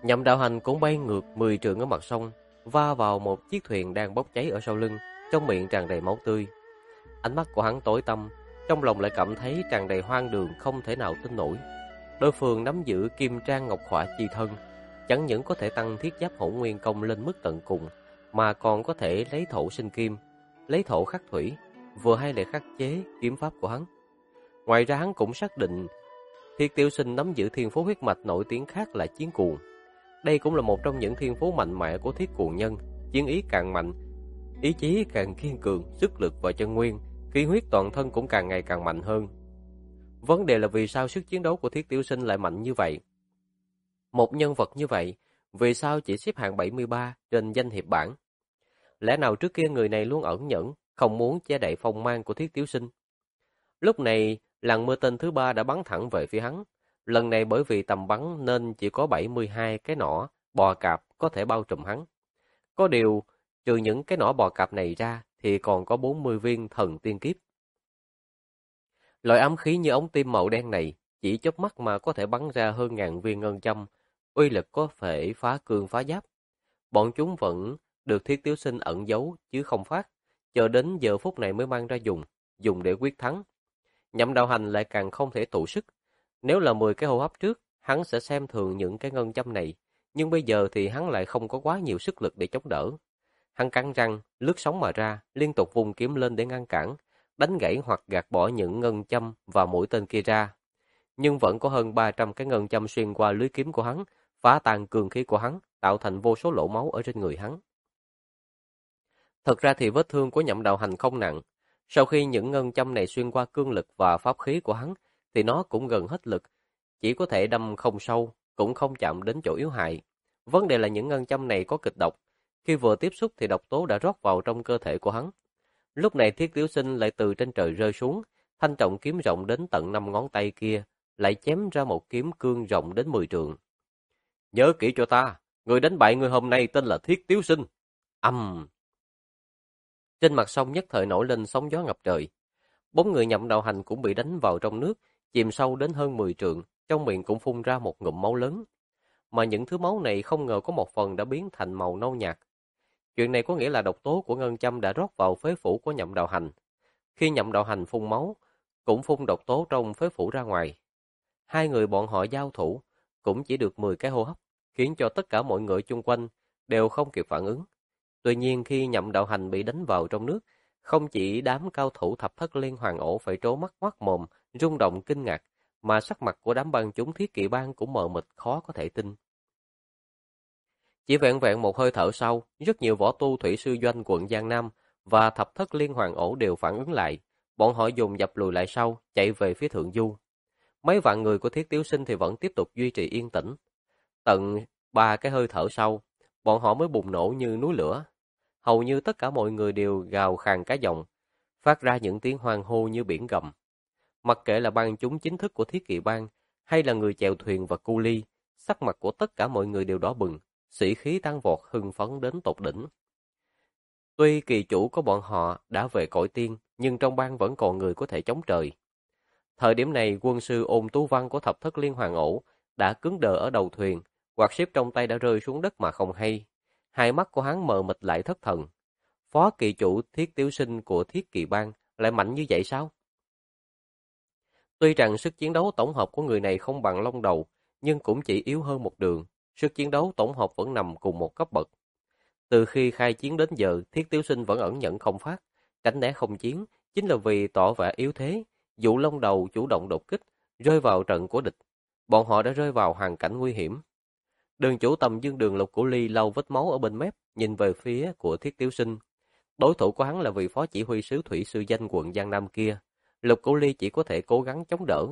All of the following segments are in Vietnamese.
Nhậm Đạo Hành cũng bay ngược 10 trượng ở mặt sông, va vào một chiếc thuyền đang bốc cháy ở sau lưng, trong miệng tràn đầy máu tươi. Ánh mắt của hắn tối tăm, trong lòng lại cảm thấy tràn đầy hoang đường không thể nào tin nổi. Đối phương nắm giữ kim trang ngọc khỏa chi thân, chẳng những có thể tăng thiết giáp hỗn nguyên công lên mức tận cùng, mà còn có thể lấy thổ sinh kim, lấy thổ khắc thủy, vừa hay lại khắc chế kiếm pháp của hắn. Ngoài ra hắn cũng xác định Thiết Tiểu Sinh nắm giữ thiên phú huyết mạch nổi tiếng khác là Chiến Cuồng. Đây cũng là một trong những thiên phú mạnh mẽ của Thiết Cuồng nhân, chiến ý càng mạnh, ý chí càng kiên cường, sức lực và chân nguyên, khí huyết toàn thân cũng càng ngày càng mạnh hơn. Vấn đề là vì sao sức chiến đấu của Thiết Tiểu Sinh lại mạnh như vậy? Một nhân vật như vậy, vì sao chỉ xếp hạng 73 trên danh hiệp bảng? Lẽ nào trước kia người này luôn ẩn nhẫn, không muốn che đậy phong mang của Thiết Tiểu Sinh? Lúc này, làn mưa tên thứ ba đã bắn thẳng về phía hắn. Lần này bởi vì tầm bắn nên chỉ có 72 cái nỏ bò cạp có thể bao trùm hắn. Có điều, trừ những cái nỏ bò cạp này ra thì còn có 40 viên thần tiên kiếp. Loại ám khí như ống tim màu đen này chỉ chớp mắt mà có thể bắn ra hơn ngàn viên ngân châm, uy lực có thể phá cương phá giáp. Bọn chúng vẫn được Thiết Tiểu Sinh ẩn giấu chứ không phát, chờ đến giờ phút này mới mang ra dùng để quyết thắng. Nhậm Đạo Hành lại càng không thể tụ sức. Nếu là 10 cái hô hấp trước, hắn sẽ xem thường những cái ngân châm này, nhưng bây giờ thì hắn lại không có quá nhiều sức lực để chống đỡ. Hắn cắn răng, lướt sóng mà ra, liên tục vùng kiếm lên để ngăn cản, đánh gãy hoặc gạt bỏ những ngân châm và mũi tên kia ra. Nhưng vẫn có hơn 300 cái ngân châm xuyên qua lưới kiếm của hắn, phá tan cường khí của hắn, tạo thành vô số lỗ máu ở trên người hắn. Thật ra thì vết thương của Nhậm Đạo Hành không nặng. Sau khi những ngân châm này xuyên qua cương lực và pháp khí của hắn, thì nó cũng gần hết lực, chỉ có thể đâm không sâu, cũng không chạm đến chỗ yếu hại. Vấn đề là những ngân châm này có kịch độc, khi vừa tiếp xúc thì độc tố đã rót vào trong cơ thể của hắn. Lúc này Thiết Tiểu Sinh lại từ trên trời rơi xuống, thanh trọng kiếm rộng đến tận 5 ngón tay kia, lại chém ra một kiếm cương rộng đến 10 trượng. Nhớ kỹ cho ta, người đánh bại người hôm nay tên là Thiết Tiểu Sinh. Âm! Trên mặt sông nhất thời nổi lên sóng gió ngập trời. Bốn người Nhậm Đạo Hành cũng bị đánh vào trong nước, chìm sâu đến hơn 10 trượng, trong miệng cũng phun ra một ngụm máu lớn. Mà những thứ máu này không ngờ có một phần đã biến thành màu nâu nhạt. Chuyện này có nghĩa là độc tố của ngân châm đã rót vào phế phủ của Nhậm Đạo Hành. Khi Nhậm Đạo Hành phun máu, cũng phun độc tố trong phế phủ ra ngoài. Hai người bọn họ giao thủ, cũng chỉ được 10 cái hô hấp, khiến cho tất cả mọi người chung quanh đều không kịp phản ứng. Tuy nhiên khi Nhậm Đạo Hành bị đánh vào trong nước, không chỉ đám cao thủ thập thất liên hoàn ổ phải trố mắt ngoác mồm, rung động kinh ngạc, mà sắc mặt của đám bang chúng Thiết Kỵ bang cũng mờ mịt khó có thể tin. Chỉ vẹn vẹn một hơi thở sau, rất nhiều võ tu thủy sư doanh quận Giang Nam và thập thất liên hoàn ổ đều phản ứng lại. Bọn họ dùng dập lùi lại sau, chạy về phía thượng du. Mấy vạn người của Thiết Tiểu Sinh thì vẫn tiếp tục duy trì yên tĩnh. Tận 3 cái hơi thở sau, bọn họ mới bùng nổ như núi lửa. Hầu như tất cả mọi người đều gào khàn cả giọng, phát ra những tiếng hoan hô như biển gầm. Mặc kệ là bang chúng chính thức của Thiết Kỵ bang hay là người chèo thuyền và cu ly, sắc mặt của tất cả mọi người đều đỏ bừng, sĩ khí tăng vọt hưng phấn đến tột đỉnh. Tuy kỳ chủ của bọn họ đã về cõi tiên, nhưng trong bang vẫn còn người có thể chống trời. Thời điểm này, quân sư Ôn Tú Văn của thập thất liên hoàn ổ đã cứng đờ ở đầu thuyền, quạt xếp trong tay đã rơi xuống đất mà không hay. Hai mắt của hắn mờ mịt lại thất thần. Phó kỳ chủ Thiết Tiểu Sinh của Thiết Kỵ bang lại mạnh như vậy sao? Tuy rằng sức chiến đấu tổng hợp của người này không bằng Long Đầu, nhưng cũng chỉ yếu hơn một đường. Sức chiến đấu tổng hợp vẫn nằm cùng một cấp bậc. Từ khi khai chiến đến giờ, Thiết Tiểu Sinh vẫn ẩn nhận không phát, tránh né không chiến, chính là vì tỏ vẻ yếu thế. Dụ Long Đầu chủ động đột kích, rơi vào trận của địch. Bọn họ đã rơi vào hoàn cảnh nguy hiểm. Đường chủ Tầm Dương Đường Lục Cửu Ly lau vết máu ở bên mép, nhìn về phía của Thiết Tiểu Sinh. Đối thủ của hắn là vị phó chỉ huy sứ thủy sư danh quận Giang Nam kia. Lục Cửu Ly chỉ có thể cố gắng chống đỡ.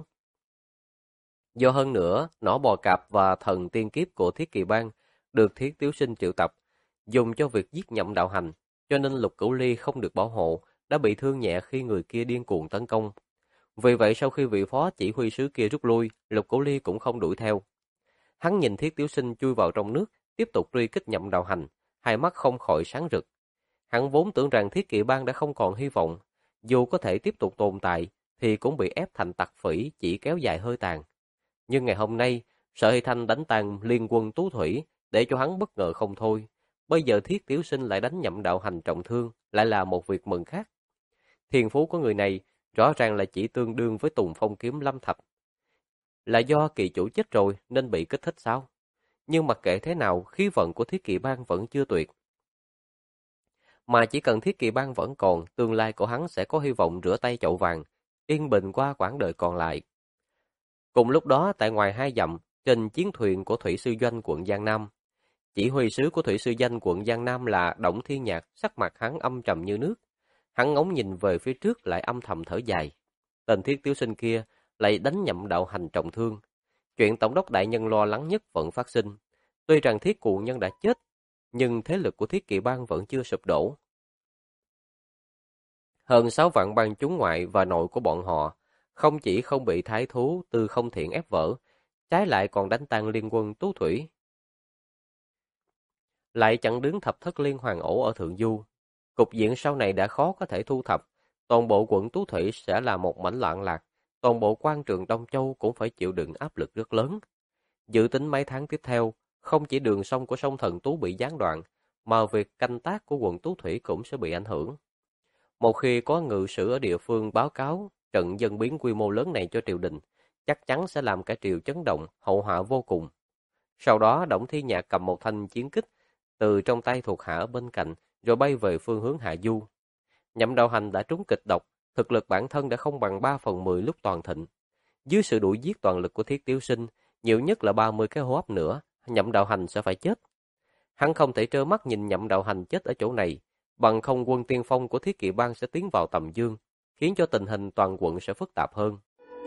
Do hơn nữa, nỏ bò cạp và thần tiên kiếp của Thiết Kỵ bang được Thiết Tiểu Sinh triệu tập, dùng cho việc giết Nhậm Đạo Hành, cho nên Lục Cửu Ly không được bảo hộ, đã bị thương nhẹ khi người kia điên cuồng tấn công. Vì vậy sau khi vị phó chỉ huy sứ kia rút lui, Lục Cửu Ly cũng không đuổi theo. Hắn nhìn Thiết Tiểu Sinh chui vào trong nước, tiếp tục truy kích Nhậm Đạo Hành, hai mắt không khỏi sáng rực. Hắn vốn tưởng rằng Thiết Kỵ bang đã không còn hy vọng, dù có thể tiếp tục tồn tại thì cũng bị ép thành tặc phỉ chỉ kéo dài hơi tàn. Nhưng ngày hôm nay, Sở Hy Thanh đánh tan liên quân Tú Thủy để cho hắn bất ngờ không thôi. Bây giờ Thiết Tiểu Sinh lại đánh Nhậm Đạo Hành trọng thương, lại là một việc mừng khác. Thiên phú của người này rõ ràng là chỉ tương đương với Tùng Phong kiếm Lâm Thạch. Là do kỳ chủ chết rồi nên bị kích thích sao? Nhưng mặc kệ thế nào, khí vận của Thiết Kỵ Bang vẫn chưa tuyệt. Mà chỉ cần Thiết Kỵ Bang vẫn còn, tương lai của hắn sẽ có hy vọng rửa tay chậu vàng, yên bình qua quãng đời còn lại. Cùng lúc đó, tại ngoài 2 dặm, trên chiến thuyền của Thủy Sư Doanh quận Giang Nam, chỉ huy sứ của Thủy Sư Doanh quận Giang Nam là Đổng Thiên Nhạc, sắc mặt hắn âm trầm như nước. Hắn ngóng nhìn về phía trước lại âm thầm thở dài. Tên Thiết Tiểu Sinh kia lại đánh Nhậm Đạo Hành trọng thương. Chuyện tổng đốc đại nhân lo lắng nhất vẫn phát sinh. Tuy rằng Thiết Cụ Nhân đã chết, nhưng thế lực của Thiết Kỵ Bang vẫn chưa sụp đổ. Hơn 6 vạn bang chúng ngoại và nội của bọn họ không chỉ không bị thái thú Tư Không Thiện ép vỡ, trái lại còn đánh tan liên quân Tú Thủy. Lại chặn đứng thập thất liên hoàng ổ ở Thượng Du. Cục diện sau này đã khó có thể thu thập, toàn bộ quận Tú Thủy sẽ là một mảnh loạn lạc, toàn bộ quan trường Đông Châu cũng phải chịu đựng áp lực rất lớn. Dự tính mấy tháng tiếp theo, không chỉ đường sông của sông Thần Tú bị gián đoạn, mà việc canh tác của quận Tú Thủy cũng sẽ bị ảnh hưởng. Một khi có ngự sử ở địa phương báo cáo trận dân biến quy mô lớn này cho triều đình, chắc chắn sẽ làm cả triều chấn động, hậu họa vô cùng. Sau đó, Đổng Thiên Nhạc cầm một thanh chiến kích từ trong tay thuộc hạ ở bên cạnh, rồi bay về phương hướng Hạ Du. Nhậm Đạo Hành đã trúng kịch độc, thực lực bản thân đã không bằng 3/10 lúc toàn thịnh. Dưới sự đuổi giết toàn lực của Thiết Tiểu Sinh, nhiều nhất là 30 cái hô hấp nữa, Nhậm Đạo Hành sẽ phải chết. Hắn không thể trơ mắt nhìn Nhậm Đạo Hành chết ở chỗ này, bằng không quân tiên phong của Thiết Kỵ Bang sẽ tiến vào tầm dương, khiến cho tình hình toàn quận sẽ phức tạp hơn.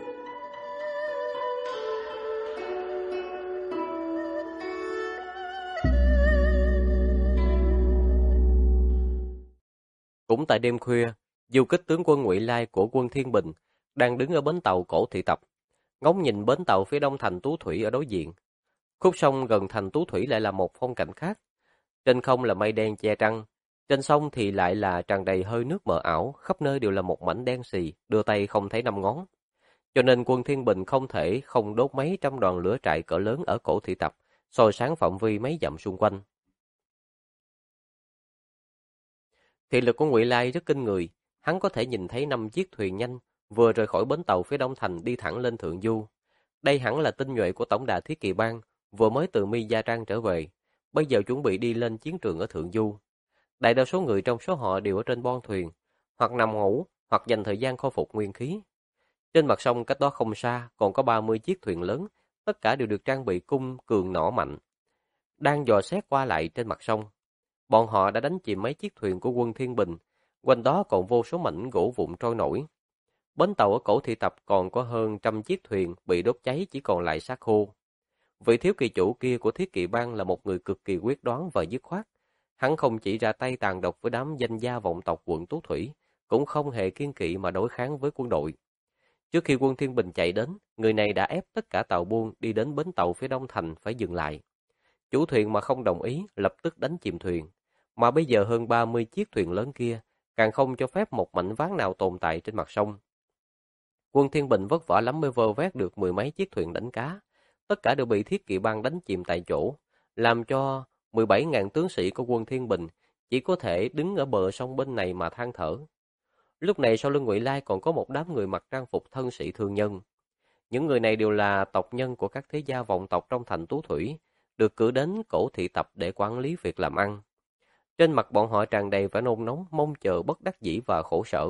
Cũng tại đêm khuya, du kích tướng quân Ngụy Lai của quân Thiên Bình đang đứng ở bến tàu Cổ Thị Tập, ngóng nhìn bến tàu phía đông thành Tú Thủy ở đối diện. Khúc sông gần thành Tú Thủy lại là một phong cảnh khác. Trên không là mây đen che trăng, trên sông thì lại là tràn đầy hơi nước mờ ảo, khắp nơi đều là một mảnh đen xì, đưa tay không thấy năm ngón. Cho nên quân Thiên Bình không thể không đốt mấy trăm đoàn lửa trại cỡ lớn ở Cổ Thị Tập, soi sáng phạm vi mấy dặm xung quanh. Thị lực của Ngụy Lai rất kinh người, hắn có thể nhìn thấy 5 chiếc thuyền nhanh vừa rời khỏi bến tàu phía đông thành đi thẳng lên Thượng Du. Đây hẳn là tinh nhuệ của tổng đà Thiết Kỵ Bang, vừa mới từ Mi Gia Trang trở về, bây giờ chuẩn bị đi lên chiến trường ở Thượng Du. Đại đa số người trong số họ đều ở trên bon thuyền, hoặc nằm ngủ, hoặc dành thời gian khôi phục nguyên khí. Trên mặt sông cách đó không xa còn có 30 chiếc thuyền lớn, tất cả đều được trang bị cung cường nỏ mạnh, đang dò xét qua lại trên mặt sông. Bọn họ đã đánh chìm mấy chiếc thuyền của quân Thiên Bình, quanh đó còn vô số mảnh gỗ vụn trôi nổi. Bến tàu ở Cổ Thị Tập còn có hơn 100 chiếc thuyền bị đốt cháy chỉ còn lại xác khô. Vị thiếu kỳ chủ kia của Thiết Kỵ Bang là một người cực kỳ quyết đoán và dứt khoát. Hắn không chỉ ra tay tàn độc với đám danh gia vọng tộc quận Tú Thủy, cũng không hề kiên kỵ mà đối kháng với quân đội. Trước khi quân Thiên Bình chạy đến, người này đã ép tất cả tàu buôn đi đến bến tàu phía đông thành phải dừng lại. Chủ thuyền mà không đồng ý lập tức đánh chìm thuyền. Mà bây giờ hơn 30 chiếc thuyền lớn kia càng không cho phép một mảnh ván nào tồn tại trên mặt sông. Quân Thiên Bình vất vả lắm mới vơ vét được 10 mấy chiếc thuyền đánh cá. Tất cả đều bị Thiết Kỵ Bang đánh chìm tại chỗ, làm cho 17.000 tướng sĩ của quân Thiên Bình chỉ có thể đứng ở bờ sông bên này mà than thở. Lúc này sau lưng Ngụy Lai còn có một đám người mặc trang phục thân sĩ thương nhân. Những người này đều là tộc nhân của các thế gia vọng tộc trong thành Tú Thủy, được cử đến Cổ Thị Tập để quản lý việc làm ăn. Trên mặt bọn họ tràn đầy vẻ nôn nóng, mong chờ, bất đắc dĩ và khổ sở.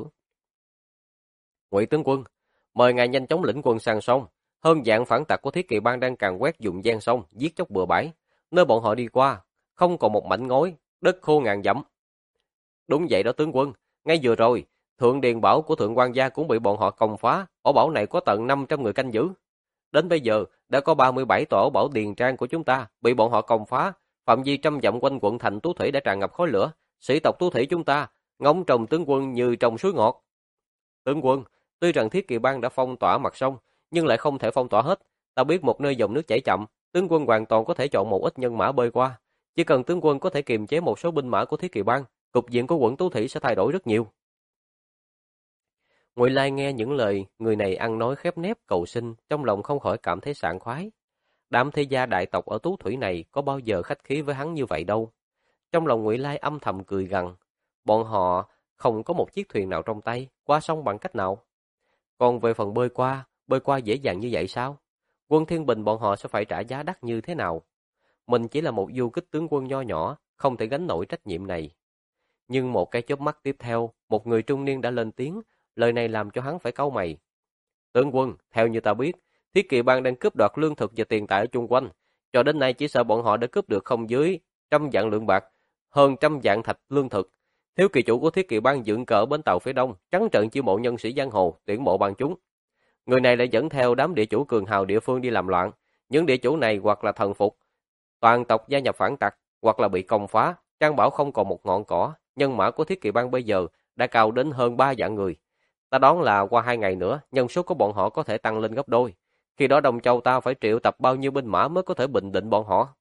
Ngụy tướng quân, mời ngài nhanh chóng lĩnh quân sang sông. Hơn vạn phản tặc của Thiết Kỵ Bang đang càn quét vùng gian sông, giết chóc bừa bãi. Nơi bọn họ đi qua, không còn một mảnh ngói, đất khô ngàn dặm. Đúng vậy đó tướng quân, ngay vừa rồi, Thượng Điền Bảo của Thượng Quan Gia cũng bị bọn họ công phá, ổ bảo này có tận 500 người canh giữ. Đến bây giờ, đã có 37 tòa ổ bảo Điền Trang của chúng ta bị bọn họ công phá, phạm vi trăm dặm quanh quận thành Tú Thủy đã tràn ngập khói lửa, sĩ tộc Tú Thủy chúng ta ngóng trồng tướng quân như trồng suối ngọt. Tướng quân, tuy rằng Thiết Kỵ Bang đã phong tỏa mặt sông, nhưng lại không thể phong tỏa hết. Ta biết một nơi dòng nước chảy chậm, tướng quân hoàn toàn có thể chọn một ít nhân mã bơi qua. Chỉ cần tướng quân có thể kiềm chế một số binh mã của Thiết Kỵ Bang, cục diện của quận Tú Thủy sẽ thay đổi rất nhiều. Ngụy Lai nghe những lời người này ăn nói khép nép cầu xin, trong lòng không khỏi cảm thấy sảng khoái. đám thế gia đại tộc ở Tú Thủy này có bao giờ khách khí với hắn như vậy đâu. Trong lòng Ngụy Lai âm thầm cười gằn, bọn họ không có một chiếc thuyền nào trong tay, qua sông bằng cách nào? Còn về phần bơi qua dễ dàng như vậy sao? Quân Thiên Bình bọn họ sẽ phải trả giá đắt như thế nào? Mình chỉ là một du kích tướng quân nho nhỏ, không thể gánh nổi trách nhiệm này. Nhưng một cái chớp mắt tiếp theo, một người trung niên đã lên tiếng, lời này làm cho hắn phải cau mày. Tướng quân, theo như ta biết, Thiết Kỵ bang đang cướp đoạt lương thực và tiền tài ở chung quanh. Cho đến nay chỉ sợ bọn họ đã cướp được không dưới 100 vạn lượng bạc, hơn 100 vạn thạch lương thực. Thiếu kỳ chủ của Thiết Kỵ bang dựng cờ ở bến tàu phía đông, trắng trợn chiêu mộ nhân sĩ giang hồ, tuyển mộ bang chúng. Người này lại dẫn theo đám địa chủ cường hào địa phương đi làm loạn. Những địa chủ này hoặc là thần phục, toàn tộc gia nhập phản tặc, hoặc là bị công phá, Trang Bảo không còn một ngọn cỏ. Nhân mã của Thiết Kỵ bang bây giờ đã cao đến hơn 3 vạn người. Ta đoán là qua 2 ngày nữa, nhân số của bọn họ có thể tăng lên gấp đôi. Khi đó Đông Châu ta phải triệu tập bao nhiêu binh mã mới có thể bình định bọn họ?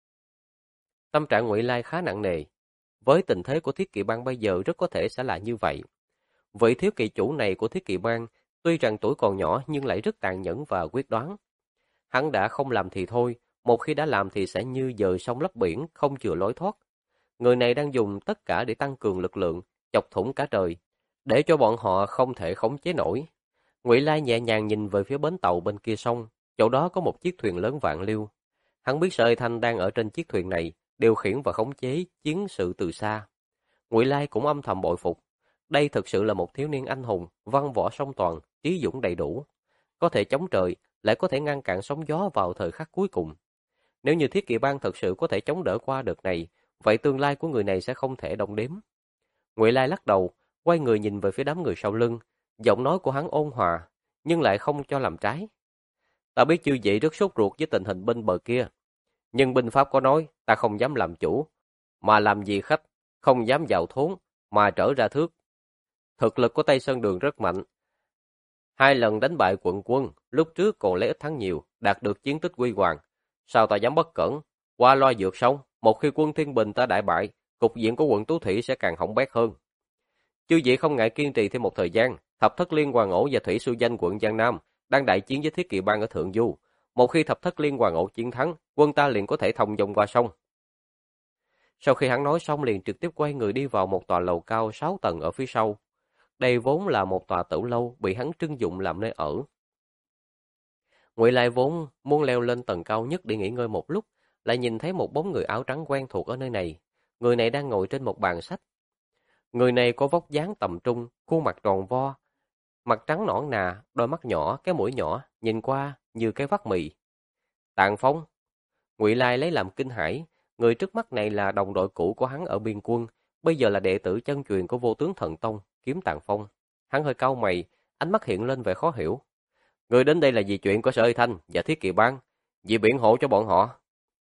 Tâm trạng Ngụy Lai khá nặng nề. Với tình thế của Thiết Kỵ bang bây giờ rất có thể sẽ là như vậy. Vị thiếu kỳ chủ này của Thiết Kỵ bang, tuy rằng tuổi còn nhỏ nhưng lại rất tàn nhẫn và quyết đoán. Hắn đã không làm thì thôi, một khi đã làm thì sẽ như dời sông lấp biển, không chừa lối thoát. Người này đang dùng tất cả để tăng cường lực lượng, chọc thủng cả trời, để cho bọn họ không thể khống chế nổi. Ngụy Lai nhẹ nhàng nhìn về phía bến tàu bên kia sông, chỗ đó có một chiếc thuyền lớn vạn liêu. Hắn biết Sở Hơi Thanh đang ở trên chiếc thuyền này, điều khiển và khống chế chiến sự từ xa. Ngụy Lai cũng âm thầm bội phục. Đây thực sự là một thiếu niên anh hùng, văn võ song toàn, trí dũng đầy đủ. Có thể chống trời, lại có thể ngăn cản sóng gió vào thời khắc cuối cùng. Nếu như Thiết Kỵ bang thật sự có thể chống đỡ qua đợt này, vậy tương lai của người này sẽ không thể đong đếm. Ngụy Lai lắc đầu, quay người nhìn về phía đám người sau lưng. Giọng nói của hắn ôn hòa, nhưng lại không cho làm trái. Ta biết chư vị rất sốt ruột với tình hình bên bờ kia. Nhưng binh pháp có nói, ta không dám làm chủ, mà làm gì khách, không dám vào thốn, mà trở ra thước. Thực lực của Tây Sơn Đường rất mạnh. 2 lần đánh bại quận quân, lúc trước còn lấy ít thắng nhiều, đạt được chiến tích huy hoàng. Sao ta dám bất cẩn? Qua loa vượt sông, một khi quân Thiên Bình ta đại bại, cục diện của quận Tú Thủy sẽ càng hỏng bét hơn. Chư vị không ngại kiên trì thêm một thời gian, Thập Thất Liên Hoàng Ổ và Thủy Sư Danh quận Giang Nam đang đại chiến với Thiết Kỵ bang ở Thượng Du. Một khi Thập Thất Liên Hoàng Ổ chiến thắng, quân ta liền có thể thông dong qua sông. Sau khi hắn nói xong liền trực tiếp quay người đi vào một tòa lầu cao 6 tầng ở phía sau. Đây vốn là một tòa tử lâu bị hắn trưng dụng làm nơi ở. Ngụy Lai vốn muốn leo lên tầng cao nhất để nghỉ ngơi một lúc, lại nhìn thấy một bóng người áo trắng quen thuộc ở nơi này. Người này đang ngồi trên một bàn sách. Người này có vóc dáng tầm trung, khuôn mặt tròn vo, mặt trắng nõn nà, đôi mắt nhỏ, cái mũi nhỏ, nhìn qua như cái vắt mì. Tạng Phong. Ngụy Lai lấy làm kinh hãi, người trước mắt này là đồng đội cũ của hắn ở biên quân, bây giờ là đệ tử chân truyền của Vô Tướng Thần Tông, Kiếm Tạng Phong. Hắn hơi cau mày, ánh mắt hiện lên vẻ khó hiểu. Người đến đây là vì chuyện của Sở Hơi Thanh và Thiết Kỵ bang, vì biện hộ cho bọn họ.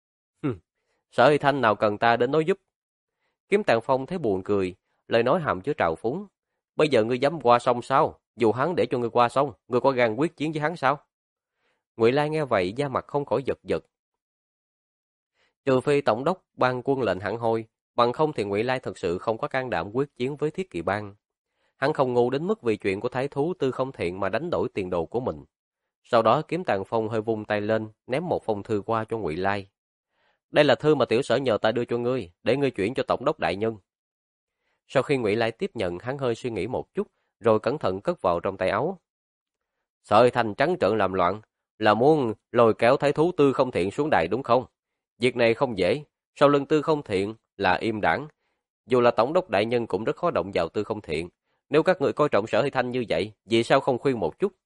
Sở Hơi Thanh nào cần ta đến nói giúp. Kiếm Tạng Phong thấy buồn cười, lời nói hàm chứa trào phúng. Bây giờ ngươi dám qua sông sao? Dù hắn để cho ngươi qua sông, ngươi có gan quyết chiến với hắn sao? Ngụy Lai nghe vậy, da mặt không khỏi giật giật. Trừ phi tổng đốc ban quân lệnh hẳn hoi, bằng không thì Ngụy Lai thật sự không có can đảm quyết chiến với Thiết Kỵ bang. Hắn không ngu đến mức vì chuyện của thái thú Tư Không Thiện mà đánh đổi tiền đồ của mình. Sau đó Kiếm Tạng Phong hơi vung tay lên, ném một phong thư qua cho Ngụy Lai. Đây là thư mà tiểu sở nhờ ta đưa cho ngươi, để ngươi chuyển cho tổng đốc đại nhân. Sau khi Ngụy Lai tiếp nhận, hắn hơi suy nghĩ một chút, rồi cẩn thận cất vào trong tay áo. Sở Hơi Thanh trắng trợn làm loạn, là muốn lôi kéo thái thú Tư Không Thiện xuống đài đúng không? Việc này không dễ, sau lưng Tư Không Thiện là Im Đảng. Dù là tổng đốc đại nhân cũng rất khó động vào Tư Không Thiện. Nếu các người coi trọng Sở Hơi Thanh như vậy, vì sao không khuyên một chút?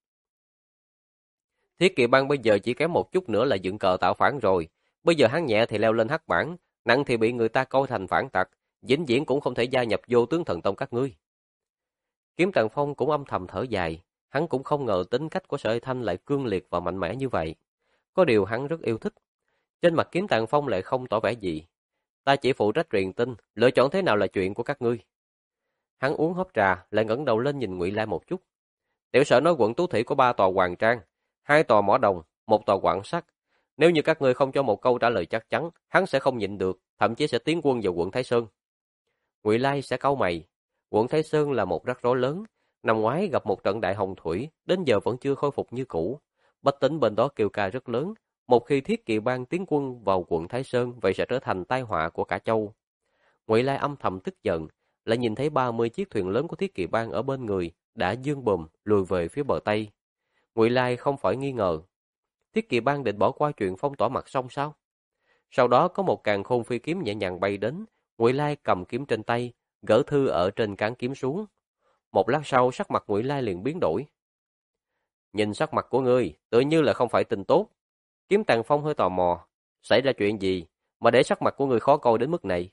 Thiết Kỵ bang bây giờ chỉ kém một chút nữa là dựng cờ tạo phản rồi. Bây giờ hắn nhẹ thì leo lên hắc bảng, nặng thì bị người ta coi thành phản tặc, vĩnh viễn cũng không thể gia nhập Vô Tướng Thần Tông các ngươi. Kiếm Tạng Phong cũng âm thầm thở dài, hắn cũng không ngờ tính cách của Sở Hơi Thanh lại cương liệt và mạnh mẽ như vậy. Có điều hắn rất yêu thích. Trên mặt Kiếm Tạng Phong lại không tỏ vẻ gì. Ta chỉ phụ trách truyền tin, lựa chọn thế nào là chuyện của các ngươi. Hắn uống hớp trà, lại ngẩng đầu lên nhìn Ngụy Lai một chút. Tiểu sở nói quận Tú Thủy có 3 tòa hoàng trang, 2 tòa mỏ đồng, 1 tòa quặng sắt. Nếu như các ngươi không cho một câu trả lời chắc chắn, hắn sẽ không nhịn được, thậm chí sẽ tiến quân vào quận Thái Sơn. Ngụy Lai sẽ cau mày. Quận Thái Sơn là một rắc rối lớn, năm ngoái gặp một trận đại hồng thủy, đến giờ vẫn chưa khôi phục như cũ. Bách tính bên đó kêu ca rất lớn, Một khi Thiết Kỵ Bang tiến quân vào quận Thái Sơn, vậy sẽ trở thành tai họa của cả châu. Ngụy Lai âm thầm tức giận, lại nhìn thấy 30 chiếc thuyền lớn của Thiết Kỵ Bang ở bên người đã dương bùm lùi về phía bờ Tây. Ngụy Lai không khỏi nghi ngờ, Thiết Kỵ Bang định bỏ qua chuyện phong tỏa mặt sông sao? Sau đó có một càn khôn phi kiếm nhẹ nhàng bay đến, Ngụy Lai cầm kiếm trên tay, gỡ thư ở trên cán kiếm xuống. Một lát sau, sắc mặt Ngụy Lai liền biến đổi. Nhìn sắc mặt của ngươi, tựa như là không phải tin tốt. Kiếm Tàng Phong hơi tò mò, xảy ra chuyện gì mà để sắc mặt của ngươi khó coi đến mức này?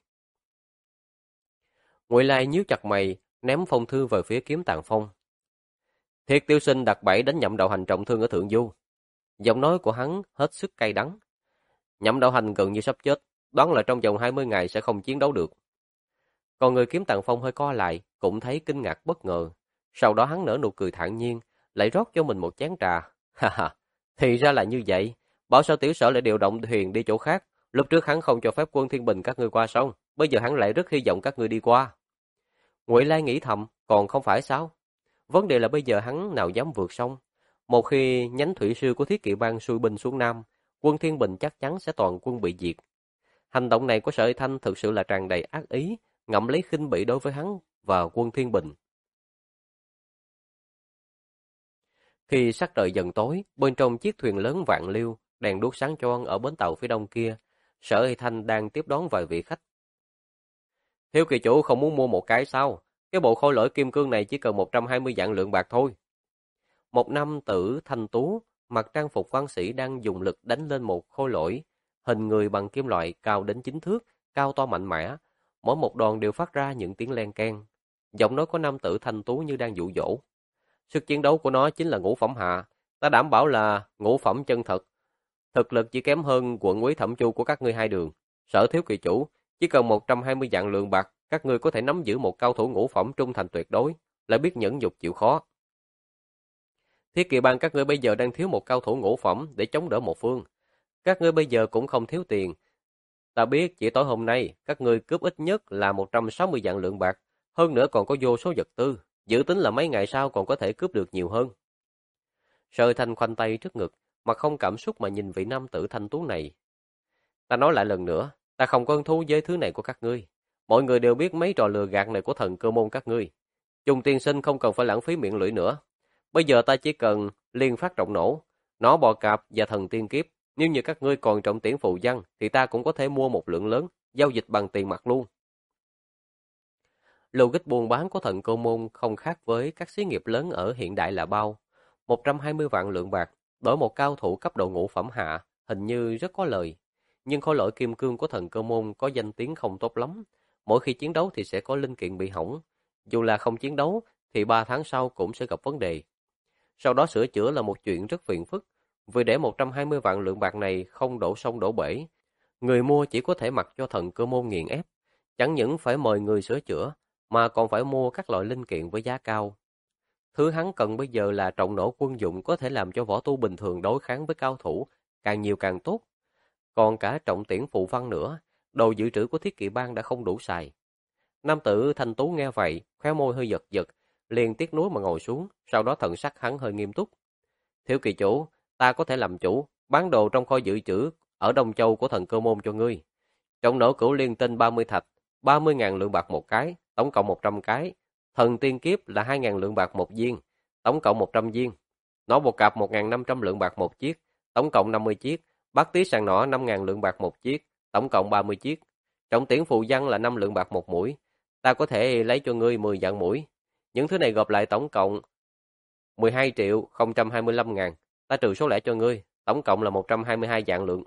Ngụy Lai nhíu chặt mày, ném phong thư về phía Kiếm Tàng Phong. Thiệt Tiêu Sinh đặt bẫy đánh Nhậm Đạo Hành trọng thương ở Thượng Du. Giọng nói của hắn hết sức cay đắng. Nhậm Đạo Hành gần như sắp chết, đoán là trong vòng 20 ngày sẽ không chiến đấu được. Còn người Kiếm Tàng Phong hơi co lại, cũng thấy kinh ngạc bất ngờ. Sau đó hắn nở nụ cười thản nhiên, lại rót cho mình một chén trà. Ha ha, thì ra là như vậy. Bảo sao tiểu sở lại điều động thuyền đi chỗ khác. Lúc trước hắn không cho phép quân Thiên Bình các ngươi qua sông, bây giờ hắn lại rất hy vọng các ngươi đi qua. Ngụy Lai nghĩ thầm, còn không phải sao? Vấn đề là bây giờ hắn nào dám vượt sông. Một khi nhánh thủy sư của Thiết Kỵ Bang xuôi binh xuống Nam, quân Thiên Bình chắc chắn sẽ toàn quân bị diệt. Hành động này của Sở Y Thanh thực sự là tràn đầy ác ý, ngậm lấy khinh bỉ đối với hắn và quân Thiên Bình. Khi sắc trời dần tối, bên trong chiếc thuyền lớn Vạn Liêu, đèn đuốc sáng choang ở bến tàu phía đông kia, Sở Y Thanh đang tiếp đón vài vị khách. Thiếu kỳ chủ không muốn mua một cái sao? Cái bộ khôi lỗi kim cương này chỉ cần 120 vạn lượng bạc thôi. Một nam tử thanh tú, mặc trang phục văn sĩ đang dùng lực đánh lên một khôi lỗi, hình người bằng kim loại cao đến 9 thước, cao to mạnh mẽ. Mỗi một đòn đều phát ra những tiếng len keng. Giọng nói của nam tử thanh tú như đang dụ dỗ. Sức chiến đấu của nó chính là ngũ phẩm hạ. Ta đảm bảo là ngũ phẩm chân thật. Thực lực chỉ kém hơn quận úy Thẩm Chu của các ngươi hai đường. Sở thiếu kỳ chủ, chỉ cần 120 vạn lượng bạc, các ngươi có thể nắm giữ một cao thủ ngũ phẩm trung thành tuyệt đối, lại biết nhẫn nhục chịu khó. Thiết Kỵ Bang các ngươi bây giờ đang thiếu một cao thủ ngũ phẩm để chống đỡ một phương. Các ngươi bây giờ cũng không thiếu tiền. Ta biết chỉ tối hôm nay, các ngươi cướp ít nhất là 160 vạn lượng bạc, hơn nữa còn có vô số vật tư, dự tính là mấy ngày sau còn có thể cướp được nhiều hơn. Sở Thanh khoanh tay trước ngực, mặt không cảm xúc mà nhìn vị nam tử thanh tú này. Ta nói lại lần nữa, ta không có hứng thú với thứ này của các ngươi. Mọi người đều biết mấy trò lừa gạt này của thần cơ môn các ngươi. Trung tiên sinh không cần phải lãng phí miệng lưỡi nữa. Bây giờ ta chỉ cần liên phát trọng nổ, nó bò cạp và thần tiên kiếp. Nếu như các ngươi còn trọng tiễn phù văn, thì ta cũng có thể mua một lượng lớn, giao dịch bằng tiền mặt luôn. Logic buôn bán của thần cơ môn không khác với các xí nghiệp lớn ở hiện đại là bao. 120 vạn lượng bạc, đổi một cao thủ cấp độ ngũ phẩm hạ, hình như rất có lời. Nhưng khối lỗi kim cương của thần cơ môn có danh tiếng không tốt lắm. Mỗi khi chiến đấu thì sẽ có linh kiện bị hỏng. Dù là không chiến đấu, thì 3 tháng sau cũng sẽ gặp vấn đề. Sau đó sửa chữa là một chuyện rất phiền phức. Vì để 120 vạn lượng bạc này không đổ sông đổ bể, người mua chỉ có thể mặc cho thần cơ môn nghiền ép. Chẳng những phải mời người sửa chữa, mà còn phải mua các loại linh kiện với giá cao. Thứ hắn cần bây giờ là trọng nổ quân dụng có thể làm cho võ tu bình thường đối kháng với cao thủ, càng nhiều càng tốt. Còn cả trọng tiễn phụ văn nữa, đồ dự trữ của Thiết Kỵ Bang đã không đủ xài. Nam tử thanh tú nghe vậy, khóe môi hơi giật giật, liền tiếc nuối mà ngồi xuống, sau đó thần sắc hắn hơi nghiêm túc. Thiếu kỳ chủ, ta có thể làm chủ, bán đồ trong kho dự trữ ở Đông Châu của thần cơ môn cho ngươi. Trọng nổ cửu liên tinh 30 thạch, 30.000 lượng bạc một cái, tổng cộng 100 cái. Thần tiên kiếp là 2.000 lượng bạc một viên, tổng cộng 100 viên. Nỏ bột cạp 1.500 lượng bạc một chiếc, tổng cộng 50 chiếc. Bát tí sàng nỏ 5.000 lượng bạc một chiếc, tổng cộng 30 chiếc. Trọng tiễn phù văn là 5 lượng bạc một mũi. Ta có thể lấy cho ngươi 10 vạn mũi. Những thứ này gộp lại tổng cộng 12 triệu 025 ngàn. Ta trừ số lẻ cho ngươi, tổng cộng là 122 vạn lượng.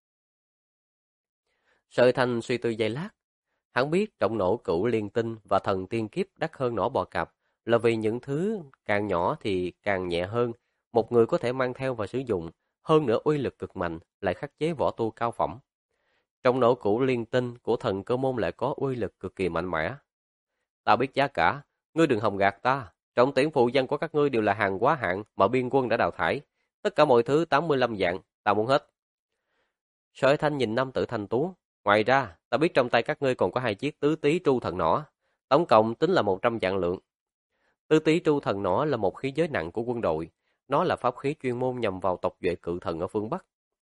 Sở Thanh suy tư giây lát. Hắn biết trọng nổ cửu liên tinh và thần tiên kiếp đắt hơn nỏ bò cạp là vì những thứ càng nhỏ thì càng nhẹ hơn, một người có thể mang theo và sử dụng, hơn nữa uy lực cực mạnh, lại khắc chế võ tu cao phẩm. Trọng nổ cửu liên tinh của thần cơ môn lại có uy lực cực kỳ mạnh mẽ. Ta biết giá cả, ngươi đừng hòng gạt ta, trọng tiễn phụ văn của các ngươi đều là hàng quá hạn mà biên quân đã đào thải, tất cả mọi thứ 85 vạn, ta muốn hết. Sở Thanh nhìn nam tử thanh tú. Ngoài ra, ta biết trong tay các ngươi còn có 2 chiếc tứ tý tru thần nỏ, tổng cộng tính là 100 vạn lượng. Tứ tý tru thần nỏ là một khí giới nặng của quân đội, nó là pháp khí chuyên môn nhằm vào tộc duệ cự thần ở phương Bắc.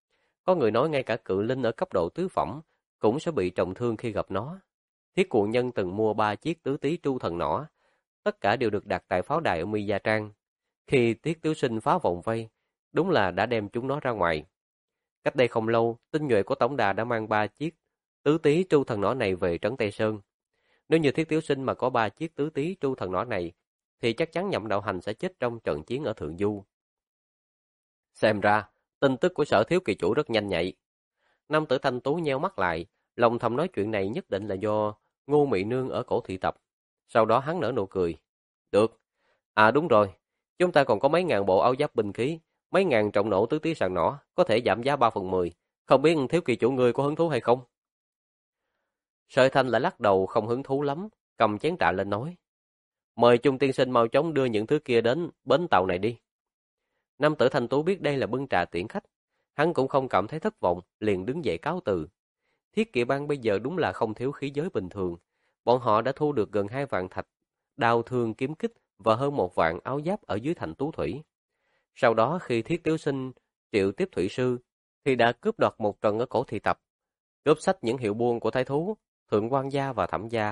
Có người nói ngay cả cự linh ở cấp độ tứ phẩm cũng sẽ bị trọng thương khi gặp nó. Thiết Cuồng Nhân từng mua 3 chiếc tứ tí tru thần nỏ, tất cả đều được đặt tại pháo đài ở Mi Gia Trang. Khi Tiết Tiếu Sinh phá vòng vây, đúng là đã đem chúng nó ra ngoài. Cách đây không lâu, tinh nhuệ của tổng đà đã mang 3 chiếc tứ tí tru thần nỏ này về trấn Tây Sơn. Nếu như Thiết Tiếu Sinh mà có 3 chiếc tứ tí tru thần nỏ này, thì chắc chắn Nhậm Đạo Hành sẽ chết trong trận chiến ở Thượng Du. Xem ra, tin tức của Sở Thiếu Kỳ Chủ rất nhanh nhạy. Nam tử Thanh Tú nheo mắt lại, lòng thầm nói chuyện này nhất định là do Ngô Mị Nương ở cổ thị tập. Sau đó hắn nở nụ cười. Được. À đúng rồi, chúng ta còn có mấy ngàn bộ áo giáp binh khí, mấy ngàn trọng nổ tứ tí sàn nỏ, có thể giảm giá 3/10. Không biết Thiếu Kỳ Chủ ngươi có hứng thú hay không? Sợi Thanh lại lắc đầu không hứng thú lắm, cầm chén trà lên nói. Mời Trung tiên sinh mau chóng đưa những thứ kia đến bến tàu này đi. Nam tử Thanh Tú biết đây là bưng trà tiễn khách. Hắn cũng không cảm thấy thất vọng, liền đứng dậy cáo từ. Thiết Kỵ Bang bây giờ đúng là không thiếu khí giới bình thường. Bọn họ đã thu được gần 2 vạn thạch, đao thương kiếm kích và hơn 1 vạn áo giáp ở dưới thành Tú Thủy. Sau đó khi Thiết Tiếu Sinh triệu tiếp thủy sư, thì đã cướp đoạt một trận ở cổ thị tập, cướp sách những hiệu buôn của thái thú, thượng quan gia và thẩm gia.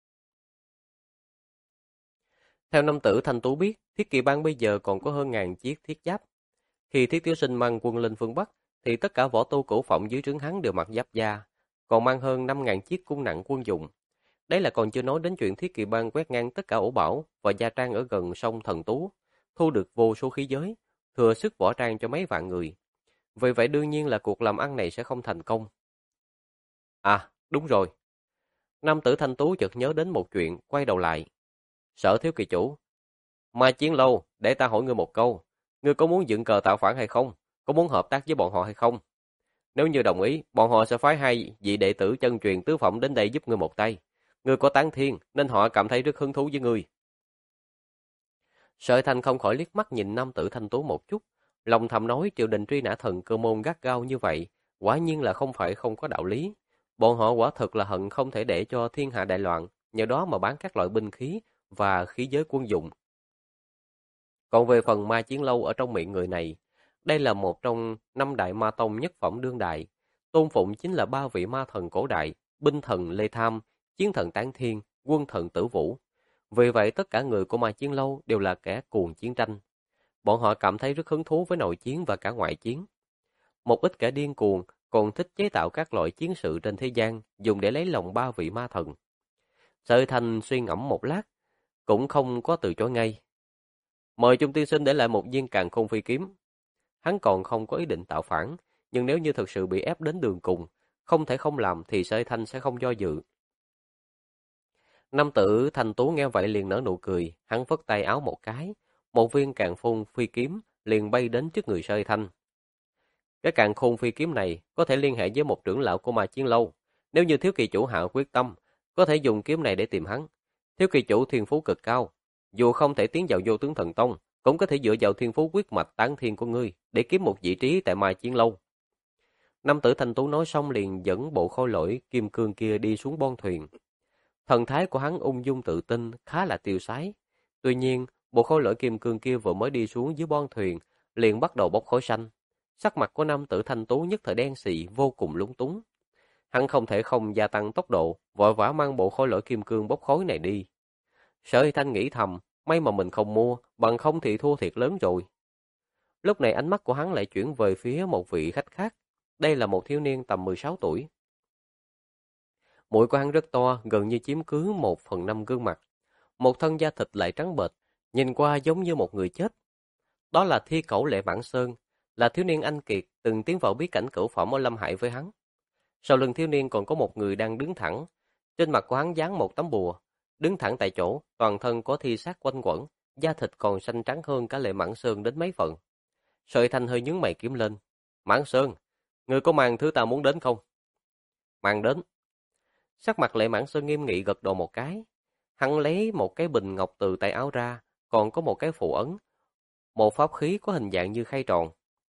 Theo nam tử Thanh Tú biết, Thiết Kỵ Bang bây giờ còn có hơn ngàn chiếc thiết giáp. Khi Thiết Tiếu Sinh mang quân lên phương Bắc, thì tất cả võ tu cổ phỏng dưới trướng hắn đều mặc giáp da, còn mang hơn 5.000 chiếc cung nặng quân dụng. Đấy là còn chưa nói đến chuyện Thiết Kỵ Bang quét ngang tất cả ổ bảo và gia trang ở gần sông Thần Tú, thu được vô số khí giới, thừa sức võ trang cho mấy vạn người. Vì vậy đương nhiên là cuộc làm ăn này sẽ không thành công. À, đúng rồi. Nam tử Thanh Tú chợt nhớ đến một chuyện, quay đầu lại. Sở Thiếu Kỳ Chủ, Mai Chiến Lâu, để ta hỏi ngươi một câu. Ngươi có muốn dựng cờ tạo phản hay không? Có muốn hợp tác với bọn họ hay không? Nếu như đồng ý, bọn họ sẽ phái 2 vị đệ tử chân truyền tứ phẩm đến đây giúp ngươi một tay. Ngươi có tán thiên, nên họ cảm thấy rất hứng thú với ngươi. Sợi Thành không khỏi liếc mắt nhìn nam tử Thanh Tú một chút, lòng thầm nói triều đình truy nã thần Cơ Môn gắt gao như vậy, quả nhiên là không phải không có đạo lý. Bọn họ quả thực là hận không thể để cho thiên hạ đại loạn, nhờ đó mà bán các loại binh khí và khí giới quân dụng. Còn về phần Ma Chiến Lâu ở trong miệng người này, đây là một trong 5 đại ma tông nhất phẩm đương đại, tôn phụng chính là 3 vị ma thần cổ đại, binh thần Lê Tham, chiến thần Tán Thiên, quân thần Tử Vũ. Vì vậy tất cả người của Ma Chiến Lâu đều là kẻ cuồng chiến tranh. Bọn họ cảm thấy rất hứng thú với nội chiến và cả ngoại chiến. Một ít kẻ điên cuồng còn thích chế tạo các loại chiến sự trên thế gian dùng để lấy lòng 3 vị ma thần. Sợi Thành suy ngẫm một lát, cũng không có từ chối ngay. Mời Trung tiên sinh để lại một viên càn khôn phi kiếm. Hắn còn không có ý định tạo phản, nhưng nếu như thực sự bị ép đến đường cùng, không thể không làm thì Sợi Thanh sẽ không do dự. Nam tử Thanh Tú nghe vậy liền nở nụ cười, hắn phất tay áo một cái, một viên càn khôn phi kiếm liền bay đến trước người Sợi Thanh. Cái càn khôn phi kiếm này có thể liên hệ với một trưởng lão của Ma Chiến Lâu, nếu như Thiếu Kỳ Chủ hạ quyết tâm, có thể dùng kiếm này để tìm hắn. Thiếu Kỳ Chủ thiên phú cực cao, dù không thể tiến vào Vô Tướng Thần Tông, cũng có thể dựa vào thiên phú quyết mạch tán thiên của ngươi để kiếm một vị trí tại Mai Chiến Lâu. Nam tử Thanh Tú nói xong liền dẫn bộ khôi lỗi kim cương kia đi xuống bon thuyền. Thần thái của hắn ung dung tự tin, khá là tiêu sái. Tuy nhiên, bộ khôi lỗi kim cương kia vừa mới đi xuống dưới bon thuyền, liền bắt đầu bốc khói xanh. Sắc mặt của nam tử Thanh Tú nhất thời đen xị, vô cùng lúng túng. Hắn không thể không gia tăng tốc độ, vội vã mang bộ khôi lỗi kim cương bốc khói này đi. Sở Hy Thanh nghĩ thầm, may mà mình không mua, bằng không thì thua thiệt lớn rồi. Lúc này ánh mắt của hắn lại chuyển về phía một vị khách khác. Đây là một thiếu niên tầm 16 tuổi. Mũi của hắn rất to, gần như chiếm cứ 1/5 gương mặt. Một thân da thịt lại trắng bệch, nhìn qua giống như một người chết. Đó là Thi Cẩu Lệ Mãn Sơn, là thiếu niên anh kiệt từng tiến vào bí cảnh cửu phẩm ở Lâm Hải với hắn. Sau lưng thiếu niên còn có một người đang đứng thẳng, trên mặt của hắn dán một tấm bùa, đứng thẳng tại chỗ, toàn thân có thi sát quanh quẩn, da thịt còn xanh trắng hơn cả Lệ Mãn Sơn đến mấy phần. Sợi Thanh hơi nhướng mày kiếm lên. Mãn Sơn, ngươi có mang thứ ta muốn đến không? Mang đến. Sắc mặt Lệ Mãn Sơn nghiêm nghị gật đầu một cái. Hắn lấy một cái bình ngọc từ tay áo ra, còn có một cái phù ấn, một pháp khí có hình dạng như khay tròn.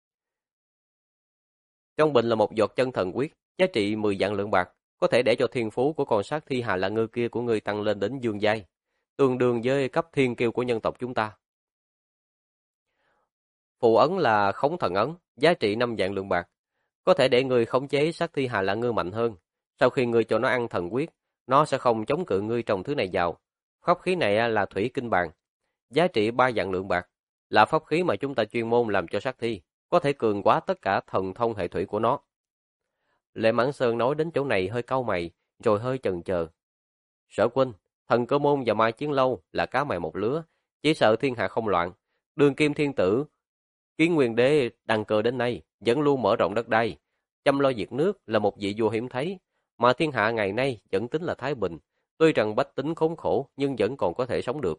Trong bình là một giọt chân thần quyết, giá trị 10 vạn lượng bạc, có thể để cho thiên phú của con sát thi Hà Là Ngư kia của ngươi tăng lên đến dương giai, tương đương với cấp thiên kiêu của nhân tộc chúng ta. Phù ấn là Khống Thần ấn, giá trị 5 vạn lượng bạc, có thể để ngươi khống chế sát thi Hà La Ngư mạnh hơn. Sau khi ngươi cho nó ăn thần quyết, nó sẽ không chống cự ngươi trong thứ này vào. Pháp khí này là thủy kinh bàn, giá trị 3 vạn lượng bạc, là pháp khí mà chúng ta chuyên môn làm cho sát thi, có thể cường hóa tất cả thần thông hệ thủy của nó. Lệ Mãn Sơn nói đến chỗ này hơi cau mày, rồi hơi chần chờ. Sở huynh, thần cơ môn và mai chiến lâu là cá mè một lứa, chỉ sợ thiên hạ không loạn. Đường kim thiên tử, Kiến Nguyên đế đăng cơ đến nay, vẫn luôn mở rộng đất đai, chăm lo việc nước là một vị vua hiếm thấy, mà thiên hạ ngày nay vẫn tính là thái bình. Tuy rằng bách tính khốn khổ nhưng vẫn còn có thể sống được.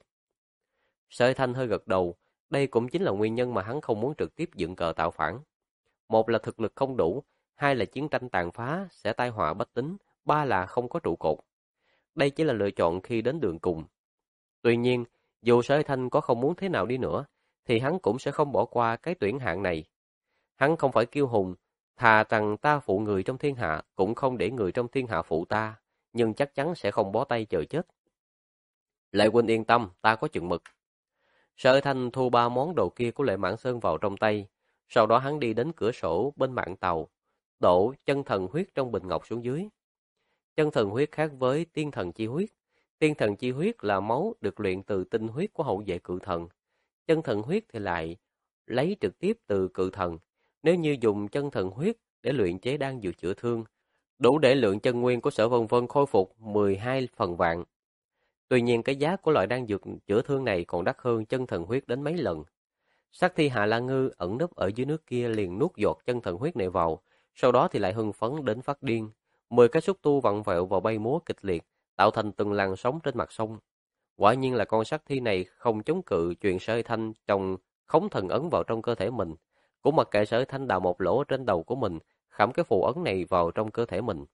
Sợi Thanh hơi gật đầu, đây cũng chính là nguyên nhân mà hắn không muốn trực tiếp dựng cờ tạo phản. Một là thực lực không đủ, hai là chiến tranh tàn phá sẽ tai họa bách tính, ba là không có trụ cột. Đây chỉ là lựa chọn khi đến đường cùng. Tuy nhiên, dù Sợi Thanh có không muốn thế nào đi nữa, thì hắn cũng sẽ không bỏ qua cái tuyển hạng này. Hắn không phải kiêu hùng, thà rằng ta phụ người trong thiên hạ, cũng không để người trong thiên hạ phụ ta, nhưng chắc chắn sẽ không bó tay chờ chết. Lệ huynh yên tâm, ta có chừng mực. Sở Thanh thu 3 món đồ kia của Lệ Mãn Sơn vào trong tay, sau đó hắn đi đến cửa sổ bên mạn tàu, đổ chân thần huyết trong bình ngọc xuống dưới. Chân thần huyết khác với tiên thần chi huyết. Tiên thần chi huyết là máu được luyện từ tinh huyết của hậu vệ cự thần. Chân thần huyết thì lại lấy trực tiếp từ cự thần. Nếu như dùng chân thần huyết để luyện chế đan dược chữa thương, đủ để lượng chân nguyên của Sở Vân Vân khôi phục 12 phần vạn. Tuy nhiên cái giá của loại đan dược chữa thương này còn đắt hơn chân thần huyết đến mấy lần. Sát thi Hạ La Ngư ẩn nấp ở dưới nước kia liền nuốt giọt chân thần huyết này vào, sau đó thì lại hưng phấn đến phát điên. 10 cái xúc tu vặn vẹo và bay múa kịch liệt, tạo thành từng làn sóng trên mặt sông. Quả nhiên là con sát thi này không chống cự chuyện Sở Thanh trong khống thần ấn vào trong cơ thể mình, cũng mặc kệ Sở Thanh đào một lỗ trên đầu của mình, khảm cái phù ấn này vào trong cơ thể mình.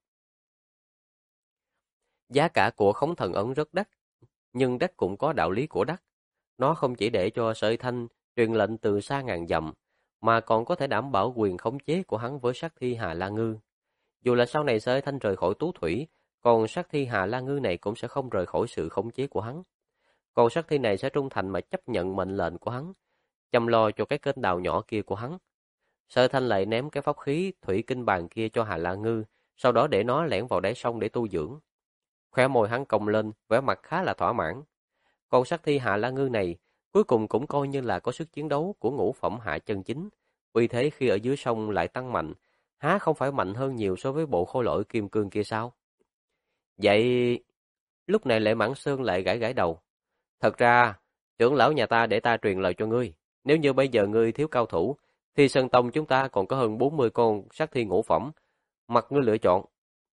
Giá cả của khống thần ấn rất đắt, nhưng đắt cũng có đạo lý của đắt. Nó không chỉ để cho Sở Thanh truyền lệnh từ xa ngàn dặm, mà còn có thể đảm bảo quyền khống chế của hắn với sát thi Hà La Ngư. Dù là sau này Sở Thanh rời khỏi Tú Thủy, còn sát thi Hà La Ngư này cũng sẽ không rời khỏi sự khống chế của hắn. Còn sát thi này sẽ trung thành mà chấp nhận mệnh lệnh của hắn, chăm lo cho cái kênh đào nhỏ kia của hắn. Sở Thanh lại ném cái pháp khí thủy kinh bàn kia cho Hà La Ngư, sau đó để nó lẻn vào đáy sông để tu dưỡng. Khóe môi hắn cong lên, vẻ mặt khá là thỏa mãn. Con sát thi Hạ La Ngư này cuối cùng cũng coi như là có sức chiến đấu của ngũ phẩm hạ chân chính. Vì thế khi ở dưới sông lại tăng mạnh, há không phải mạnh hơn nhiều so với bộ khôi lỗi kim cương kia sao? Vậy, lúc này Lệ Mãn Sơn lại gãi gãi đầu. Thật ra, trưởng lão nhà ta để ta truyền lời cho ngươi. Nếu như bây giờ ngươi thiếu cao thủ, thì Sơn Tông chúng ta còn có hơn 40 con sát thi ngũ phẩm. Mặc ngươi lựa chọn.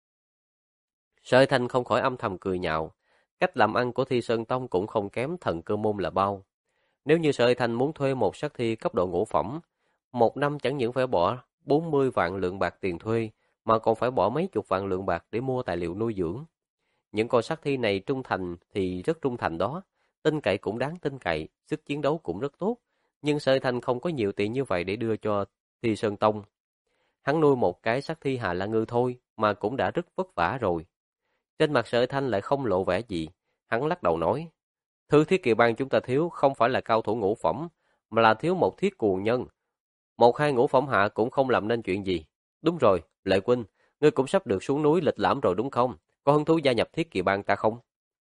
Sợi Thanh không khỏi âm thầm cười nhạo. Cách làm ăn của Thi Sơn Tông cũng không kém Thần Cơ Môn là bao. Nếu như Sợi Thanh muốn thuê một sát thi cấp độ ngũ phẩm, một năm chẳng những phải bỏ 40 vạn lượng bạc tiền thuê, mà còn phải bỏ mấy chục vạn lượng bạc để mua tài liệu nuôi dưỡng. Những con sát thi này trung thành thì rất trung thành đó, tin cậy cũng đáng tin cậy, sức chiến đấu cũng rất tốt. Nhưng Sợi Thanh không có nhiều tiền như vậy để đưa cho Thi Sơn Tông. Hắn nuôi một cái sát thi Hà La Ngư thôi mà cũng đã rất vất vả rồi. Trên mặt Sở Thanh lại không lộ vẻ gì, hắn lắc đầu nói, thứ thiết kỵ bang chúng ta thiếu không phải là cao thủ ngũ phẩm, mà là thiếu một thiết cuồng nhân. Một hai ngũ phẩm hạ cũng không làm nên chuyện gì. Đúng rồi, Lệ huynh, ngươi cũng sắp được xuống núi lịch lãm rồi đúng không? Có hứng thú gia nhập thiết kỵ bang ta không?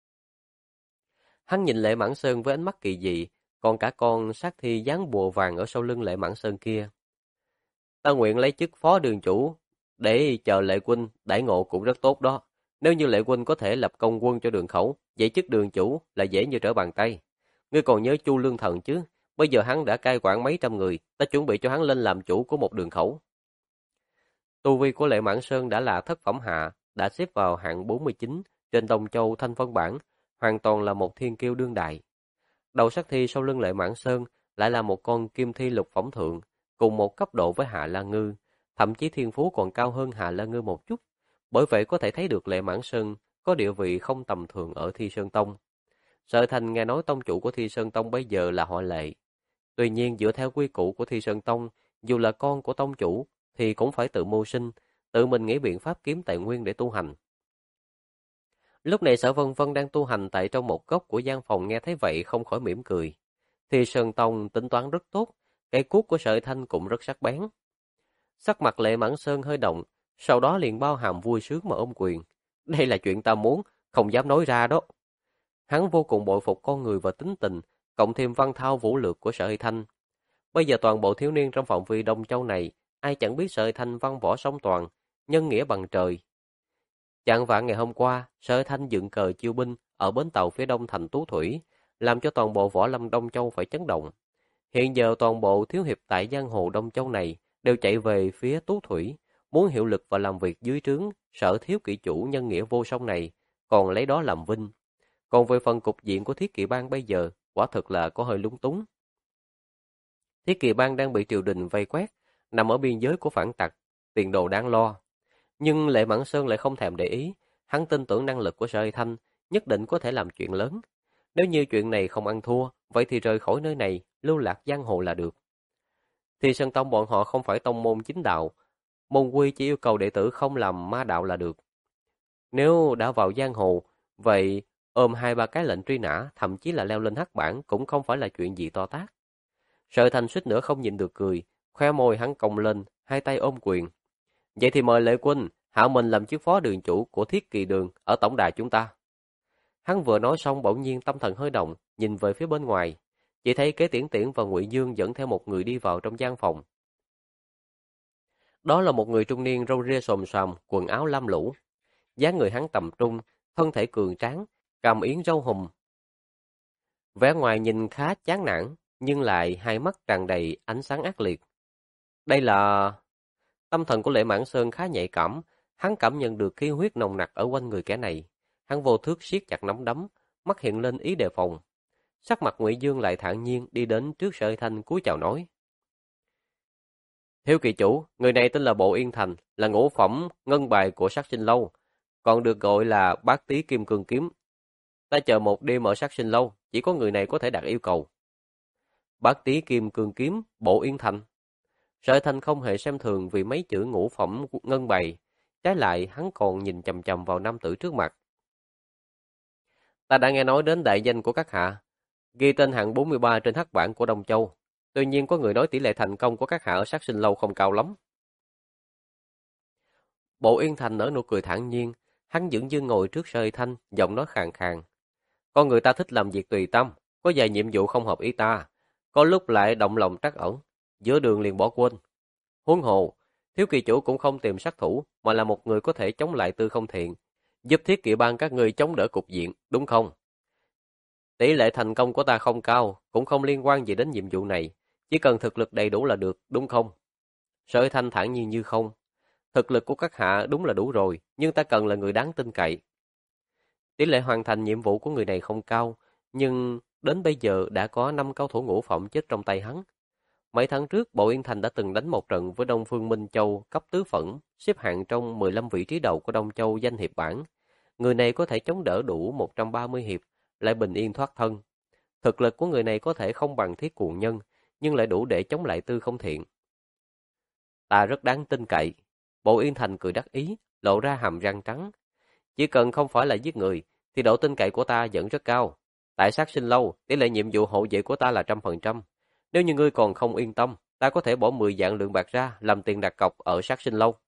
Hắn nhìn Lệ Mãn Sơn với ánh mắt kỳ dị, còn cả con sát thi dáng bùa vàng ở sau lưng Lệ Mãn Sơn kia. Ta nguyện lấy chức phó đường chủ, để chờ Lệ huynh đãi ngộ cũng rất tốt đó. Nếu như Lệ huynh có thể lập công quân cho Đường Khẩu, vậy chức đường chủ là dễ như trở bàn tay. Ngươi còn nhớ Chu Lương Thần chứ? Bây giờ hắn đã cai quản mấy trăm người, ta chuẩn bị cho hắn lên làm chủ của một Đường Khẩu. Tu vi của Lệ Mãn Sơn đã là thất phẩm hạ, đã xếp vào hạng 49 trên Đông Châu Thanh Vân bảng, hoàn toàn là một thiên kiêu đương đại. Đầu sát thi sau lưng Lệ Mãn Sơn lại là một con kim thi lục phẩm thượng, cùng một cấp độ với Hạ La Ngư, thậm chí thiên phú còn cao hơn Hạ La Ngư một chút. Bởi vậy có thể thấy được Lệ Mãn Sơn có địa vị không tầm thường ở Thi Sơn Tông. Sở Thành nghe nói tông chủ của Thi Sơn Tông bây giờ là họ Lệ. Tuy nhiên dựa theo quy củ của Thi Sơn Tông, dù là con của tông chủ thì cũng phải tự mưu sinh, tự mình nghĩ biện pháp kiếm tài nguyên để tu hành. Lúc này Sở Vân Vân đang tu hành tại trong một góc của gian phòng, nghe thấy vậy không khỏi mỉm cười. Thi Sơn Tông tính toán rất tốt, cây cuốc của Sở Thanh cũng rất sắc bén. Sắc mặt Lệ Mãn Sơn hơi động, sau đó liền bao hàm vui sướng mà ôm quyền. Đây là chuyện ta muốn, không dám nói ra đó. Hắn vô cùng bội phục con người và tính tình, cộng thêm văn thao vũ lược của Sở Hy Thanh. Bây giờ toàn bộ thiếu niên trong phạm vi Đông Châu này, ai chẳng biết Sở Hy Thanh văn võ song toàn, nhân nghĩa bằng trời. Chạng vạng ngày hôm qua, Sở Hy Thanh dựng cờ chiêu binh ở bến tàu phía đông thành Tú Thủy, làm cho toàn bộ võ lâm Đông Châu phải chấn động. Hiện giờ toàn bộ thiếu hiệp tại giang hồ Đông Châu này đều chạy về phía Tú Thủy, muốn hiệu lực và làm việc dưới trướng Sở thiếu kỵ chủ nhân nghĩa vô song này, còn lấy đó làm vinh. Còn về phần cục diện của Thiết Kỵ Bang bây giờ, quả thực là có hơi lúng túng. Thiết Kỵ Bang đang bị triều đình vây quét, nằm ở biên giới của phản tặc, tiền đồ đáng lo. Nhưng Lệ Mãn Sơn lại không thèm để ý, hắn tin tưởng năng lực của Sở Hy Thanh, nhất định có thể làm chuyện lớn. Nếu như chuyện này không ăn thua, vậy thì rời khỏi nơi này, lưu lạc giang hồ là được. Thì Sơn Tông bọn họ không phải tông môn chính đạo, môn quy chỉ yêu cầu đệ tử không làm ma đạo là được. Nếu đã vào giang hồ, vậy ôm 2-3 cái lệnh truy nã, thậm chí là leo lên hắc bảng cũng không phải là chuyện gì to tát. Sở Thành suýt nữa không nhìn được cười, khoe môi hắn cong lên, hai tay ôm quyền. Vậy thì mời Lệ Huynh, hạ mình làm chức phó đường chủ của Thiết Kỳ Đường ở tổng đài chúng ta. Hắn vừa nói xong bỗng nhiên tâm thần hơi động, nhìn về phía bên ngoài, chỉ thấy Kế Tiễn Tiễn và Ngụy Dương dẫn theo một người đi vào trong gian phòng. Đó là một người trung niên râu ria xồm xoàm, quần áo lam lũ, dáng người hắn tầm trung, thân thể cường tráng, cằm yến râu hùm. Vẻ ngoài nhìn khá chán nản, nhưng lại hai mắt tràn đầy ánh sáng ác liệt. Đây là... Tâm thần của Lệ Mãn Sơn khá nhạy cảm, hắn cảm nhận được khí huyết nồng nặc ở quanh người kẻ này. Hắn vô thức siết chặt nắm đấm, mắt hiện lên ý đề phòng. Sắc mặt Ngụy Dương lại thản nhiên đi đến trước Sở Thanh cúi chào nói: Thiếu kỳ chủ, người này tên là Bộ Yên Thành, là ngũ phẩm ngân bài của Sát Sinh Lâu, còn được gọi là Bát Tý Kim Cương Kiếm. Ta chờ một đêm ở Sát Sinh Lâu, chỉ có người này có thể đạt yêu cầu. Bát Tý Kim Cương Kiếm, Bộ Yên Thành. Sở Thanh không hề xem thường vì mấy chữ ngũ phẩm ngân bài, trái lại hắn còn nhìn chằm chằm vào nam tử trước mặt. Ta đã nghe nói đến đại danh của các hạ, ghi tên hạng 43 trên hắc bảng của Đông Châu. Tuy nhiên có người nói tỷ lệ thành công của các hạ ở Sát Sinh Lâu không cao lắm. Bộ Yên Thành nở nụ cười thản nhiên, hắn dửng dưng ngồi trước Sở Thanh, giọng nói khàn khàn. Con người ta thích làm việc tùy tâm, có vài nhiệm vụ không hợp ý ta, có lúc lại động lòng trắc ẩn, giữa đường liền bỏ quên. Huống hồ, thiếu kỳ chủ cũng không tìm sát thủ, mà là một người có thể chống lại Tư Không Thiện, giúp Thiết Kỵ Bang các ngươi chống đỡ cục diện, đúng không? Tỷ lệ thành công của ta không cao, cũng không liên quan gì đến nhiệm vụ này, chỉ cần thực lực đầy đủ là được, đúng không? Sở Thanh thản nhiên như không. Thực lực của các hạ đúng là đủ rồi, nhưng ta cần là người đáng tin cậy. Tỷ lệ hoàn thành nhiệm vụ của người này không cao, nhưng đến bây giờ đã có 5 cao thủ ngũ phẩm chết trong tay hắn. Mấy tháng trước, Bộ Yên Thành đã từng đánh một trận với Đông Phương Minh Châu cấp tứ phẩm, xếp hạng trong 15 vị trí đầu của Đông Châu danh hiệp bảng. Người này có thể chống đỡ đủ 130 hiệp, lại bình yên thoát thân. Thực lực của người này có thể không bằng Thiết Cuồng Nhân, nhưng lại đủ để chống lại Tư Không Thiện. Ta rất đáng tin cậy. Bộ Yên Thành cười đắc ý, lộ ra hàm răng trắng. Chỉ cần không phải là giết người, thì độ tin cậy của ta vẫn rất cao. Tại Sát Sinh Lâu, tỷ lệ nhiệm vụ hộ vệ của ta là 100%. Nếu như ngươi còn không yên tâm, ta có thể bỏ 10 vạn lượng bạc ra làm tiền đặt cọc ở Sát Sinh Lâu.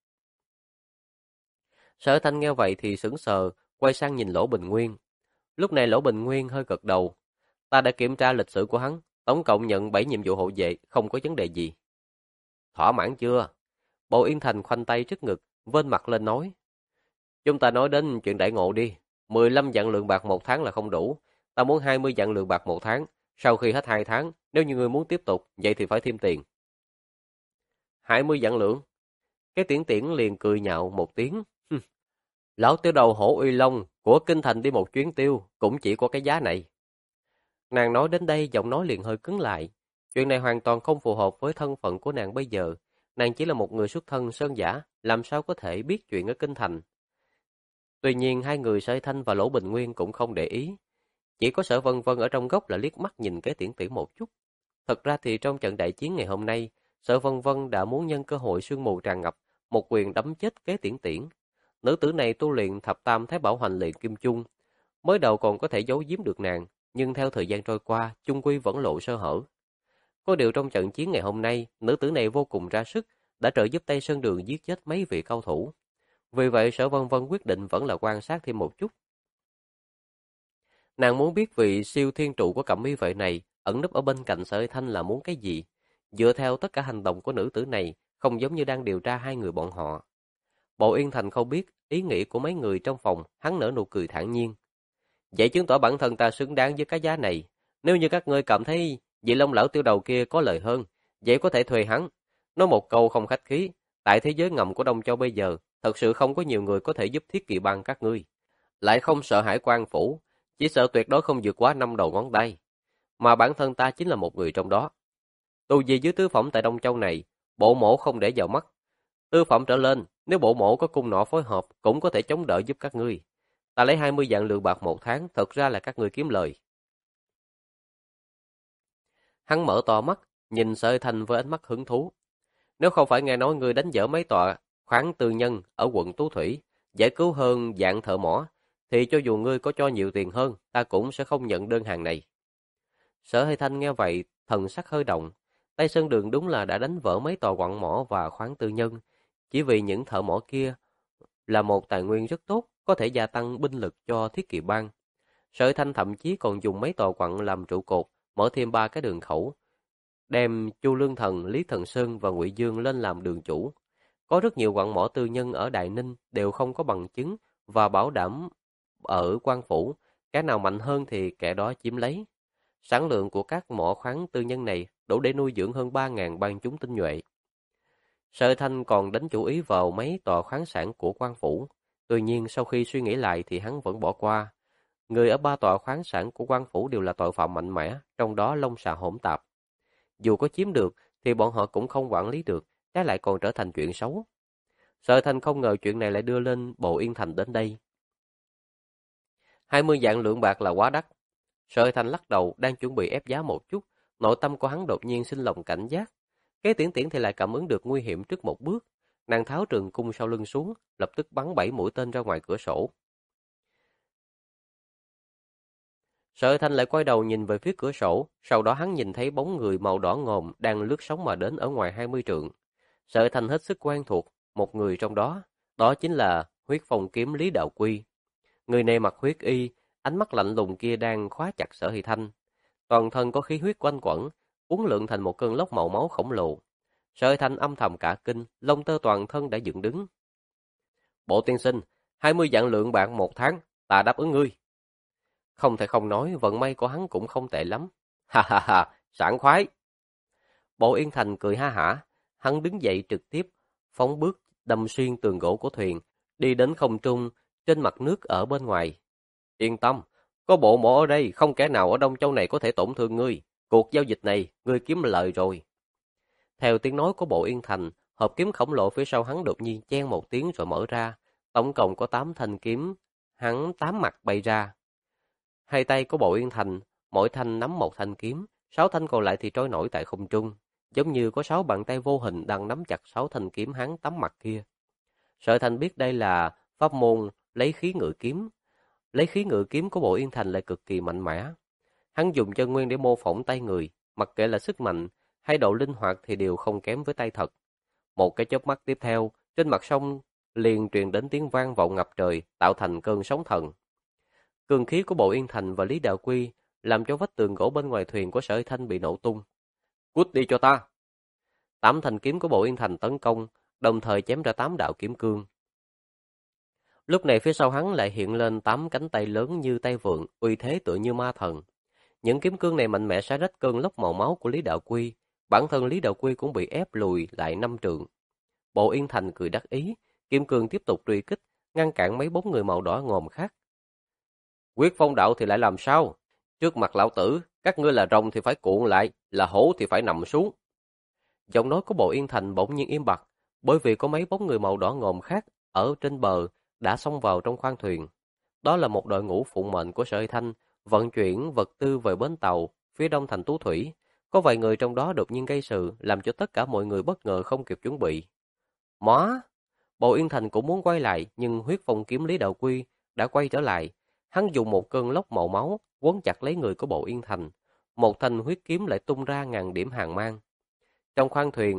Sở Thanh nghe vậy thì sững sờ, quay sang nhìn Lỗ Bình Nguyên. Lúc này Lỗ Bình Nguyên hơi gật đầu. Ta đã kiểm tra lịch sử của hắn, tổng cộng nhận 7 nhiệm vụ hộ vệ, không có vấn đề gì. Thỏa mãn chưa? Bộ Yên Thành khoanh tay trước ngực, vênh mặt lên nói. Chúng ta nói đến chuyện đãi ngộ đi. 15 vạn lượng bạc một tháng là không đủ. Ta muốn 20 vạn lượng bạc một tháng. Sau khi hết 2 tháng, nếu như ngươi muốn tiếp tục, vậy thì phải thêm tiền. 20 vạn lượng. Cái Tiễn Tiễn liền cười nhạo một tiếng. Lão tiểu đầu hổ uy long của kinh thành đi một chuyến tiêu, cũng chỉ có cái giá này. Nàng nói đến đây giọng nói liền hơi cứng lại. Chuyện này hoàn toàn không phù hợp với thân phận của nàng bây giờ. Nàng chỉ là một người xuất thân sơn giả, làm sao có thể biết chuyện ở kinh thành. Tuy nhiên hai người Sở Thanh và Lỗ Bình Nguyên cũng không để ý. Chỉ có Sở Vân Vân ở trong góc là liếc mắt nhìn Kế Tiễn Tiễn một chút. Thật ra thì trong trận đại chiến ngày hôm nay, Sở Vân Vân đã muốn nhân cơ hội sương mù tràn ngập, một quyền đấm chết Kế Tiễn Tiễn. Nữ tử này tu luyện thập tam thái bảo hoành luyện kim chung, mới đầu còn có thể giấu giếm được nàng, nhưng theo thời gian trôi qua, chung quy vẫn lộ sơ hở. Có điều trong trận chiến ngày hôm nay, nữ tử này vô cùng ra sức, đã trợ giúp Tây Sơn Đường giết chết mấy vị cao thủ. Vì vậy Sở Vân Vân quyết định vẫn là quan sát thêm một chút. Nàng muốn biết vị siêu thiên trụ của Cẩm Y Vệ này ẩn núp ở bên cạnh Sở Hải Thanh là muốn cái gì. Dựa theo tất cả hành động của nữ tử này, không giống như đang điều tra hai người bọn họ. Bộ Yên Thành không biết ý nghĩ của mấy người trong phòng, hắn nở nụ cười thản nhiên. Vậy chứng tỏ bản thân ta xứng đáng với cái giá này. Nếu như các ngươi cảm thấy vị Long lão tiêu đầu kia có lời hơn, vậy có thể thuê hắn. Nói một câu không khách khí, tại thế giới ngầm của Đông Châu bây giờ, thật sự không có nhiều người có thể giúp Thiết Kỵ Bang các ngươi. Lại không sợ Hải Quan phủ, chỉ sợ tuyệt đối không vượt quá 5 đầu ngón tay. Mà bản thân ta chính là một người trong đó. Tu vi dưới tứ phẩm tại Đông Châu này, bộ mổ không để vào mắt. Tứ phẩm trở lên, nếu bộ mổ có cung nọ phối hợp, cũng có thể chống đỡ giúp các ngươi. Ta lấy 20 vạn lượng bạc một tháng, thật ra là các ngươi kiếm lời. Hắn mở to mắt, nhìn Sở Thanh với ánh mắt hứng thú. Nếu không phải nghe nói ngươi đánh dở mấy tòa khoáng tư nhân ở quận Tú Thủy, giải cứu hơn dạng thợ mỏ, thì cho dù ngươi có cho nhiều tiền hơn, ta cũng sẽ không nhận đơn hàng này. Sở Hải Thanh nghe vậy, thần sắc hơi động. Tây Sơn Đường đúng là đã đánh vỡ mấy tòa quặng mỏ và khoáng tư nhân, chỉ vì những thợ mỏ kia là một tài nguyên rất tốt, có thể gia tăng binh lực cho Thiết Kỵ Bang. Sở Hải Thanh thậm chí còn dùng mấy tòa quặng làm trụ cột, mở thêm 3 cái đường khẩu, đem Chu Lương Thần, Lý Thần Sơn và Ngụy Dương lên làm đường chủ. Có rất nhiều quặng mỏ tư nhân ở Đại Ninh đều không có bằng chứng và bảo đảm ở quan phủ, cái nào mạnh hơn thì kẻ đó chiếm lấy. Sản lượng của các mỏ khoáng tư nhân này đủ để nuôi dưỡng hơn 3.000 bang chúng tinh nhuệ. Sở Thanh còn đánh chủ ý vào mấy tòa khoáng sản của quan phủ. Tuy nhiên sau khi suy nghĩ lại thì hắn vẫn bỏ qua. Người ở 3 tòa khoáng sản của quan phủ đều là tội phạm mạnh mẽ, trong đó lông xà hỗn tạp. Dù có chiếm được thì bọn họ cũng không quản lý được, trái lại còn trở thành chuyện xấu. Sở Thanh không ngờ chuyện này lại đưa lên Bộ Yên Thành đến đây. 20 vạn lượng bạc là quá đắt. Sở Thanh lắc đầu, đang chuẩn bị ép giá một chút, nội tâm của hắn đột nhiên sinh lòng cảnh giác. Kế Tiễn Tiễn thì lại cảm ứng được nguy hiểm trước một bước, nàng tháo trường cung sau lưng xuống, lập tức bắn 7 mũi tên ra ngoài cửa sổ. Sở Thanh lại quay đầu nhìn về phía cửa sổ, sau đó hắn nhìn thấy bóng người màu đỏ ngòm đang lướt sóng mà đến ở ngoài 20 trượng. Sở Thanh hết sức quen thuộc, một người trong đó, đó chính là Huyết Phong Kiếm Lý Đạo Quy. Người này mặc huyết y, ánh mắt lạnh lùng kia đang khóa chặt Sở Hy Thanh. Toàn thân có khí huyết quanh quẩn, uốn lượn thành một cơn lốc màu máu khổng lồ. Sở Hy Thanh âm thầm cả kinh, lông tơ toàn thân đã dựng đứng. Bộ tiên sinh, 20 vạn lượng bạc một tháng, ta đáp ứng ngươi. Không thể không nói, vận may của hắn cũng không tệ lắm. Ha ha ha, sảng khoái. Bộ Yên Thành cười ha hả, hắn đứng dậy trực tiếp, phóng bước đâm xuyên tường gỗ của thuyền, đi đến không trung, trên mặt nước ở bên ngoài. Yên tâm, có bộ mộ ở đây, không kẻ nào ở Đông Châu này có thể tổn thương ngươi. Cuộc giao dịch này, ngươi kiếm lời rồi. Theo tiếng nói của Bộ Yên Thành, hộp kiếm khổng lồ phía sau hắn đột nhiên chen một tiếng rồi mở ra. Tổng cộng có 8 thanh kiếm, hắn 8 mặt bay ra. Hai tay của Bộ Yên Thành, mỗi thanh nắm một thanh kiếm, 6 thanh còn lại thì trôi nổi tại không trung, giống như có 6 bàn tay vô hình đang nắm chặt 6 thanh kiếm hắn 8 mặt kia. Sở Thành biết đây là pháp môn lấy khí ngự kiếm. Lấy khí ngự kiếm của Bộ Yên Thành lại cực kỳ mạnh mẽ. Hắn dùng chân nguyên để mô phỏng tay người, mặc kệ là sức mạnh hay độ linh hoạt thì đều không kém với tay thật. Một cái chớp mắt tiếp theo, trên mặt sông liền truyền đến tiếng vang vọng ngập trời, tạo thành cơn sóng thần. Cường khí của Bộ Yên Thành và Lý Đạo Quy làm cho vách tường gỗ bên ngoài thuyền của Sở Thanh bị nổ tung. Cút đi cho ta! 8 thanh kiếm của Bộ Yên Thành tấn công, đồng thời chém ra 8 đạo kiếm cương. Lúc này phía sau hắn lại hiện lên 8 cánh tay lớn như tay vượn, uy thế tựa như ma thần. Những kiếm cương này mạnh mẽ xé rách cơn lốc màu máu của Lý Đạo Quy, bản thân Lý Đạo Quy cũng bị ép lùi lại 5 trượng. Bộ Yên Thành cười đắc ý, kiếm cương tiếp tục truy kích, ngăn cản mấy bóng người màu đỏ ngòm khác. Quyết Phong đạo thì lại làm sao? Trước mặt lão tử, các ngươi là rồng thì phải cuộn lại, là hổ thì phải nằm xuống. Giọng nói của Bộ Yên Thành bỗng nhiên im bặt, bởi vì có mấy bóng người màu đỏ ngòm khác ở trên bờ đã xông vào trong khoang thuyền. Đó là một đội ngũ phụng mệnh của Sở Thanh, vận chuyển vật tư về bến tàu phía đông thành Tú Thủy. Có vài người trong đó đột nhiên gây sự, làm cho tất cả mọi người bất ngờ không kịp chuẩn bị. Móa! Bộ Yên Thành cũng muốn quay lại, nhưng huyết phong kiếm Lý Đạo Quy đã quay trở lại. Hắn dùng một cơn lốc màu máu quấn chặt lấy người của Bộ Yên Thành. Một thanh huyết kiếm lại tung ra ngàn điểm hàn mang. Trong khoang thuyền,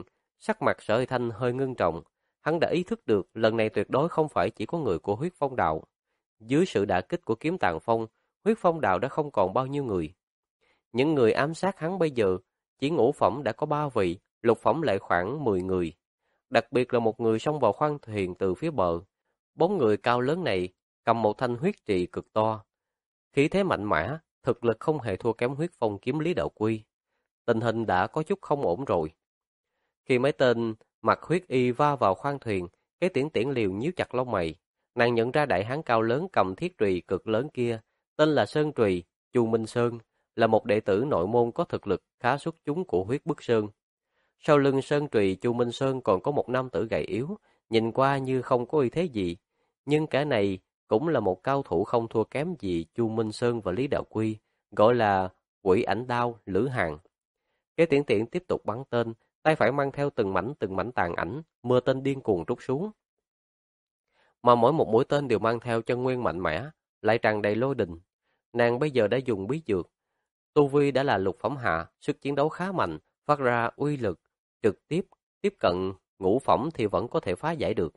Sắc mặt Sở Hy Thanh hơi ngưng trọng, hắn đã ý thức được lần này tuyệt đối không phải chỉ có người của Huyết Phong Đạo. Dưới sự đả kích của Kiếm Tàng Phong, Huyết Phong Đạo đã không còn bao nhiêu người. Những người ám sát hắn bây giờ, chỉ ngũ phẩm đã có 3 vị, lục phẩm lại khoảng 10 người. Đặc biệt là một người xông vào khoang thuyền từ phía bờ. Bốn người cao lớn này cầm một thanh huyết trì cực to. Khí thế mạnh mẽ, thực lực không hề thua kém Huyết Phong kiếm Lý Đạo Quy. Tình hình đã có chút không ổn rồi. Khi mấy tên mặc huyết y va vào khoang thuyền, cái Tiễn Tiễn liều nhíu chặt lông mày. Nàng nhận ra đại hán cao lớn cầm thiết trùy cực lớn kia, tên là Sơn Trùy, Chu Minh Sơn, là một đệ tử nội môn có thực lực khá xuất chúng của Huyết Bức Sơn. Sau lưng Sơn Trùy Chu Minh Sơn còn có một nam tử gầy yếu, nhìn qua như không có uy thế gì, nhưng kẻ này cũng là một cao thủ không thua kém gì Chu Minh Sơn và Lý Đạo Quy, gọi là Quỷ Ảnh Đao Lữ Hàn. Cái Tiễn Tiễn tiếp tục bắn tên, tay phải mang theo từng mảnh tàn ảnh, mưa tên điên cuồng trút xuống. Mà mỗi một mũi tên đều mang theo chân nguyên mạnh mẽ, lại tràn đầy lôi đình. Nàng bây giờ đã dùng bí dược, tu vi đã là lục phẩm hạ, sức chiến đấu khá mạnh, phát ra uy lực trực tiếp tiếp cận ngũ phẩm thì vẫn có thể phá giải được.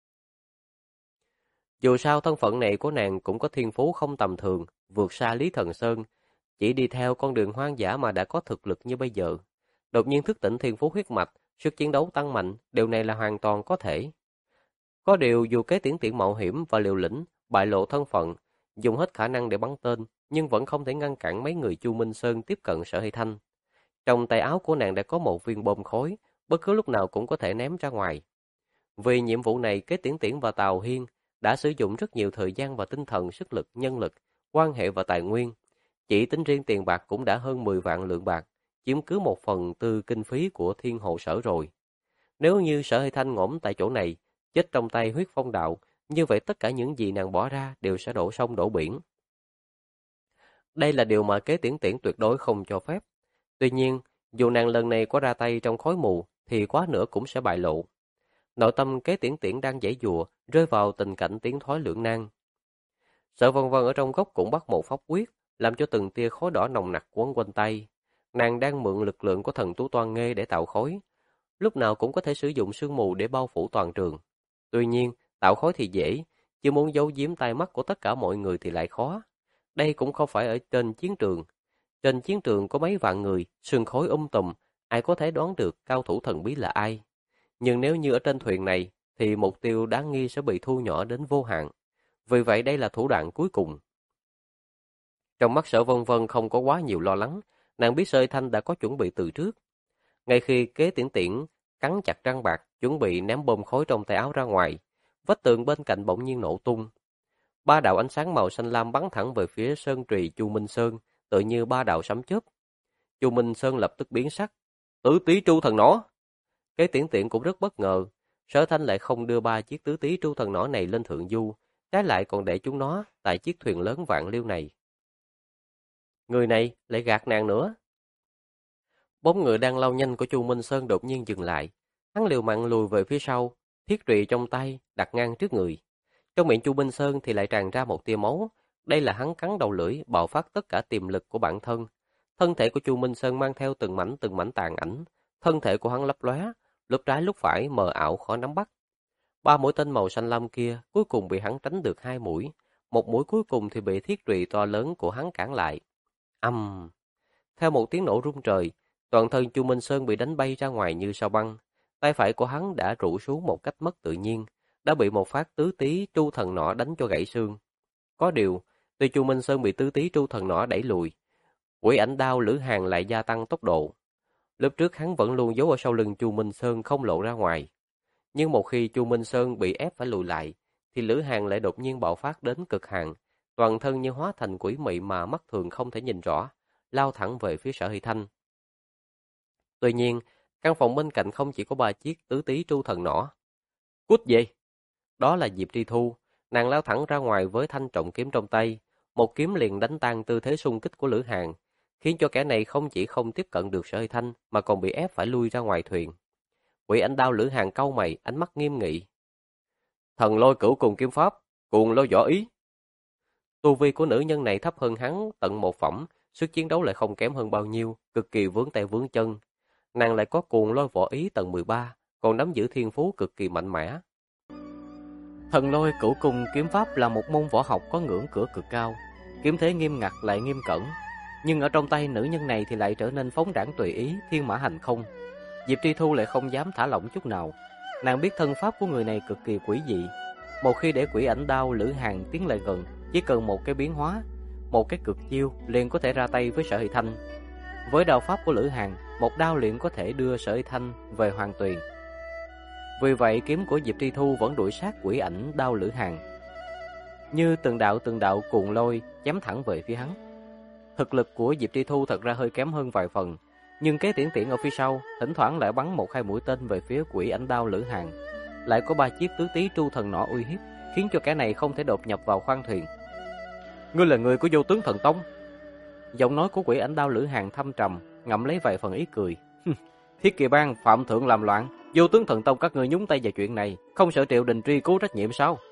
Dù sao thân phận này của nàng cũng có thiên phú không tầm thường, vượt xa Lý Thần Sơn, chỉ đi theo con đường hoang dã mà đã có thực lực như bây giờ. Đột nhiên thức tỉnh thiên phú huyết mạch, sức chiến đấu tăng mạnh, điều này là hoàn toàn có thể. Có điều dù Kế Tiễn Tiễn mạo hiểm và liều lĩnh, bại lộ thân phận, dùng hết khả năng để bắn tên, nhưng vẫn không thể ngăn cản mấy người Chu Minh Sơn tiếp cận Sở Hy Thanh. Trong tay áo của nàng đã có một viên bom khối, bất cứ lúc nào cũng có thể ném ra ngoài. Vì nhiệm vụ này, Kế Tiễn Tiễn và Tào Hiên đã sử dụng rất nhiều thời gian và tinh thần, sức lực, nhân lực, quan hệ và tài nguyên. Chỉ tính riêng tiền bạc cũng đã hơn 10 vạn lượng bạc, chiếm cứ 1/4 kinh phí của Thiên Hộ Sở rồi. Nếu như Sở Hy Thanh ngỗm tại chỗ này, chết trong tay Huyết Phong Đạo, như vậy tất cả những gì nàng bỏ ra đều sẽ đổ sông đổ biển. Đây là điều mà Kế Tiễn Tiễn tuyệt đối không cho phép. Tuy nhiên, dù nàng lần này có ra tay trong khói mù, thì quá nữa cũng sẽ bại lộ. Nội tâm Kế Tiễn Tiễn đang giãy giụa, rơi vào tình cảnh tiến thoái lưỡng nan. Sở Vân Vân ở trong góc cũng bắt một pháp quyết, làm cho từng tia khói đỏ nồng nặc quấn quanh tay. Nàng đang mượn lực lượng của thần Tú Toan Nghê để tạo khói, lúc nào cũng có thể sử dụng sương mù để bao phủ toàn trường. Tuy nhiên, tạo khói thì dễ, chứ muốn giấu giếm tai mắt của tất cả mọi người thì lại khó. Đây cũng không phải ở trên chiến trường. Trên chiến trường có mấy vạn người, sương khói tùm, ai có thể đoán được cao thủ thần bí là ai. Nhưng nếu như ở trên thuyền này, thì mục tiêu đáng nghi sẽ bị thu nhỏ đến vô hạn. Vì vậy đây là thủ đoạn cuối cùng. Trong mắt Sở Vân Vân không có quá nhiều lo lắng, nàng biết Sở Hy Thanh đã có chuẩn bị từ trước. Ngay khi Kế Tiễn Tiễn cắn chặt răng bạc, chuẩn bị ném bom khói trong tay áo ra ngoài, vách tường bên cạnh bỗng nhiên nổ tung. 3 đạo ánh sáng màu xanh lam bắn thẳng về phía Sơn Trì Chu Minh Sơn, tự như 3 đạo sấm chớp. Chu Minh Sơn lập tức biến sắc, Tứ Tý Tru Thần Nỏ. Kế Tiễn Tiễn cũng rất bất ngờ, Sở Thanh lại không đưa 3 chiếc Tứ Tý Tru Thần Nỏ này lên thượng du, trái lại còn để chúng nó tại chiếc thuyền lớn vạn liêu này. Người này lại gạt nàng nữa. Bóng người đang lao nhanh của Chu Minh Sơn đột nhiên dừng lại, hắn liều mạng lùi về phía sau, thiết trùy trong tay đặt ngang trước người. Trong miệng Chu Minh Sơn thì lại tràn ra một tia máu, đây là hắn cắn đầu lưỡi bạo phát tất cả tiềm lực của bản thân. Thân thể của Chu Minh Sơn mang theo từng mảnh tàn ảnh, thân thể của hắn lấp lóe, lúc trái lúc phải mờ ảo khó nắm bắt. 3 mũi tên màu xanh lam kia cuối cùng bị hắn tránh được 2 mũi, một mũi cuối cùng thì bị thiết trùy to lớn của hắn cản lại. Theo một tiếng nổ rung trời, toàn thân Chu Minh Sơn bị đánh bay ra ngoài như sao băng. Tay phải của hắn đã rũ xuống một cách mất tự nhiên, đã bị một phát Tứ Tý Tru Thần Nỏ đánh cho gãy xương. Có điều, tuy Chu Minh Sơn bị Tứ Tý Tru Thần Nỏ đẩy lùi, Quỷ Ảnh Đao Lữ Hàn lại gia tăng tốc độ. Lúc trước hắn vẫn luôn giấu ở sau lưng Chu Minh Sơn không lộ ra ngoài. Nhưng một khi Chu Minh Sơn bị ép phải lùi lại, thì Lữ Hàn lại đột nhiên bạo phát đến cực hạn, toàn thân như hóa thành quỷ mị mà mắt thường không thể nhìn rõ, lao thẳng về phía Sở Hy Thanh. Tuy nhiên, căn phòng bên cạnh không chỉ có 3 chiếc Tứ Tý Tru Thần Nỏ. Cút về! Đó là Diệp Tri Thu, nàng lao thẳng ra ngoài với thanh trọng kiếm trong tay, một kiếm liền đánh tan tư thế xung kích của Lữ Hàn, khiến cho kẻ này không chỉ không tiếp cận được Sở Hy Thanh mà còn bị ép phải lui ra ngoài thuyền. Quỷ Ảnh Đao Lữ Hàn cau mày, ánh mắt nghiêm nghị. Thần Lôi Cửu cùng kiếm pháp, cuồng lôi võ ý. Tu vi của nữ nhân này thấp hơn hắn tận 1 phẩm, sức chiến đấu lại không kém hơn bao nhiêu, cực kỳ vướng tay vướng chân. Nàng lại có cuồng lôi võ ý tầng 13, còn nắm giữ thiên phú cực kỳ mạnh mẽ. Thần lôi cửu cung kiếm pháp là một môn võ học có ngưỡng cửa cực cao, kiếm thế nghiêm ngặt lại nghiêm cẩn, nhưng ở trong tay nữ nhân này thì lại trở nên phóng đãng tùy ý, thiên mã hành không. Diệp Tri Thu lại không dám thả lỏng chút nào. Nàng biết thân pháp của người này cực kỳ quỷ dị. Một khi để quỷ ảnh đao Lữ Hàn tiến lại gần, chỉ cần một cái biến hóa, một cái cực chiêu liền có thể ra tay với Sở Hy Thanh. Với đao pháp của Lữ Hàn, một đao liền có thể đưa Sở Hy Thanh về Hoàng Tuyền. Vì vậy kiếm của Diệp Tri Thu vẫn đuổi sát quỷ ảnh đao Lữ Hàn, như từng đạo cuồng lôi chém thẳng về phía hắn. Thực lực của Diệp Tri Thu thật ra hơi kém hơn vài phần, nhưng Kế Tiễn Tiễn ở phía sau thỉnh thoảng lại bắn một hai mũi tên về phía quỷ ảnh đao Lữ Hàn. Lại có 3 chiếc tứ tý tru thần nỏ uy hiếp, khiến cho kẻ này không thể đột nhập vào khoang thuyền. Ngươi là người của Vô Tướng Thần Tông? Giọng nói của quỷ ảnh đao Lữ Hàn thâm trầm, ngậm lấy vài phần ý cười. Thiết Kỳ Bang phạm thượng làm loạn, Vô Tướng Thần Tông các ngươi nhúng tay vào chuyện này, không sợ triều đình truy cứu trách nhiệm sao?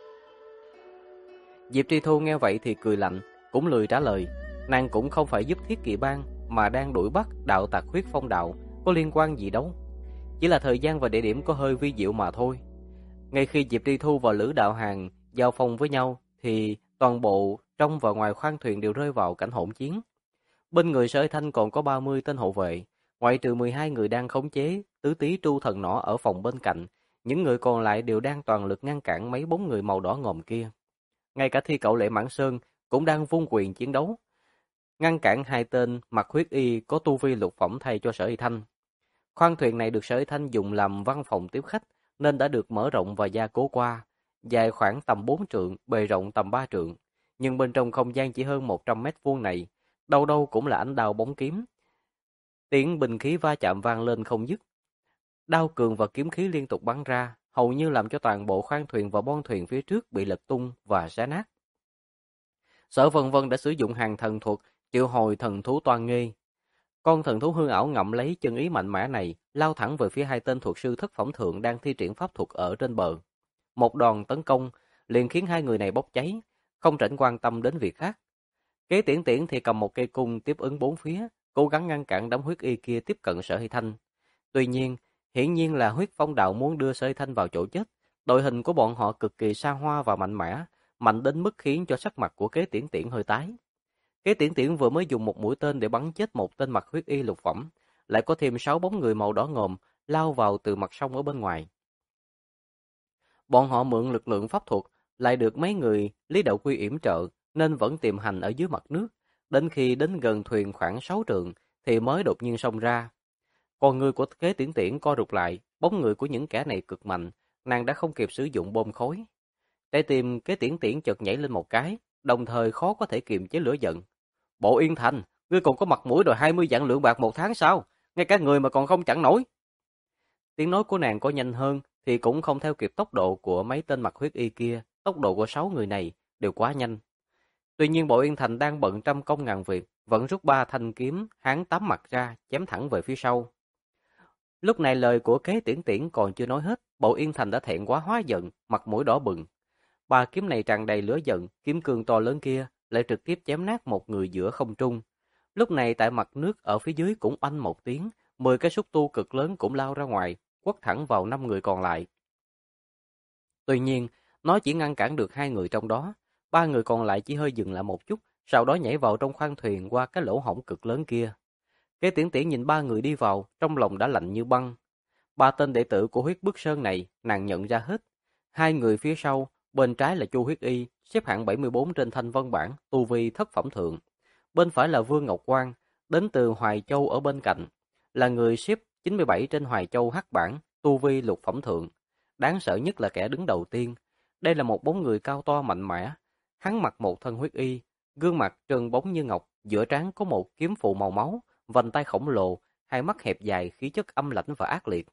Diệp Tri Thu nghe vậy thì cười lạnh, cũng lười trả lời. Nàng cũng không phải giúp Thiết Kỳ Bang, mà đang đuổi bắt đạo tặc Huyết Phong đạo, có liên quan gì đâu. Chỉ là thời gian và địa điểm có hơi vi diệu mà thôi. Ngay khi Diệp Tri Thu và Lữ Đạo Hàn giao phong với nhau, thì toàn bộ trong và ngoài khoang thuyền đều rơi vào cảnh hỗn chiến. Bên người Sở Thanh còn có 30 tên hộ vệ, ngoại trừ 12 người đang khống chế tứ tý tru thần nỏ ở phòng bên cạnh, những người còn lại đều đang toàn lực ngăn cản mấy bóng người màu đỏ ngòm kia. Ngay cả Thi Cậu Lệ Mãn Sơn cũng đang vung quyền chiến đấu, ngăn cản hai tên mặc huyết y có tu vi lục phẩm thay cho Sở Y Thanh. Khoang thuyền này được Sở Y Thanh dùng làm văn phòng tiếp khách nên đã được mở rộng và gia cố qua, dài khoảng tầm 4 trượng, bề rộng tầm 3 trượng, nhưng bên trong không gian chỉ hơn 100 mét vuông này, đâu đâu cũng là ánh đao bóng kiếm. Tiếng binh khí va chạm vang lên không dứt. Đao cường và kiếm khí liên tục bắn ra, hầu như làm cho toàn bộ khoang thuyền và bon thuyền phía trước bị lật tung và xé nát. Sở Vân Vân đã sử dụng hàng thần thuật triệu hồi thần thú Toan Nghê. Con thần thú hư ảo ngậm lấy chân ý mạnh mẽ này, lao thẳng về phía hai tên thuật sư thất phẩm thượng đang thi triển pháp thuật ở trên bờ. Một đòn tấn công liền khiến hai người này bốc cháy, không rảnh quan tâm đến việc khác. Kế Tiễn Tiễn thì cầm một cây cung tiếp ứng bốn phía, cố gắng ngăn cản đám huyết y kia tiếp cận Sở Hy Thanh. Tuy nhiên, hiển nhiên là Huyết Phong đạo muốn đưa Sở Hy Thanh vào chỗ chết. Đội hình của bọn họ cực kỳ xa hoa và mạnh mẽ, mạnh đến mức khiến cho sắc mặt của Kế Tiễn Tiễn hơi tái. Kế Tiễn Tiễn vừa mới dùng một mũi tên để bắn chết một tên mặc huyết y lục phẩm, lại có thêm 6 bóng người màu đỏ ngòm lao vào từ mặt sông ở bên ngoài. Bọn họ mượn lực lượng pháp thuật, lại được mấy người Lý Đạo Quy yểm trợ, nên vẫn tiềm hành ở dưới mặt nước, đến khi đến gần thuyền khoảng 6 trượng thì mới đột nhiên xông ra. Còn người của Kế Tiễn Tiễn co rụt lại, bóng người của những kẻ này cực mạnh, nàng đã không kịp sử dụng bom khối. Trái tim Kế Tiễn Tiễn chợt nhảy lên một cái, đồng thời khó có thể kiềm chế lửa giận. Bộ Yên Thành, ngươi còn có mặt mũi đòi 20 vạn lượng bạc một tháng sao? Ngay cả người mà còn không chặn nổi. Tiếng nói của nàng có nhanh hơn thì cũng không theo kịp tốc độ của mấy tên mặc huyết y kia, tốc độ của 6 người này đều quá nhanh. Tuy nhiên Bộ Yên Thành đang bận trăm công ngàn việc, vẫn rút 3 thanh kiếm hán tám mặt ra, chém thẳng về phía sau. Lúc này lời của Kế Tiễn Tiễn còn chưa nói hết, Bộ Yên Thành đã thẹn quá hóa giận, mặt mũi đỏ bừng. 3 kiếm này tràn đầy lửa giận, kiếm cương to lớn kia lại trực tiếp chém nát một người giữa không trung. Lúc này tại mặt nước ở phía dưới cũng oanh một tiếng, 10 cái xúc tu cực lớn cũng lao ra ngoài, quất thẳng vào 5 người còn lại. Tuy nhiên, nó chỉ ngăn cản được 2 người trong đó, 3 người còn lại chỉ hơi dừng lại một chút, sau đó nhảy vào trong khoang thuyền qua cái lỗ hổng cực lớn kia. Kế Tiễn Tiễn nhìn 3 người đi vào, trong lòng đã lạnh như băng. 3 tên đệ tử của Huyết Bức Sơn này, nàng nhận ra hết. 2 người phía sau, bên trái là Chu Huyết Y, xếp hạng 74 trên thanh vân bảng, tu vi thất phẩm thượng. Bên phải là Vương Ngọc Quang, đến từ Hoài Châu ở bên cạnh, là người xếp 97 trên Hoài Châu hắc bảng, tu vi lục phẩm thượng. Đáng sợ nhất là kẻ đứng đầu tiên. Đây là một bóng người cao to mạnh mẽ. Hắn mặc một thân huyết y, gương mặt trơn bóng như ngọc, giữa trán có một kiếm phụ màu máu, vành tay khổng lồ, hai mắt hẹp dài, khí chất âm lãnh và ác liệt.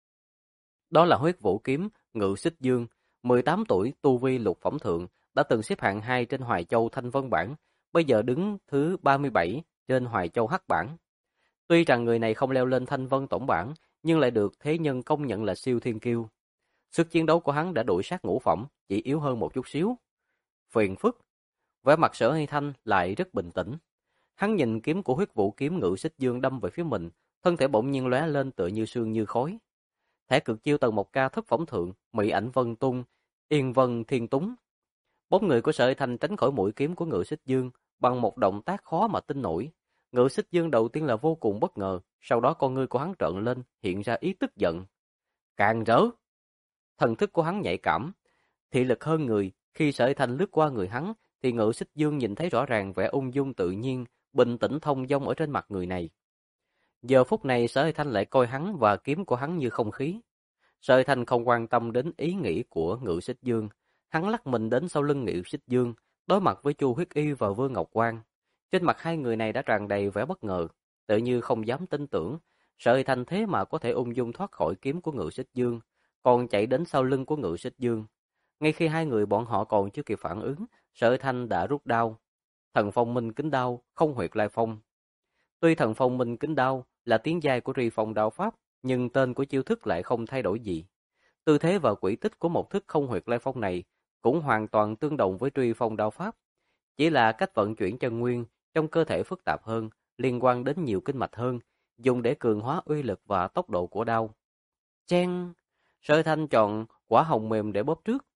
Đó là Huyết Vũ Kiếm, Ngự Xích Dương, 18 tuổi, tu vi lục phẩm thượng, đã từng xếp hạng 2 trên Hoài Châu thanh vân bảng, bây giờ đứng thứ 37 trên Hoài Châu hắc bảng. Tuy rằng người này không leo lên thanh vân tổng bảng, nhưng lại được thế nhân công nhận là siêu thiên kiêu. Sức chiến đấu của hắn đã đuổi sát ngũ phẩm, chỉ yếu hơn một chút xíu. Phiền phức. Vẻ mặt Sở Hy Thanh lại rất bình tĩnh. Hắn nhìn kiếm của Huyết Vũ Kiếm Ngự Xích Dương đâm về phía mình, thân thể bỗng nhiên lóe lên tựa như sương như khói. Thẻ cực chiêu tầng 1 ca thất phóng thượng, mỹ ảnh vân tung, yên vân thiên túng. Bốn người của Sở Thanh tránh khỏi mũi kiếm của Ngự Xích Dương bằng một động tác khó mà tin nổi. Ngự Xích Dương đầu tiên là vô cùng bất ngờ, sau đó con ngươi của hắn trợn lên, hiện ra ý tức giận. Càng rỡ! Thần thức của hắn nhạy cảm, thị lực hơn người, khi Sở Thanh lướt qua người hắn, thì Ngự Xích Dương nhìn thấy rõ ràng vẻ ung dung tự nhiên, bình tĩnh thông dong ở trên mặt người này. Giờ phút này Sở Thanh lại coi hắn và kiếm của hắn như không khí. Sở Thanh không quan tâm đến ý nghĩ của Ngự Xích Dương, hắn lắc mình đến sau lưng Ngự Xích Dương, đối mặt với Chu Huyết Y và Vương Ngọc Quang. Trên mặt hai người này đã tràn đầy vẻ bất ngờ, tự như không dám tin tưởng, Sở Thanh thế mà có thể ung dung thoát khỏi kiếm của Ngự Xích Dương, còn chạy đến sau lưng của Ngự Xích Dương. Ngay khi hai người bọn họ còn chưa kịp phản ứng, Sở Thanh đã rút đao. Thần Phong Minh Kính Đao, không huyệt lai phong. Tuy Thần Phong Minh Kính Đao là tiếng giai của Truy Phong đao pháp, nhưng tên của chiêu thức lại không thay đổi gì. Tư thế và quỹ tích của một thức không huyệt lai phong này cũng hoàn toàn tương đồng với Truy Phong đao pháp, chỉ là cách vận chuyển chân nguyên trong cơ thể phức tạp hơn, liên quan đến nhiều kinh mạch hơn, dùng để cường hóa uy lực và tốc độ của đao. Chen, Sở Thanh chọn quả hồng mềm để bóp trước.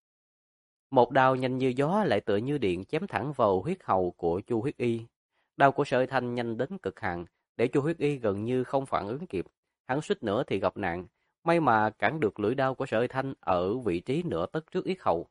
Một đao nhanh như gió lại tựa như điện chém thẳng vào huyết hầu của Chu Huyết Y. Đao của Sở Thanh nhanh đến cực hạn, để Chu Huyết Y gần như không phản ứng kịp. Hắn suýt nữa thì gặp nạn, may mà cản được lưỡi đao của Sở Thanh ở vị trí nửa tấc trước yết hầu.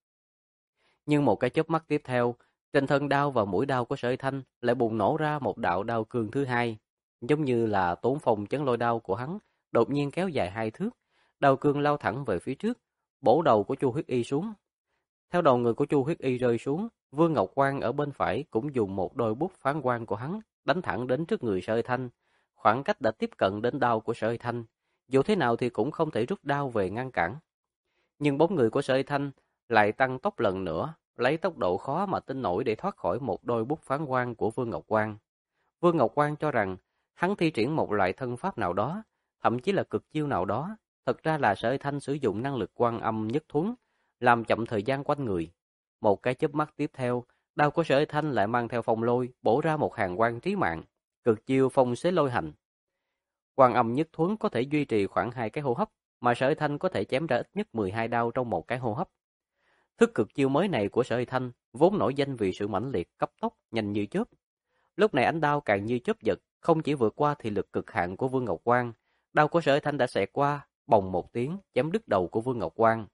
Nhưng một cái chớp mắt tiếp theo, trên thân đao và mũi đao của Sở Thanh lại bùng nổ ra một đạo đao cương thứ hai, giống như là tốn phòng chấn lôi đao của hắn, đột nhiên kéo dài 2 thước, đao cương lao thẳng về phía trước, bổ đầu của Chu Huyết Y xuống. Theo đầu người của Chu Huyết Y rơi xuống, Vương Ngọc Quang ở bên phải cũng dùng một đôi bút phán quan của hắn đánh thẳng đến trước người Sở Thanh. Khoảng cách đã tiếp cận đến đao của Sở Thanh, dù thế nào thì cũng không thể rút đao về ngăn cản. Nhưng bóng người của Sở Thanh lại tăng tốc lần nữa, lấy tốc độ khó mà tin nổi để thoát khỏi một đôi bút phán quan của Vương Ngọc Quang. Vương Ngọc Quang cho rằng hắn thi triển một loại thân pháp nào đó, thậm chí là cực chiêu nào đó, thật ra là Sở Thanh sử dụng năng lực Quan Âm Nhất Thuấn, làm chậm thời gian quanh người. Một cái chớp mắt tiếp theo, đao của Sở Thanh lại mang theo phong lôi, bổ ra một hàng quang trí mạng, cực chiêu phong xế lôi hành. Quan Âm Nhất Thuấn có thể duy trì khoảng 2 cái hô hấp, mà Sở Thanh có thể chém ra ít nhất 12 đao trong một cái hô hấp. Thức cực chiêu mới này của Sở Thanh vốn nổi danh vì sự mãnh liệt, cấp tốc, nhanh như chớp. Lúc này ánh đao càng như chớp giật, không chỉ vượt qua thị lực cực hạn của Vương Ngọc Quang, đao của Sở Thanh đã xẹt qua, bồng một tiếng, chém đứt đầu của Vương Ngọc Quang.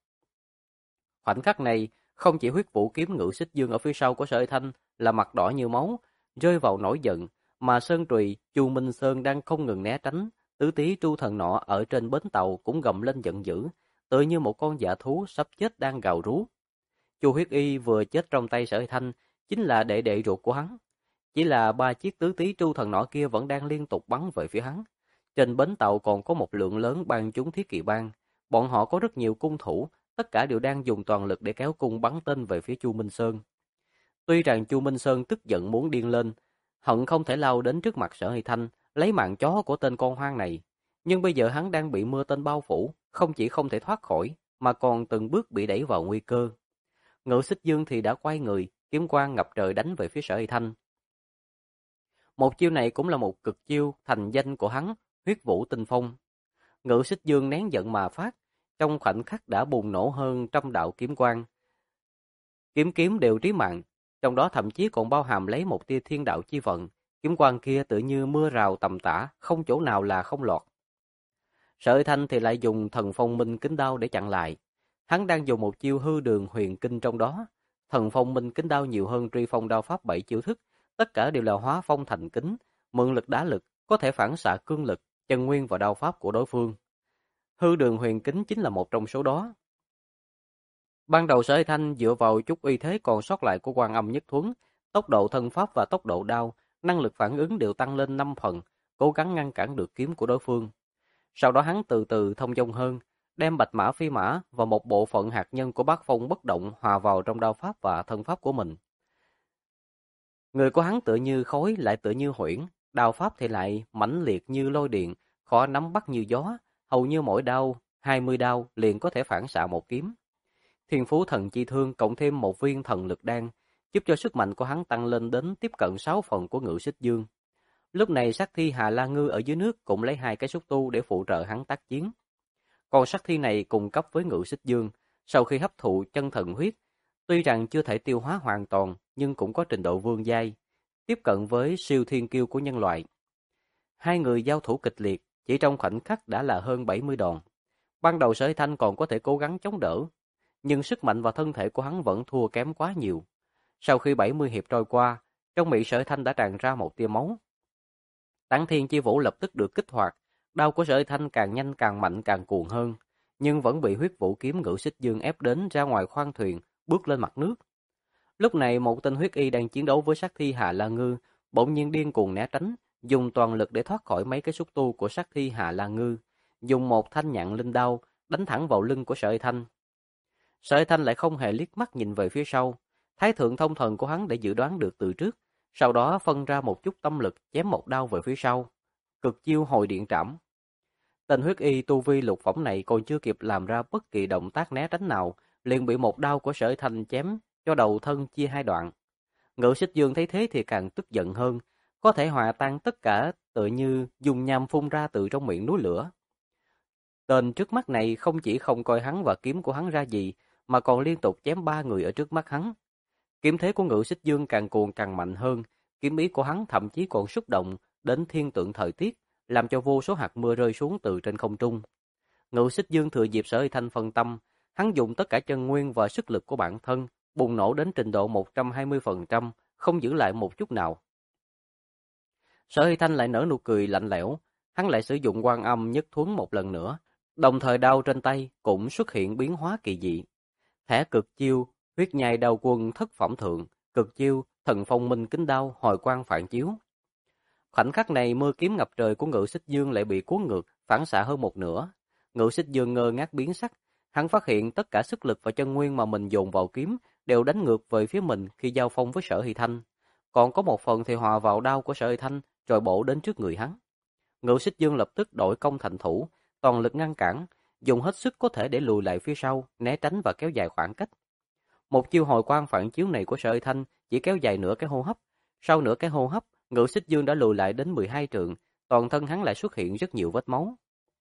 Khoảnh khắc này, không chỉ huyết vũ kiếm Ngự Xích Dương ở phía sau của Sở Thanh là mặt đỏ như máu, rơi vào nổi giận, mà Sơn Trùy, Chu Minh Sơn đang không ngừng né tránh, tứ tí Tru Thần Nọ ở trên bến tàu cũng gầm lên giận dữ, tựa như một con dã thú sắp chết đang gào rú. Chu Huyết Y vừa chết trong tay Sở Thanh, chính là đệ đệ ruột của hắn. Chỉ là 3 chiếc tứ tí Tru Thần Nọ kia vẫn đang liên tục bắn về phía hắn. Trên bến tàu còn có một lượng lớn bang chúng Thiết Kỵ bang, bọn họ có rất nhiều cung thủ, tất cả đều đang dùng toàn lực để kéo cung bắn tên về phía Chu Minh Sơn. Tuy rằng Chu Minh Sơn tức giận muốn điên lên, hận không thể lao đến trước mặt Sở Thanh, lấy mạng chó của tên con hoang này. Nhưng bây giờ hắn đang bị mưa tên bao phủ, không chỉ không thể thoát khỏi, mà còn từng bước bị đẩy vào nguy cơ. Ngự Xích Dương thì đã quay người, kiếm quang ngập trời đánh về phía Sở Thanh. Một chiêu này cũng là một cực chiêu thành danh của hắn, Huyết Vũ Tinh Phong. Ngự Xích Dương nén giận mà phát, trong khoảnh khắc đã bùng nổ hơn 100 đạo kiếm quang. Kiếm đều trí mạng, trong đó thậm chí còn bao hàm lấy một tia thiên đạo chi vận, kiếm quang kia tự như mưa rào tầm tã, không chỗ nào là không lọt. Sở Thanh thì lại dùng Thần Phong Minh Kính Đao để chặn lại. Hắn đang dùng một chiêu hư đường huyền kinh trong đó. Thần Phong Minh Kính Đao nhiều hơn Truy Phong đao pháp 7 chiêu thức, tất cả đều là hóa phong thành kính, mượn lực đá lực, có thể phản xạ cương lực, chân nguyên vào đao pháp của đối phương. Hư đường huyền kính chính là một trong số đó. Ban đầu Sở Thanh dựa vào chút uy thế còn sót lại của Quan Âm Nhất Thuấn, tốc độ thân pháp và tốc độ đao, năng lực phản ứng đều tăng lên 5 phần, cố gắng ngăn cản được kiếm của đối phương. Sau đó hắn từ từ thông dong hơn, đem bạch mã phi mã và một bộ phận hạt nhân của bát phong bất động hòa vào trong đao pháp và thân pháp của mình. Người của hắn tựa như khói lại tựa như huyễn, đao pháp thì lại mãnh liệt như lôi điện, khó nắm bắt như gió, hầu như mỗi đao, 20 đao liền có thể phản xạ một kiếm. Thiên Phú Thần Chi Thương cộng thêm một viên thần lực đan, giúp cho sức mạnh của hắn tăng lên đến tiếp cận 6 phần của Ngự Xích Dương. Lúc này sát thi Hà La Ngư ở dưới nước cũng lấy 2 cái xúc tu để phụ trợ hắn tác chiến. Con sát thi này cùng cấp với Ngự Xích Dương, sau khi hấp thụ chân thần huyết, tuy rằng chưa thể tiêu hóa hoàn toàn, nhưng cũng có trình độ vương giai, tiếp cận với siêu thiên kiêu của nhân loại. Hai người giao thủ kịch liệt, chỉ trong khoảnh khắc đã là hơn 70 đòn. Ban đầu Sở Hy Thanh còn có thể cố gắng chống đỡ, nhưng sức mạnh và thân thể của hắn vẫn thua kém quá nhiều. Sau khi 70 hiệp trôi qua, trong miệng Sở Hy Thanh đã tràn ra một tia máu. Táng Thiên Chi Vũ lập tức được kích hoạt, đao của Sở Hy Thanh càng nhanh càng mạnh càng cuồng hơn, nhưng vẫn bị huyết vũ kiếm Ngự Xích Dương ép đến ra ngoài khoang thuyền, bước lên mặt nước. Lúc này một tên huyết y đang chiến đấu với sát thi Hạ La Ngư, bỗng nhiên điên cuồng né tránh, dùng toàn lực để thoát khỏi mấy cái xúc tu của sát thi Hạ La Ngư, dùng một thanh nhạn linh đao đánh thẳng vào lưng của Sở Hy Thanh. Sở Hy Thanh lại không hề liếc mắt nhìn về phía sau, thái thượng thông thần của hắn để dự đoán được từ trước, sau đó phân ra một chút tâm lực chém một đao về phía sau, cực chiêu hồi điện trảm. Tên huyết y tu vi lục phẩm này còn chưa kịp làm ra bất kỳ động tác né tránh nào, liền bị một đao của Sở Hy Thanh chém cho đầu thân chia hai đoạn. Ngự Xích Dương thấy thế thì càng tức giận hơn, có thể hòa tan tất cả tựa như dùng nham phun ra từ trong miệng núi lửa. Tên trước mắt này không chỉ không coi hắn và kiếm của hắn ra gì, mà còn liên tục chém 3 người ở trước mắt hắn. Kiếm thế của Ngự Xích Dương càng cuồng càng mạnh hơn, kiếm ý của hắn thậm chí còn xúc động đến thiên tượng thời tiết, làm cho vô số hạt mưa rơi xuống từ trên không trung. Ngự Xích Dương thừa dịp Sở Hy Thanh phân tâm, hắn dùng tất cả chân nguyên và sức lực của bản thân, bùng nổ đến trình độ 120%, không giữ lại một chút nào. Sở Hy Thanh lại nở nụ cười lạnh lẽo, hắn lại sử dụng Quan Âm Nhất Thuấn một lần nữa, đồng thời đao trên tay cũng xuất hiện biến hóa kỳ dị. Thẻ cực chiêu, huyết nhai đao quân thất phẩm thượng, cực chiêu, thần phong minh kính đao, hồi quang phản chiếu. Khoảnh khắc này mưa kiếm ngập trời của Ngự Xích Dương lại bị cuốn ngược, phản xạ hơn một nửa. Ngự Xích Dương ngơ ngác biến sắc, hắn phát hiện tất cả sức lực và chân nguyên mà mình dồn vào kiếm đều đánh ngược về phía mình khi giao phong với Sở Hy Thanh, còn có một phần thì hòa vào đao của Sở Hy Thanh rồi bổ đến trước người hắn. Ngự Xích Dương lập tức đổi công thành thủ, toàn lực ngăn cản, dùng hết sức có thể để lùi lại phía sau, né tránh và kéo dài khoảng cách. Một chiêu hồi quang phản chiếu này của Sở Hy Thanh chỉ kéo dài nửa cái hô hấp, sau nửa cái hô hấp, Ngự Xích Dương đã lùi lại đến 12 trượng, toàn thân hắn lại xuất hiện rất nhiều vết máu.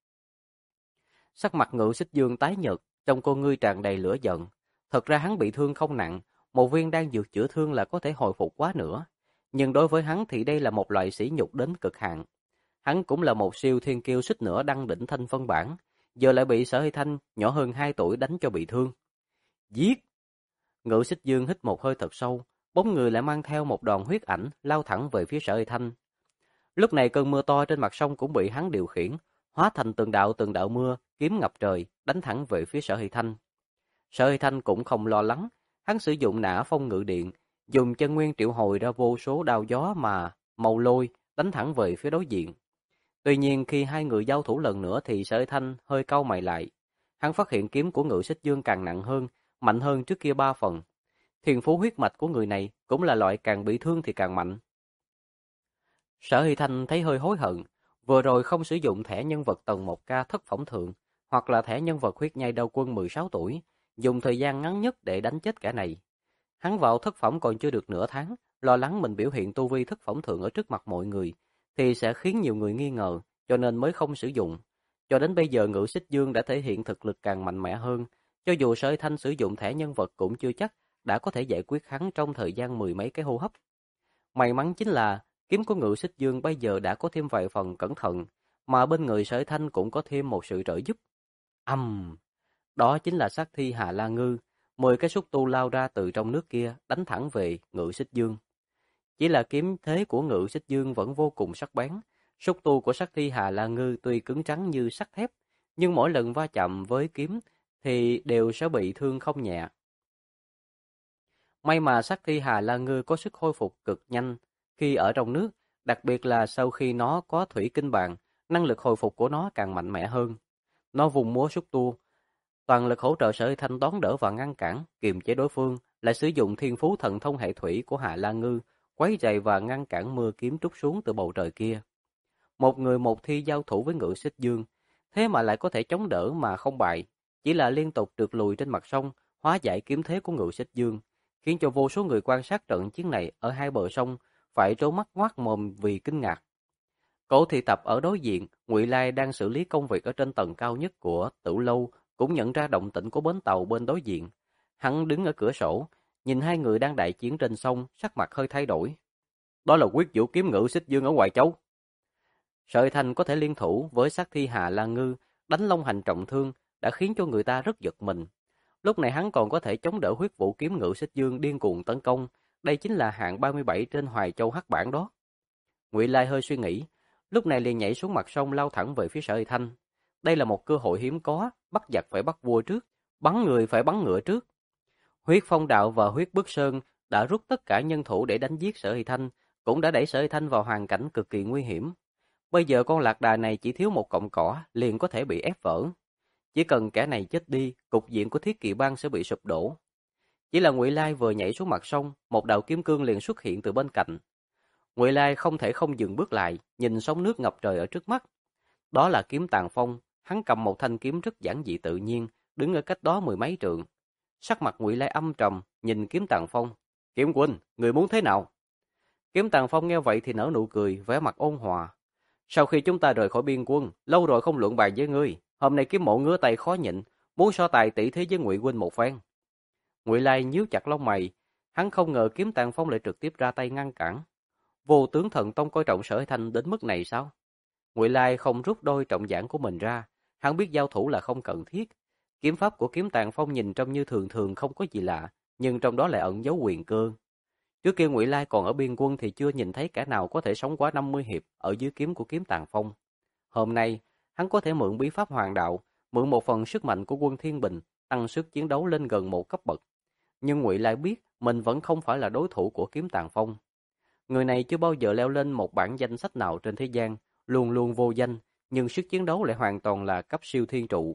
Sắc mặt Ngự Xích Dương tái nhợt, trong con ngươi tràn đầy lửa giận. Thật ra hắn bị thương không nặng, một viên đan dược chữa thương là có thể hồi phục quá nữa. Nhưng đối với hắn thì đây là một loại sỉ nhục đến cực hạn. Hắn cũng là một siêu thiên kiêu suýt nữa đăng đỉnh thanh phân bản, giờ lại bị Sở Hy Thanh nhỏ hơn 2 tuổi đánh cho bị thương. Giết! Ngự Xích Dương hít một hơi thật sâu, bóng người lại mang theo một đoàn huyết ảnh lao thẳng về phía Sở Hy Thanh. Lúc này cơn mưa to trên mặt sông cũng bị hắn điều khiển, hóa thành từng đạo mưa, kiếm ngập trời, đánh thẳng về phía Sở Hy Thanh. Sở Hy Thanh cũng không lo lắng, hắn sử dụng Nã Phong Ngự Điện, dùng chân nguyên triệu hồi ra vô số đao gió mà màu lôi đánh thẳng về phía đối diện. Tuy nhiên khi hai người giao thủ lần nữa thì Sở Hy Thanh hơi cau mày lại. Hắn phát hiện kiếm của Ngự Xích Dương càng nặng hơn, mạnh hơn trước kia 3 phần. Thiên phú huyết mạch của người này cũng là loại càng bị thương thì càng mạnh. Sở Hy Thanh thấy hơi hối hận, vừa rồi không sử dụng thẻ nhân vật tầng 1K thất phẩm thượng, hoặc là thẻ nhân vật huyết nhai đao quân 16 tuổi, dùng thời gian ngắn nhất để đánh chết kẻ này. Hắn vào thất phẩm còn chưa được nửa tháng, lo lắng mình biểu hiện tu vi thất phẩm thượng ở trước mặt mọi người, thì sẽ khiến nhiều người nghi ngờ, cho nên mới không sử dụng. Cho đến bây giờ Ngự Xích Dương đã thể hiện thực lực càng mạnh mẽ hơn, cho dù Sở Hy Thanh sử dụng thẻ nhân vật cũng chưa chắc đã có thể giải quyết hắn trong thời gian 10 mấy cái hô hấp. May mắn chính là kiếm của Ngự Xích Dương bây giờ đã có thêm vài phần cẩn thận, mà bên người Sở Hy Thanh cũng có thêm một sự trợ giúp. Đó chính là sát thi Hà La Ngư, 10 cái xúc tu lao ra từ trong nước kia, đánh thẳng về Ngự Xích Dương. Chỉ là kiếm thế của Ngự Xích Dương vẫn vô cùng sắc bén, xúc tu của sát thi Hà La Ngư tuy cứng trắng như sắt thép, nhưng mỗi lần va chạm với kiếm thì đều sẽ bị thương không nhẹ. May mà sát thi Hà La Ngư có sức hồi phục cực nhanh khi ở trong nước, đặc biệt là sau khi nó có thủy kinh bàn, năng lực hồi phục của nó càng mạnh mẽ hơn. Nó vùng múa xúc tu, toàn lực hỗ trợ Sở Hy Thanh đón đỡ và ngăn cản, kiềm chế đối phương, lại sử dụng thiên phú thần thông hệ thủy của Hà La Ngư, quấy rầy và ngăn cản mưa kiếm trút xuống từ bầu trời kia. Một người một thi giao thủ với Ngự Xích Dương, thế mà lại có thể chống đỡ mà không bại, chỉ là liên tục trượt lùi trên mặt sông, hóa giải kiếm thế của Ngự Xích Dương, khiến cho vô số người quan sát trận chiến này ở hai bờ sông phải trố mắt ngoác mồm vì kinh ngạc. Cổ thị tập ở đối diện, Ngụy Lai đang xử lý công việc ở trên tầng cao nhất của Tử Lâu, cũng nhận ra động tĩnh của bến tàu bên đối diện. Hắn đứng ở cửa sổ, nhìn hai người đang đại chiến trên sông, sắc mặt hơi thay đổi. Đó là quyết vũ kiếm ngự xích dương ở Hoài Châu. Sợi Thành có thể liên thủ với sát thi Hà Lan Ngư, đánh Long Hành trọng thương, đã khiến cho người ta rất giật mình. Lúc này hắn còn có thể chống đỡ huyết vũ kiếm ngự xích dương điên cuồng tấn công, đây chính là hạng 37 trên Hoài Châu hắc bảng đó. Ngụy Lai hơi suy nghĩ, lúc này liền nhảy xuống mặt sông lao thẳng về phía Sợi Thanh. Đây là một cơ hội hiếm có, bắt giặc phải bắt vua trước, bắn người phải bắn ngựa trước. Huyết Phong Đạo và Huyết Bức Sơn đã rút tất cả nhân thủ để đánh giết Sở Hy Thanh, cũng đã đẩy Sở Hy Thanh vào hoàn cảnh cực kỳ nguy hiểm. Bây giờ con lạc đà này chỉ thiếu một cọng cỏ, liền có thể bị ép vỡ. Chỉ cần kẻ này chết đi, cục diện của Thiết Kỵ Bang sẽ bị sụp đổ. Chỉ là Ngụy Lai vừa nhảy xuống mặt sông, một đạo kiếm cương liền xuất hiện từ bên cạnh. Ngụy Lai không thể không dừng bước lại, nhìn sóng nước ngập trời ở trước mắt. Đó là kiếm Tàn Phong, hắn cầm một thanh kiếm rất giản dị tự nhiên, đứng ở cách đó mười mấy trượng. Sắc mặt Ngụy Lai âm trầm, nhìn kiếm Tàn Phong. Kiếm huynh, người muốn thế nào? Kiếm Tàn Phong nghe vậy thì nở nụ cười, vẻ mặt ôn hòa. Sau khi chúng ta rời khỏi biên quân, lâu rồi không luận bàn với ngươi, hôm nay kiếm mộ ngứa tay khó nhịn, muốn so tài tỷ thí với Ngụy huynh một phen. Ngụy Lai nhíu chặt lông mày, hắn không ngờ kiếm Tàn Phong lại trực tiếp ra tay ngăn cản. Vô tướng thần tông coi trọng Sở Hy Thanh đến mức này sao? Ngụy Lai không rút đôi trọng giảng của mình ra, hắn biết giao thủ là không cần thiết. Kiếm pháp của kiếm Tàn Phong nhìn trông như thường thường không có gì lạ, nhưng trong đó lại ẩn giấu quyền cơ. Trước kia Ngụy Lai còn ở biên quân thì chưa nhìn thấy kẻ nào có thể sống quá 50 hiệp ở dưới kiếm của kiếm Tàn Phong. Hôm nay, hắn có thể mượn bí pháp hoàng đạo, mượn một phần sức mạnh của quân Thiên Bình, tăng sức chiến đấu lên gần một cấp bậc. Nhưng Ngụy Lai biết mình vẫn không phải là đối thủ của kiếm Tàn Phong. Người này chưa bao giờ leo lên một bảng danh sách nào trên thế gian, luôn luôn vô danh, nhưng sức chiến đấu lại hoàn toàn là cấp siêu thiên trụ.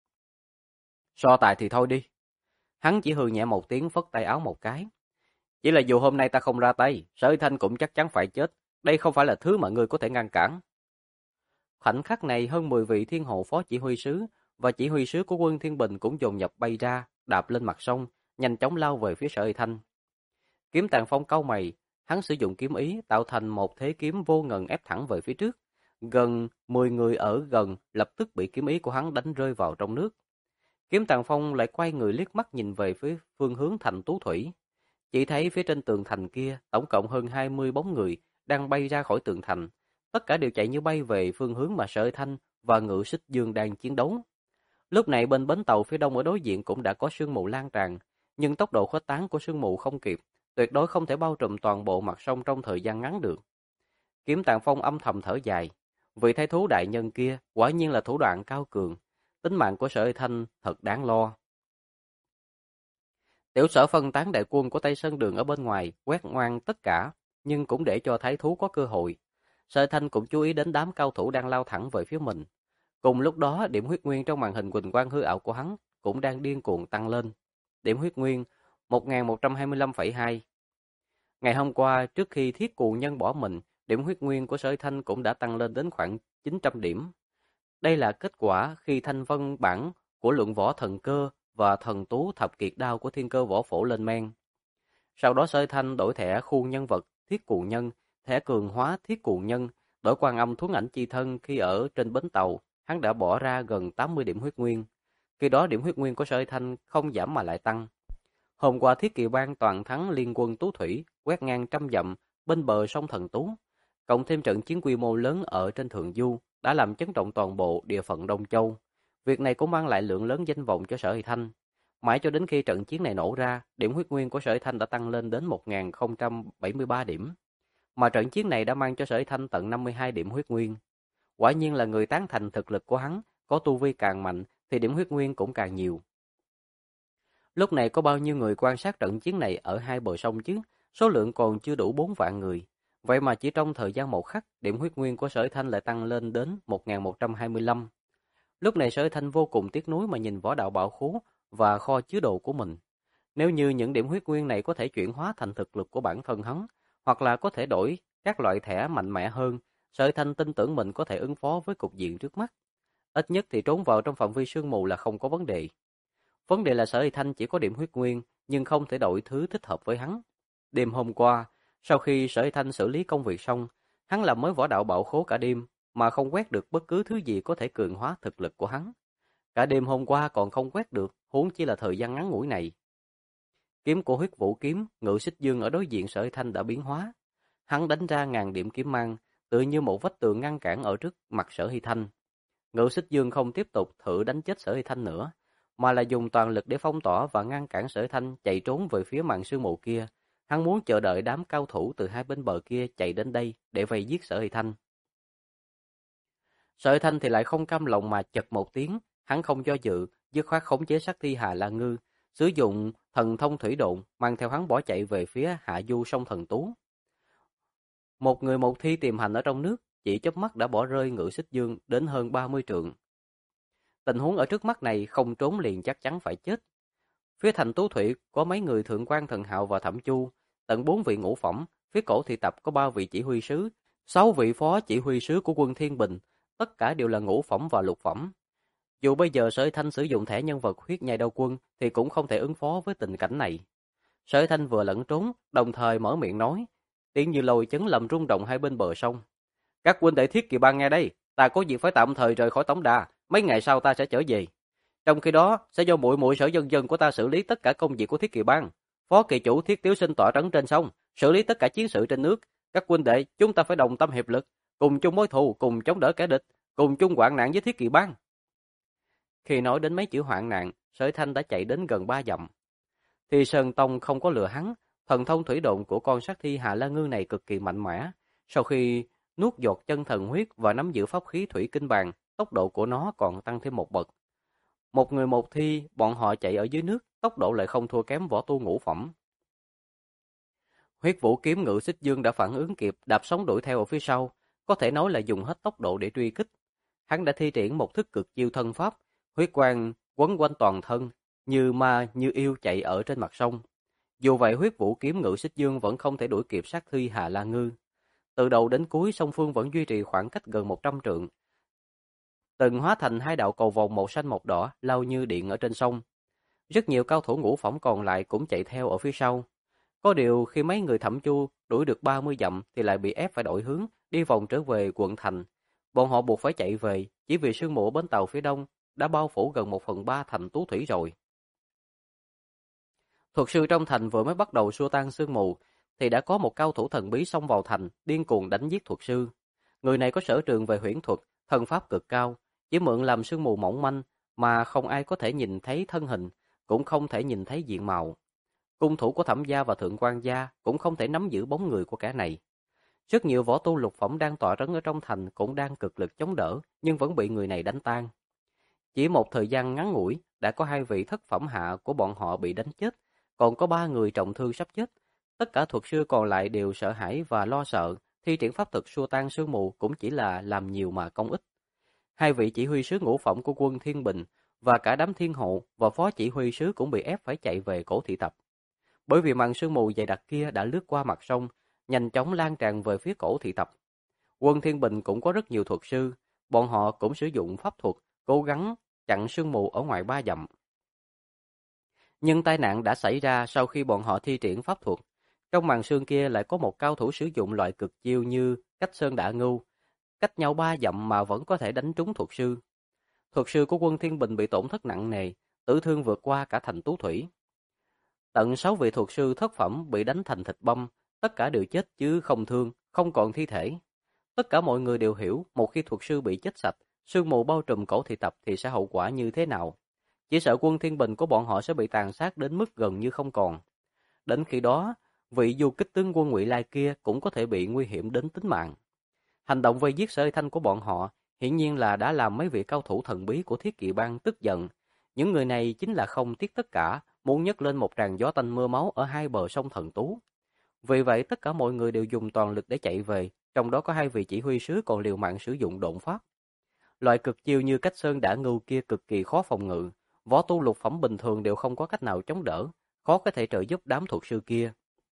So tài thì thôi đi. Hắn chỉ hừ nhẹ một tiếng phất tay áo một cái. Chỉ là dù hôm nay ta không ra tay, Sở Hy Thanh cũng chắc chắn phải chết. Đây không phải là thứ mà ngươi có thể ngăn cản. Khoảnh khắc này hơn 10 vị thiên hộ phó chỉ huy sứ và chỉ huy sứ của quân Thiên Bình cũng dồn dập bay ra, đạp lên mặt sông, nhanh chóng lao về phía Sở Hy Thanh. Kiếm Tàn Phong cau mày, hắn sử dụng kiếm ý tạo thành một thế kiếm vô ngần ép thẳng về phía trước. Gần 10 người ở gần lập tức bị kiếm ý của hắn đánh rơi vào trong nước. Kiếm Tàn Phong lại quay người liếc mắt nhìn về phía phương hướng thành Tú Thủy. Chỉ thấy phía trên tường thành kia, tổng cộng hơn 20 bóng người đang bay ra khỏi tường thành. Tất cả đều chạy như bay về phương hướng mà Sở Thanh và Ngự Xích Dương đang chiến đấu. Lúc này bên bến tàu phía đông ở đối diện cũng đã có sương mù lan tràn, nhưng tốc độ khuếch tán của sương mù không kịp, tuyệt đối không thể bao trùm toàn bộ mặt sông trong thời gian ngắn được. Kiếm Tàn Phong âm thầm thở dài, vị thái thú đại nhân kia quả nhiên là thủ đoạn cao cường, tính mạng của Sở Thanh thật đáng lo. Tiểu Sở phân tán đại quân của Tây Sơn Đường ở bên ngoài, quét ngoan tất cả, nhưng cũng để cho thái thú có cơ hội. Sở Thanh cũng chú ý đến đám cao thủ đang lao thẳng về phía mình. Cùng lúc đó, điểm huyết nguyên trong màn hình quỳnh quang hư ảo của hắn cũng đang điên cuồng tăng lên. Điểm huyết nguyên 1125,2. Ngày hôm qua, trước khi Thiết Cù Nhân bỏ mình, điểm huyết nguyên của Sở Thanh cũng đã tăng lên đến khoảng 900 điểm. Đây là kết quả khi thanh vân bản của lượng võ thần cơ và thần tú thập kiệt đao của thiên cơ võ phổ lên men. Sau đó Sở Thanh đổi thẻ khuôn nhân vật Thiết Cù Nhân, thẻ cường hóa Thiết Cù Nhân, đổi Quan Âm Thuấn Ảnh Chi Thân khi ở trên bến tàu, hắn đã bỏ ra gần 80 điểm huyết nguyên. Khi đó điểm huyết nguyên của Sở Thanh không giảm mà lại tăng. Hôm qua Thiết Kỵ Bang toàn thắng liên quân Tú Thủy, quét ngang trăm dặm bên bờ sông Thần Tú, cộng thêm trận chiến quy mô lớn ở trên Thượng Du đã làm chấn động toàn bộ địa phận Đông Châu. Việc này cũng mang lại lượng lớn danh vọng cho Sở Hy Thanh. Mãi cho đến khi trận chiến này nổ ra, điểm huyết nguyên của Sở Hy Thanh đã tăng lên đến 1073 điểm. Mà trận chiến này đã mang cho Sở Hy Thanh tận 52 điểm huyết nguyên. Quả nhiên là người tán thành thực lực của hắn, có tu vi càng mạnh thì điểm huyết nguyên cũng càng nhiều. Lúc này có bao nhiêu người quan sát trận chiến này ở hai bờ sông chứ? Số lượng còn chưa đủ 4 vạn người. Vậy mà chỉ trong thời gian một khắc, điểm huyết nguyên của Sở Thanh lại tăng lên đến 1125. Lúc này Sở Thanh vô cùng tiếc nuối mà nhìn võ đạo bảo khố và kho chứa đồ của mình. Nếu như những điểm huyết nguyên này có thể chuyển hóa thành thực lực của bản thân hắn, hoặc là có thể đổi các loại thẻ mạnh mẽ hơn, Sở Thanh tin tưởng mình có thể ứng phó với cục diện trước mắt. Ít nhất thì trốn vào trong phạm vi sương mù là không có vấn đề. Vấn đề là Sở Thanh chỉ có điểm huyết nguyên, nhưng không thể đổi thứ thích hợp với hắn. Đêm hôm qua, sau khi Sở Thanh xử lý công việc xong, Hắn làm mới võ đạo bạo khố cả đêm, mà không quét được bất cứ thứ gì có thể cường hóa thực lực của hắn. Cả đêm hôm qua còn không quét được, huống chi là thời gian ngắn ngủi này. Kiếm của Huyết Vũ kiếm, Ngự Xích Dương ở đối diện Sở Hy Thanh đã biến hóa. Hắn đánh ra ngàn điểm kiếm mang, tựa như một vách tường ngăn cản ở trước mặt Sở Hy Thanh. Ngự Xích Dương không tiếp tục thử đánh chết Sở Hy Thanh nữa, mà là dùng toàn lực để phong tỏa và ngăn cản Sở Hy Thanh chạy trốn về phía màn sương mù kia. Hắn muốn chờ đợi đám cao thủ từ hai bên bờ kia chạy đến đây để vây giết Sở Hy Thanh. Sở Hy Thanh thì lại không cam lòng mà chật một tiếng, hắn không do dự, dứt khoát khống chế sát thi Hà La Ngư, sử dụng thần thông thủy độn, mang theo hắn bỏ chạy về phía hạ du sông Thần Tú. Một người một thi tìm hành ở trong nước, chỉ chớp mắt đã bỏ rơi Ngự Xích Dương đến hơn 30 trượng. Tình huống ở trước mắt này không trốn liền chắc chắn phải chết. Phía thành Tú Thủy có mấy người Thượng quan Thần Hạo và Thẩm Chu, tận 4 vị ngũ phẩm, phía cổ thị tập có 3 vị chỉ huy sứ, 6 vị phó chỉ huy sứ của quân Thiên Bình, tất cả đều là ngũ phẩm và lục phẩm. Dù bây giờ Sở Thanh sử dụng thẻ nhân vật huyết nhai đao quân thì cũng không thể ứng phó với tình cảnh này. Sở Thanh vừa lẫn trốn, đồng thời mở miệng nói, tiếng như lôi chấn làm rung động hai bên bờ sông. Các huynh đệ Thiết Kỵ Bang nghe đây, ta có việc phải tạm thời rời khỏi tổng đà, mấy ngày sau ta sẽ trở về. Trong khi đó, sẽ do muội muội Sở Dân Dân của ta xử lý tất cả công việc của Thiết Kỵ Bang. Phó kỳ chủ Thiết Tiếu Sinh tọa trấn trên sông, xử lý tất cả chiến sự trên nước. Các huynh đệ, chúng ta phải đồng tâm hiệp lực, cùng chung mối thù, cùng chống đỡ kẻ địch, cùng chung hoạn nạn với Thiết Kỵ Bang. Khi nói đến mấy chữ hoạn nạn, Sở Thanh đã chạy đến gần 3 dặm. Thì Sơn Tông không có lừa hắn, thần thông thủy độn của con sát thi Hà La Ngư này cực kỳ mạnh mẽ. Sau khi nuốt giọt chân thần huyết và nắm giữ pháp khí thủy kinh bàn, tốc độ của nó còn tăng thêm một bậc. Một người một thi, bọn họ chạy ở dưới nước, tốc độ lại không thua kém võ tu ngũ phẩm. Huyết Vũ kiếm Ngự Xích Dương đã phản ứng kịp, đạp sóng đuổi theo ở phía sau, có thể nói là dùng hết tốc độ để truy kích. Hắn đã thi triển một thức cực chiêu thân pháp, huyết quang quấn quanh toàn thân, như ma như yêu chạy ở trên mặt sông. Dù vậy Huyết Vũ kiếm Ngự Xích Dương vẫn không thể đuổi kịp sát thi Hà La Ngư. Từ đầu đến cuối song phương vẫn duy trì khoảng cách gần 100 trượng. Từng hóa thành hai đạo cầu vồng màu xanh một đỏ lao như điện ở trên sông. Rất nhiều cao thủ ngũ phẩm còn lại cũng chạy theo ở phía sau. Có điều khi mấy người Thẩm Chu đuổi được 30 dặm thì lại bị ép phải đổi hướng, đi vòng trở về quận thành. Bọn họ buộc phải chạy về, chỉ vì sương mù bến tàu phía đông đã bao phủ gần 1/3 thành Tú Thủy rồi. Thuật sư trong thành vừa mới bắt đầu xua tan sương mù, thì đã có một cao thủ thần bí xông vào thành, điên cuồng đánh giết thuật sư. Người này có sở trường về huyễn thuật, thần pháp cực cao, chỉ mượn làm sương mù mỏng manh mà không ai có thể nhìn thấy thân hình, cũng không thể nhìn thấy diện mạo. Cung thủ của Thẩm gia và Thượng quan gia cũng không thể nắm giữ bóng người của kẻ này. Rất nhiều võ tu lục phẩm đang tọa trấn ở trong thành cũng đang cực lực chống đỡ, nhưng vẫn bị người này đánh tan. Chỉ một thời gian ngắn ngủi, đã có 2 vị thất phẩm hạ của bọn họ bị đánh chết, còn có 3 người trọng thương sắp chết. Tất cả thuật sư còn lại đều sợ hãi và lo sợ, thi triển pháp thuật xua tan sương mù cũng chỉ là làm nhiều mà công ít. 2 vị chỉ huy sứ ngũ phẩm của quân Thiên Bình và cả đám thiên hộ và phó chỉ huy sứ cũng bị ép phải chạy về cổ thị tập. Bởi vì màn sương mù dày đặc kia đã lướt qua mặt sông, nhanh chóng lan tràn về phía cổ thị tập. Quân Thiên Bình cũng có rất nhiều thuật sư, bọn họ cũng sử dụng pháp thuật, cố gắng chặn sương mù ở ngoài 3 dặm. Nhưng tai nạn đã xảy ra sau khi bọn họ thi triển pháp thuật. Trong màn sương kia lại có một cao thủ sử dụng loại cực chiêu như Cách Sơn Đả Ngưu, cách nhau 3 dặm mà vẫn có thể đánh trúng thuật sư. Thuật sư của quân Thiên Bình bị tổn thất nặng nề, tử thương vượt qua cả thành Tú Thủy. Tận 6 vị thuật sư thất phẩm bị đánh thành thịt băm, tất cả đều chết chứ không thương, không còn thi thể. Tất cả mọi người đều hiểu, một khi thuật sư bị chết sạch, sương mù bao trùm cổ thị tập thì sẽ hậu quả như thế nào. Chỉ sợ quân Thiên Bình của bọn họ sẽ bị tàn sát đến mức gần như không còn. Đến khi đó, vị du kích tướng quân Ngụy Lai kia cũng có thể bị nguy hiểm đến tính mạng. Hành động vây giết Sở Thanh của bọn họ hiển nhiên là đã làm mấy vị cao thủ thần bí của Thiết Kỵ Bang tức giận. Những người này chính là không tiếc tất cả, muốn nhấc lên một tràng gió tanh mưa máu ở hai bờ sông Thần Tú. Vì vậy tất cả mọi người đều dùng toàn lực để chạy về, trong đó có 2 vị chỉ huy sứ còn liều mạng sử dụng độn pháp. Loại cực chiêu như Cách Sơn Đả Ngưu kia cực kỳ khó phòng ngự, võ tu lục phẩm bình thường đều không có cách nào chống đỡ, khó có thể trợ giúp đám thuật sư kia.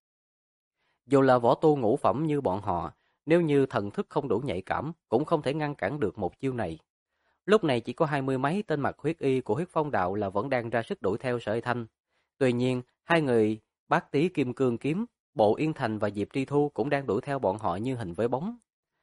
Dù là võ tu ngũ phẩm như bọn họ, nếu như thần thức không đủ nhạy cảm, cũng không thể ngăn cản được một chiêu này. Lúc này chỉ có 20 mấy tên mặc huyết y của Huyết Phong đạo là vẫn đang ra sức đuổi theo Sở Thanh. Tuy nhiên, 2 người Bát Tý Kim Cương kiếm, Bộ Yên Thành và Diệp Tri Thu cũng đang đuổi theo bọn họ như hình với bóng.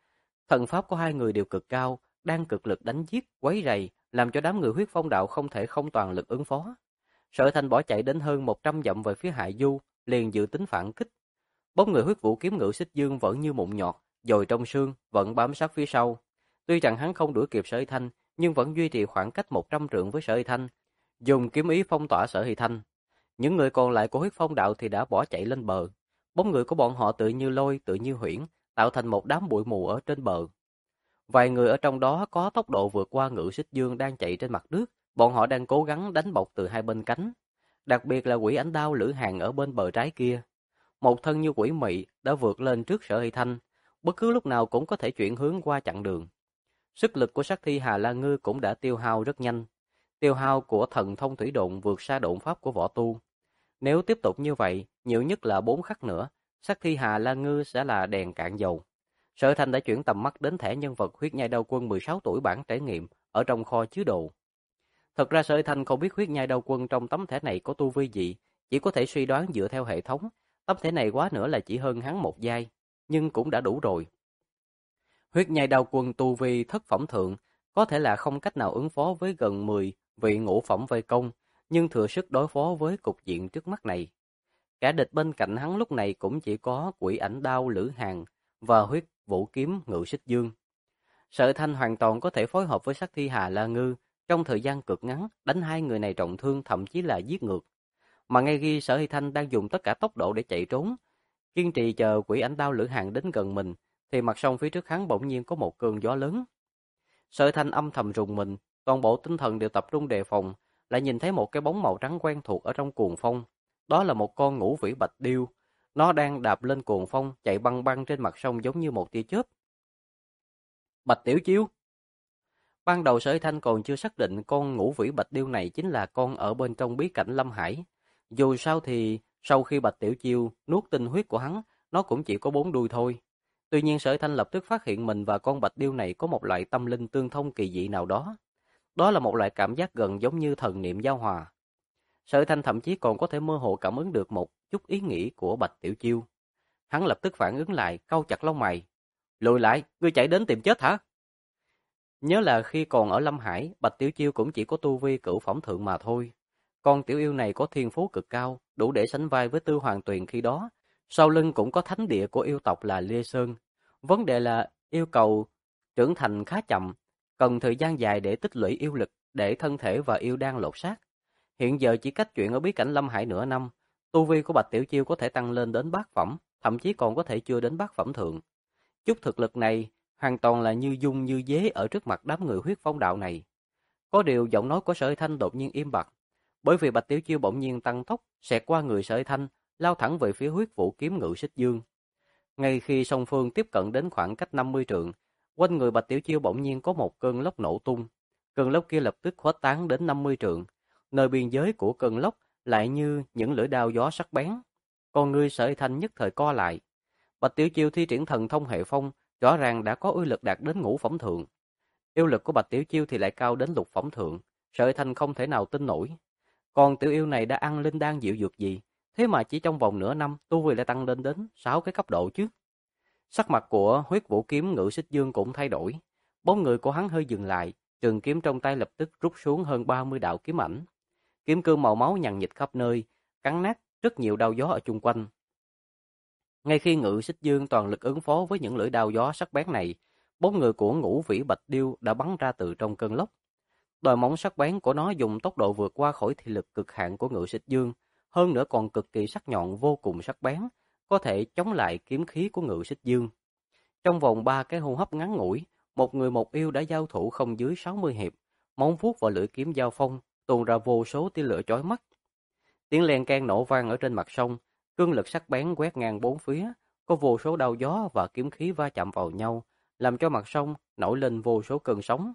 Thần pháp của hai người đều cực cao, đang cực lực đánh giết, quấy rầy, làm cho đám người Huyết Phong đạo không thể không toàn lực ứng phó. Sở Thanh bỏ chạy đến hơn 100 dặm về phía Hạ Du, liền dự tính phản kích. Bóng người Huyết Vũ Kiếm Ngự Xích Dương vẫn như mụn nhọt, dồi trong xương, vẫn bám sát phía sau. Tuy rằng hắn không đuổi kịp Sở Hy Thanh, nhưng vẫn duy trì khoảng cách 100 trượng với Sở Hy Thanh, dùng kiếm ý phong tỏa Sở Hy Thanh. Những người còn lại của Huyết Phong đạo thì đã bỏ chạy lên bờ. Bóng người của bọn họ tự như lôi, tự như huyễn, tạo thành một đám bụi mù ở trên bờ. Vài người ở trong đó có tốc độ vượt qua Ngự Xích Dương đang chạy trên mặt nước, bọn họ đang cố gắng đánh bọc từ hai bên cánh. Đặc biệt là quỷ ảnh đao Lữ Hàn ở bên bờ trái kia. Một thân như quỷ mị đã vượt lên trước Sở Hy Thanh, bất cứ lúc nào cũng có thể chuyển hướng qua chặn đường. Sức lực của sát thi Hà La Ngư cũng đã tiêu hao rất nhanh. Tiêu hao của thần thông thủy độn vượt xa độn pháp của võ tu. Nếu tiếp tục như vậy, nhiều nhất là 4 khắc nữa, sát thi Hà La Ngư sẽ là đèn cạn dầu. Sở Thanh đã chuyển tầm mắt đến thẻ nhân vật huyết nhai đao quân 16 tuổi bản trải nghiệm ở trong kho chứa đồ. Thật ra Sở Thanh không biết huyết nhai đao quân trong tấm thẻ này có tu vi gì, chỉ có thể suy đoán dựa theo hệ thống. Tấm thẻ này quá nữa là chỉ hơn hắn một giai, nhưng cũng đã đủ rồi. Huyết nhai đao quân tu vi thất phẩm thượng, có thể là không cách nào ứng phó với gần 10 vị ngũ phẩm vây công, nhưng thừa sức đối phó với cục diện trước mắt này. Cả địch bên cạnh hắn lúc này cũng chỉ có quỷ ảnh đao Lữ Hàn và huyết vũ kiếm Ngự Xích Dương. Sở Thanh hoàn toàn có thể phối hợp với sát thi Hà La Ngư trong thời gian cực ngắn đánh hai người này trọng thương, thậm chí là giết ngược. Mà ngay khi Sở Hy Thanh đang dùng tất cả tốc độ để chạy trốn, kiên trì chờ quỷ ảnh đao Lữ Hàn đến gần mình, thì mặt sông phía trước hắn bỗng nhiên có một cơn gió lớn. Sở Thanh âm thầm rùng mình, toàn bộ tinh thần đều tập trung đề phòng, lại nhìn thấy một cái bóng màu trắng quen thuộc ở trong cuồng phong. Đó là một con ngũ vĩ bạch điêu, nó đang đạp lên cuồng phong, chạy băng băng trên mặt sông giống như một tia chớp. Bạch Tiểu Chiêu. Ban đầu Sở Thanh còn chưa xác định con ngũ vĩ bạch điêu này chính là con ở bên trong bí cảnh Lâm Hải. Dù sao thì sau khi Bạch Tiểu Chiêu nuốt tinh huyết của hắn, nó cũng chỉ có 4 đuôi thôi. Tuy nhiên Sở Thanh lập tức phát hiện mình và con bạch điêu này có một loại tâm linh tương thông kỳ dị nào đó. Đó là một loại cảm giác gần giống như thần niệm giao hòa. Sở Thanh thậm chí còn có thể mơ hồ cảm ứng được một chút ý nghĩ của Bạch Tiểu Chiêu. Hắn lập tức phản ứng lại, cau chặt lông mày. Lùi lại, ngươi chạy đến tìm chết hả? Nhớ là khi còn ở Lâm Hải, Bạch Tiểu Chiêu cũng chỉ có tu vi cửu phẩm thượng mà thôi. Con tiểu yêu này có thiên phú cực cao, đủ để sánh vai với Tư Hoàng Tuyền khi đó. Sau lưng cũng có thánh địa của yêu tộc là Lê Sơn. Vấn đề là yêu cầu trưởng thành khá chậm, cần thời gian dài để tích lũy yêu lực, để thân thể và yêu đan lột xác. Hiện giờ chỉ cách chuyện ở bí cảnh Lâm Hải nửa năm, tu vi của Bạch Tiểu Chiêu có thể tăng lên đến bát phẩm, thậm chí còn có thể chưa đến bát phẩm thượng. Chút thực lực này hoàn toàn là như dung như dế ở trước mặt đám người huyết phong đạo này. Có điều giọng nói của Sở Thanh đột nhiên im bặt, bởi vì Bạch Tiểu Chiêu bỗng nhiên tăng tốc, xẹt qua người Sở Thanh, lao thẳng về phía huyết vũ kiếm Ngự Xích Dương. Ngay khi song phương tiếp cận đến khoảng cách 50 trượng, quanh người Bạch Tiểu Chiêu bỗng nhiên có một cơn lốc nổ tung. Cơn lốc kia lập tức khuếch tán đến 50 trượng, nơi biên giới của cơn lốc lại như những lưỡi đao gió sắc bén. Con người Sở Thanh nhất thời co lại. Bạch Tiểu Chiêu thi triển thần thông hệ phong, rõ ràng đã có uy lực đạt đến ngũ phẩm thượng. Yêu lực của Bạch Tiểu Chiêu thì lại cao đến lục phẩm thượng, Sở Thanh không thể nào tin nổi. Còn tiểu yêu này đã ăn linh đan diệu dược gì, thế mà chỉ trong vòng nửa năm tu vi lại tăng lên đến 6 cái cấp độ chứ. Sắc mặt của huyết vũ kiếm Ngự Xích Dương cũng thay đổi, bóng người của hắn hơi dừng lại, trường kiếm trong tay lập tức rút xuống hơn 30 đạo kiếm ảnh. Kiếm cương màu máu nhằn nhịt khắp nơi, cắn nát rất nhiều đao gió ở chung quanh. Ngay khi Ngự Xích Dương toàn lực ứng phó với những lưỡi đao gió sắc bén này, bóng người của ngũ vĩ bạch điêu đã bắn ra từ trong cơn lốc. Đôi móng sắc bén của nó dùng tốc độ vượt qua khỏi thị lực cực hạn của Ngự Xích Dương, hơn nữa còn cực kỳ sắc nhọn vô cùng sắc bén, có thể chống lại kiếm khí của Ngự Xích Dương. Trong vòng 3 cái hô hấp ngắn ngủi, một người một yêu đã giao thủ không dưới 60 hiệp, móng vuốt và lưỡi kiếm giao phong, tuôn ra vô số tia lửa chói mắt. Tiếng len keng nổ vang ở trên mặt sông, cương lực sắc bén quét ngang bốn phía, có vô số đao gió và kiếm khí va chạm vào nhau, làm cho mặt sông nổi lên vô số cơn sóng.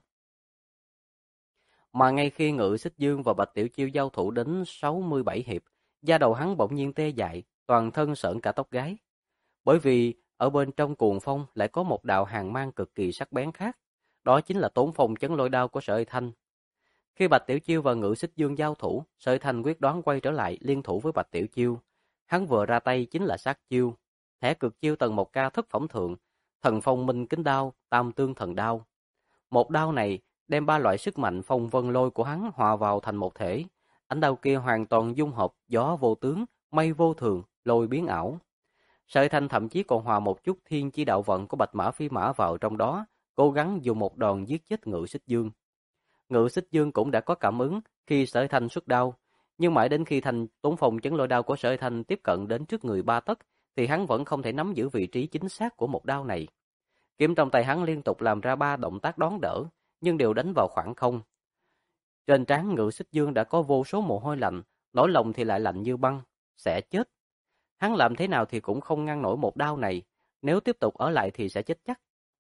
Mà ngay khi Ngự Xích Dương và Bạch Tiểu Chiêu giao thủ đến 67 hiệp, da đầu hắn bỗng nhiên tê dại, toàn thân sởn cả tóc gáy. Bởi vì ở bên trong cuồng phong lại có một đạo hàn mang cực kỳ sắc bén khác, đó chính là tốn phong chấn lôi đao của Sở Thanh. Khi Bạch Tiểu Chiêu và Ngự Xích Dương giao thủ, Sở Thanh quyết đoán quay trở lại liên thủ với Bạch Tiểu Chiêu. Hắn vừa ra tay chính là sát chiêu, thẻ cực chiêu tầng 1 ca thất phẩm thượng, Thần Phong Minh Kính Đao, Tam Tương Thần Đao. Một đao này đem ba loại sức mạnh phong vân lôi của hắn hòa vào thành một thể. Ánh đao kia hoàn toàn dung hợp gió vô tướng, mây vô thường, lôi biến ảo. Sợi Thanh thậm chí còn hòa một chút thiên chi đạo vận của Bạch Mã Phi Mã vào trong đó, cố gắng dùng một đòn giết chết Ngự Xích Dương. Ngự Xích Dương cũng đã có cảm ứng khi Sợi Thanh xuất đao, nhưng mãi đến khi thành tốn phòng chấn lôi đao của Sợi Thanh tiếp cận đến trước người 3 tấc, thì hắn vẫn không thể nắm giữ vị trí chính xác của một đao này. Kiếm trong tay hắn liên tục làm ra 3 động tác đón đỡ, nhưng đều đánh vào khoảng không. Trên trán Ngự Xích Dương đã có vô số mồ hôi lạnh, nỗi lòng thì lại lạnh như băng, sẽ chết. Hắn làm thế nào thì cũng không ngăn nổi một đao này, nếu tiếp tục ở lại thì sẽ chết chắc.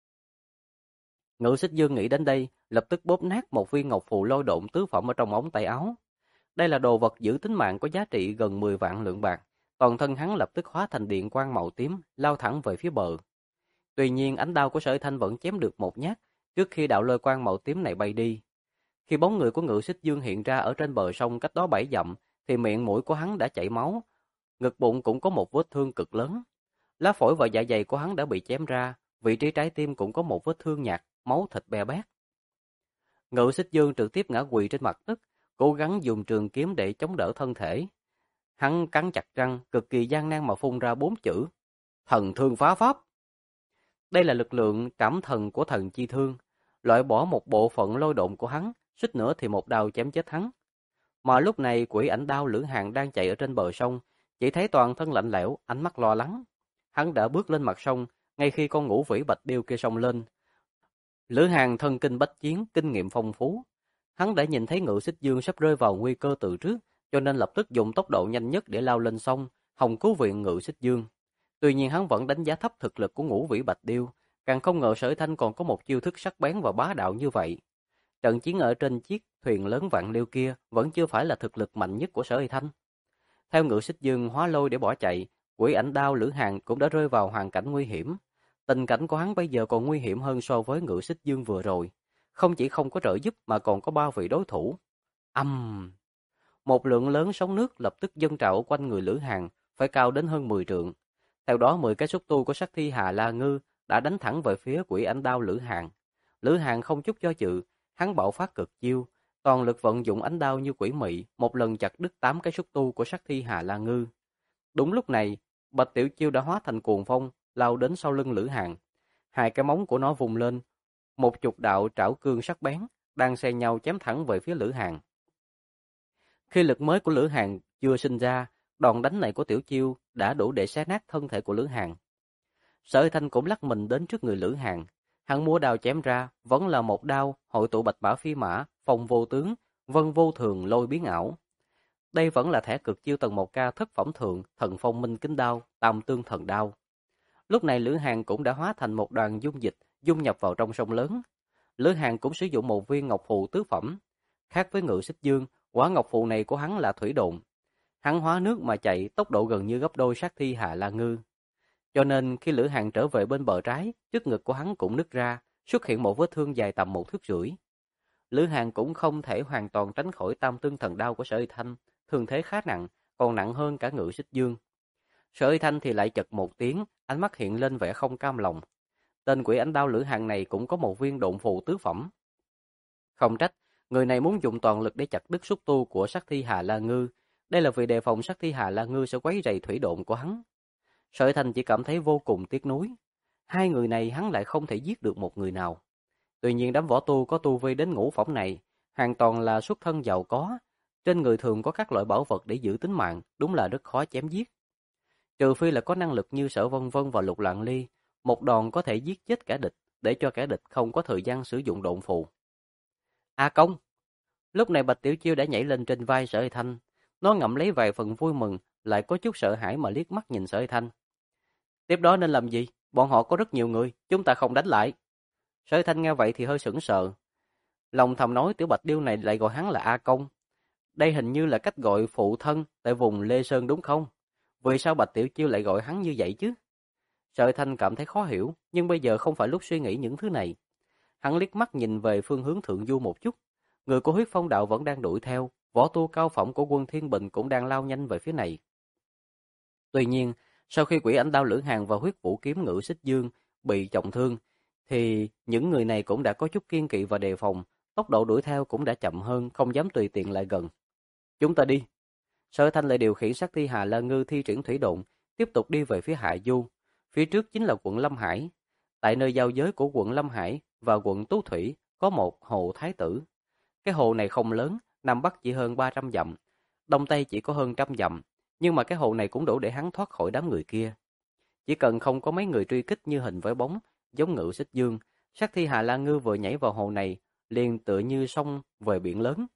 Ngự Xích Dương nghĩ đến đây, lập tức bóp nát một viên ngọc phù lôi độn tứ phẩm ở trong ống tay áo. Đây là đồ vật giữ tính mạng có giá trị gần 10 vạn lượng bạc, toàn thân hắn lập tức hóa thành điện quang màu tím, lao thẳng về phía bờ. Tuy nhiên ánh đao của Sở Thanh vẫn chém được một nhát, trước khi đạo lôi quang màu tím này bay đi. Khi bóng người của Ngự Xích Dương hiện ra ở trên bờ sông cách đó 7 dặm, thì miệng mũi của hắn đã chảy máu, ngực bụng cũng có một vết thương cực lớn. Lá phổi và dạ dày của hắn đã bị chém ra, vị trí trái tim cũng có một vết thương nhạt, máu thịt be bét. Ngự Xích Dương trực tiếp ngã quỵ trên mặt đất, cố gắng dùng trường kiếm để chống đỡ thân thể. Hắn cắn chặt răng, cực kỳ gian nan mà phun ra 4 chữ: Thần Thương Phá Pháp. Đây là lực lượng cảm thần của thần chi thương, loại bỏ một bộ phận lôi độn của hắn, suýt nữa thì một đao chém chết hắn. Mà lúc này Quỷ Ảnh Đao Lữ Hàn đang chạy ở trên bờ sông, chỉ thấy toàn thân lạnh lẽo, ánh mắt lo lắng. Hắn đã bước lên mặt sông, ngay khi con ngũ vĩ bạch điêu kia xông lên. Lữ Hàn thân kinh bách chiến, kinh nghiệm phong phú. Hắn đã nhìn thấy Ngự Xích Dương sắp rơi vào nguy cơ từ trước, cho nên lập tức dùng tốc độ nhanh nhất để lao lên sông, hòng cứu viện Ngự Xích Dương. Tuy nhiên hắn vẫn đánh giá thấp thực lực của ngũ vĩ bạch điêu, càng không ngờ Sở Thanh còn có một chiêu thức sắc bén và bá đạo như vậy. Trận chiến ở trên chiếc thuyền lớn vạn liêu kia vẫn chưa phải là thực lực mạnh nhất của Sở Thanh. Theo Ngự Xích Dương hóa lôi để bỏ chạy, Quỷ Ảnh Đao Lữ Hàn cũng đã rơi vào hoàn cảnh nguy hiểm. Tình cảnh của hắn bây giờ còn nguy hiểm hơn so với Ngự Xích Dương vừa rồi. Không chỉ không có trợ giúp mà còn có 3 vị đối thủ. Một lượng lớn sóng nước lập tức dâng trào quanh người Lữ Hàn, phải cao đến hơn 10 trượng. Theo đó 10 cái xúc tu của Sắc Thi Hà La Ngư đã đánh thẳng về phía Quỷ Ảnh Đao Lữ Hàn. Lữ Hàn không chút do dự, hắn bạo phát cực chiêu, toàn lực vận dụng ánh đao như quỷ mị, một lần chặt đứt 8 cái xúc tu của Sắc Thi Hà La Ngư. Đúng lúc này, Bạch Tiểu Chiêu đã hóa thành cuồng phong, lao đến sau lưng Lữ Hàn. 2 cái móng của nó vùng lên, một chục đạo trảo cương sắc bén đang xen nhau chém thẳng về phía Lữ Hàn. Khi lực mới của Lữ Hàn chưa sinh ra, đòn đánh này của Tiểu Chiêu đã đủ để xé nát thân thể của Lữ Hàn. Sở Thanh cũng lắc mình đến trước người Lữ Hàn, hắn múa đao chém ra, vẫn là một đao hội tụ Bạch Mã Phi Mã, phong vô tướng, vân vô thường, lôi biến ảo. Đây vẫn là thẻ cực chiêu tầng 1K thất phẩm thượng, Thần Phong Minh Kính Đao, Tam Tương Thần Đao. Lúc này Lữ Hàn cũng đã hóa thành một đoàn dung dịch, dung nhập vào trong sông lớn. Lữ Hàn cũng sử dụng một viên ngọc phù tứ phẩm. Khác với Ngự Xích Dương, quả ngọc phù này của hắn là thủy độn. Hắn hóa nước mà chạy, tốc độ gần như gấp đôi Sắc Thi Hà La Ngư. Cho nên khi Lữ Hàn trở về bên bờ trái, trước ngực của hắn cũng nứt ra, xuất hiện một vết thương dài tầm 1 thước rưỡi. Lữ Hàn cũng không thể hoàn toàn tránh khỏi Tam Tương Thần Đao của Sở Y Thanh, thương thế khá nặng, còn nặng hơn cả Ngự Xích Dương. Sở Y Thanh thì lại chật một tiếng, ánh mắt hiện lên vẻ không cam lòng. Tên Quỷ Ảnh Đao Lữ Hàn này cũng có một viên độn phù tứ phẩm. Không trách, người này muốn dùng toàn lực để chặt đứt xúc tu của Sắc Thi Hà La Ngư. Đây là vì đề phòng Sắc Thi Hà La Ngư sẽ quấy rầy thủy độn của hắn. Sở Y Thanh chỉ cảm thấy vô cùng tiếc nuối. 2 người này hắn lại không thể giết được một người nào. Tuy nhiên đám võ tu có tu vi đến ngũ phẩm này, hoàn toàn là xuất thân giàu có. Trên người thường có các loại bảo vật để giữ tính mạng, đúng là rất khó chém giết. Trừ phi là có năng lực như Sở Vân Vân và Lục Lạng Ly, một đòn có thể giết chết kẻ địch, để cho kẻ địch không có thời gian sử dụng độn phù. A Công! Lúc này Bạch Tiểu Chiêu đã nhảy lên trên vai Sở Y Thanh. Nó ngậm lấy vài phần vui mừng, lại có chút sợ hãi mà liếc mắt nhìn Sở Y Thanh. Tiếp đó nên làm gì? Bọn họ có rất nhiều người, chúng ta không đánh lại. Sở Y Thanh nghe vậy thì hơi sững sờ. Lòng thầm nói Tiểu Bạch Điêu này lại gọi hắn là A Công. Đây hình như là cách gọi phụ thân tại vùng Lê Sơn đúng không? Vì sao Bạch Tiểu Chiêu lại gọi hắn như vậy chứ? Sở Y Thanh cảm thấy khó hiểu, nhưng bây giờ không phải lúc suy nghĩ những thứ này. Hắn liếc mắt nhìn về phương hướng thượng du một chút. Người của Huyết Phong Đạo vẫn đang đuổi theo, võ tu cao phẩm của quân Thiên Bình cũng đang lao nhanh về phía này. Tuy nhiên, sau khi Quỷ Ảnh Đao Lữ Hàn và Huyết Vũ Kiếm Ngự Xích Dương bị trọng thương, thì những người này cũng đã có chút kiêng kỵ và đề phòng, tốc độ đuổi theo cũng đã chậm hơn, không dám tùy tiện lại gần. Chúng ta đi. Sở Thanh lại điều khiển sát thi Hà La Ngư thi triển thủy độn, tiếp tục đi về phía hạ du. Phía trước chính là quận Lâm Hải. Tại nơi giao giới của quận Lâm Hải và quận Tú Thủy có một hồ Thái Tử. Cái hồ này không lớn, Nam Bắc chỉ hơn 300 dặm, Đông Tây chỉ có hơn 100 dặm, nhưng mà cái hồ này cũng đủ để hắn thoát khỏi đám người kia. Chỉ cần không có mấy người truy kích như hình với bóng, giống Ngự Xích Dương, sát thi Hà La Ngư vừa nhảy vào hồ này, liền tựa như sông về biển lớn.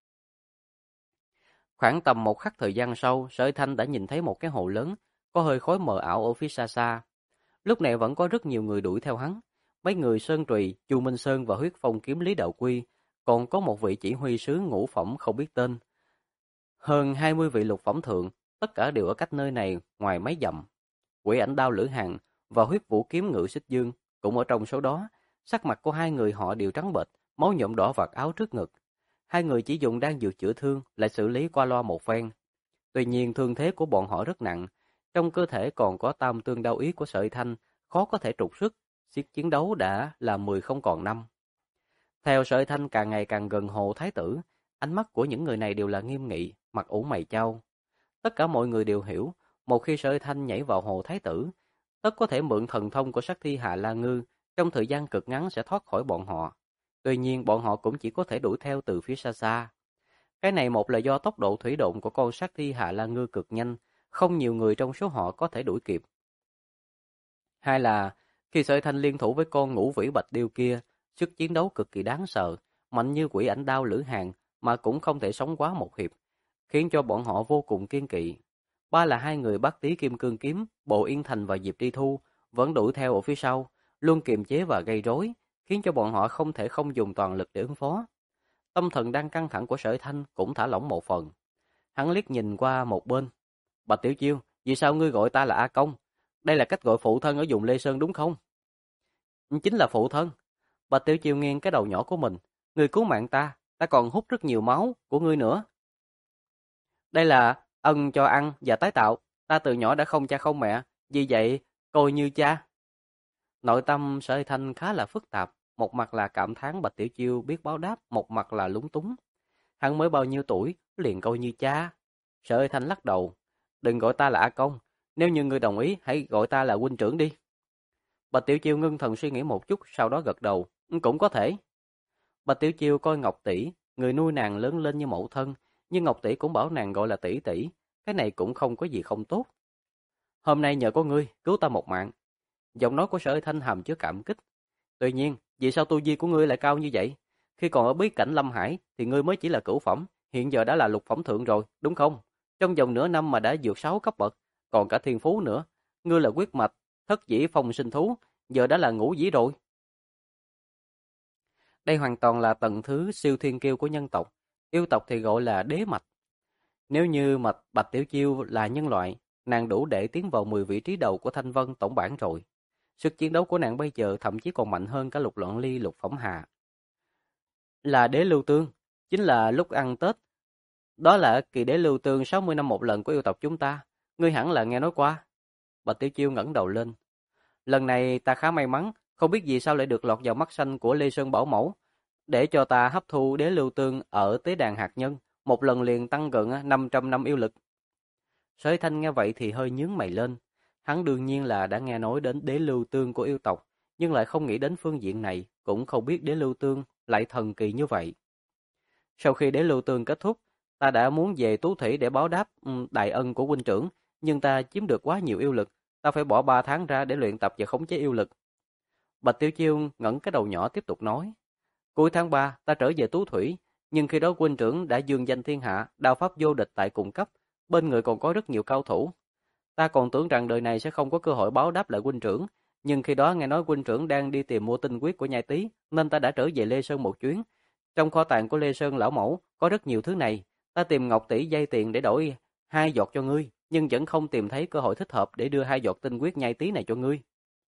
Khoảng tầm một khắc thời gian sau, Sở Thanh đã nhìn thấy một cái hồ lớn, có hơi khói mờ ảo ở phía xa xa. Lúc này vẫn có rất nhiều người đuổi theo hắn. Mấy người Sơn Trùy, Chu Minh Sơn và Huyết Phong kiếm Lý Đạo Quy, còn có một vị chỉ huy sứ ngũ phẩm không biết tên. Hơn 20 vị lục phẩm thượng, tất cả đều ở cách nơi này ngoài mấy dặm. Quỷ Ảnh Đao Lữ Hàn và Huyết Vũ kiếm Ngự Xích Dương cũng ở trong số đó. Sắc mặt của hai người họ đều trắng bệch, máu nhuộm đỏ vạt áo trước ngực. Hai người chỉ dùng đan dược chữa thương lại xử lý qua loa một phen. Tuy nhiên thương thế của bọn họ rất nặng, trong cơ thể còn có tam tương đao ý của Sợi Thanh, khó có thể trục xuất, xiết chiến đấu đã là 10 không còn 5. Theo Sợi Thanh càng ngày càng gần hồ Thái Tử, ánh mắt của những người này đều là nghiêm nghị, mặt ủ mày chau. Tất cả mọi người đều hiểu, một khi Sợi Thanh nhảy vào hồ Thái Tử, tất có thể mượn thần thông của sát thi Hạ La Ngư, trong thời gian cực ngắn sẽ thoát khỏi bọn họ. Tuy nhiên bọn họ cũng chỉ có thể đuổi theo từ phía xa xa. Cái này một là do tốc độ thủy độn của con sát thi Hạ La Ngư cực nhanh, không nhiều người trong số họ có thể đuổi kịp. Hai là khi Sợi Thanh liên thủ với con Ngũ Vĩ Bạch Điêu kia, sức chiến đấu cực kỳ đáng sợ, mạnh như Quỷ Ảnh Đao Lữ Hàn mà cũng không thể sống quá một hiệp, khiến cho bọn họ vô cùng kiên kỵ. Ba là hai người Bát Tý Kim Cương Kiếm, Bộ Yên Thành và Diệp Tri Thu vẫn đuổi theo ở phía sau, luôn kiềm chế và gây rối, khiến cho bọn họ không thể không dùng toàn lực để ứng phó. Tâm thần đang căng thẳng của Sở Thanh cũng thả lỏng một phần. Hắn liếc nhìn qua một bên. Bạch Tiểu Chiêu, vì sao ngươi gọi ta là A Công? Đây là cách gọi phụ thân ở vùng Lê Sơn đúng không? Chính là phụ thân. Bạch Tiểu Chiêu nghiêng cái đầu nhỏ của mình. Ngươi cứu mạng ta, ta còn hút rất nhiều máu của ngươi nữa. Đây là ân cho ăn và tái tạo. Ta từ nhỏ đã không cha không mẹ, vì vậy coi như cha. Nội tâm Sở Thanh khá là phức tạp. Một mặt là cảm thán Bạch Tiểu Chiêu biết báo đáp, một mặt là lúng túng. Hắn mới bao nhiêu tuổi, liền coi như cha. Sở Thanh lắc đầu. Đừng gọi ta là A Công. Nếu như ngươi đồng ý, hãy gọi ta là huynh trưởng đi. Bạch Tiểu Chiêu ngưng thần suy nghĩ một chút, sau đó gật đầu. Cũng có thể. Bạch Tiểu Chiêu coi Ngọc Tỷ, người nuôi nàng lớn lên như mẫu thân, nhưng Ngọc Tỷ cũng bảo nàng gọi là tỷ tỷ. Cái này cũng không có gì không tốt. Hôm nay nhờ có ngươi, cứu ta một mạng. Giọng nói của Sở Thanh hàm chứa cảm kích. Tuy nhiên, vì sao tu vi của ngươi lại cao như vậy? Khi còn ở bí cảnh Lâm Hải thì ngươi mới chỉ là cửu phẩm, hiện giờ đã là lục phẩm thượng rồi, đúng không? Trong vòng nửa năm mà đã vượt 6 cấp bậc, còn cả thiên phú nữa. Ngươi là quyết mạch, thất dĩ phong sinh thú, giờ đã là ngũ dĩ rồi. Đây hoàn toàn là tầng thứ siêu thiên kiêu của nhân tộc, yêu tộc thì gọi là đế mạch. Nếu như mạch Bạch Tiểu Chiêu là nhân loại, nàng đủ để tiến vào 10 vị trí đầu của Thanh Vân tổng bảng rồi. Sức chiến đấu của nàng bây giờ thậm chí còn mạnh hơn cả Lục Loạn Ly lục phẩm hạ. Là đế lưu tương, chính là lúc ăn Tết. Đó là kỳ đế lưu tương 60 năm một lần của yêu tộc chúng ta. Ngươi hẳn là nghe nói qua. Bạch Tiểu Chiêu ngẩng đầu lên. Lần này ta khá may mắn, không biết vì sao lại được lọt vào mắt xanh của Lê Sơn Bảo Mẫu. Để cho ta hấp thu đế lưu tương ở tế đàn hạt nhân, một lần liền tăng gần 500 năm yêu lực. Sở Thanh nghe vậy thì hơi nhướng mày lên. Hắn đương nhiên là đã nghe nói đến đế lưu tương của yêu tộc, nhưng lại không nghĩ đến phương diện này, cũng không biết đế lưu tương lại thần kỳ như vậy. Sau khi đế lưu tương kết thúc, ta đã muốn về Tú Thủy để báo đáp đại ân của huynh trưởng, nhưng ta chiếm được quá nhiều yêu lực, ta phải bỏ 3 tháng ra để luyện tập và khống chế yêu lực. Bạch Tiểu Chiêu ngẩng cái đầu nhỏ tiếp tục nói, cuối tháng 3 ta trở về Tú Thủy, nhưng khi đó huynh trưởng đã dương danh thiên hạ, đao pháp vô địch tại cùng cấp, bên người còn có rất nhiều cao thủ. Ta còn tưởng rằng đời này sẽ không có cơ hội báo đáp lại huynh trưởng, nhưng khi đó nghe nói huynh trưởng đang đi tìm mua tinh quyết của nhai tý, nên ta đã trở về Lê Sơn một chuyến. Trong kho tàng của Lê Sơn lão mẫu có rất nhiều thứ này, ta tìm ngọc tỷ dây tiền để đổi 2 giọt cho ngươi, nhưng vẫn không tìm thấy cơ hội thích hợp để đưa 2 giọt tinh huyết nhai tý này cho ngươi.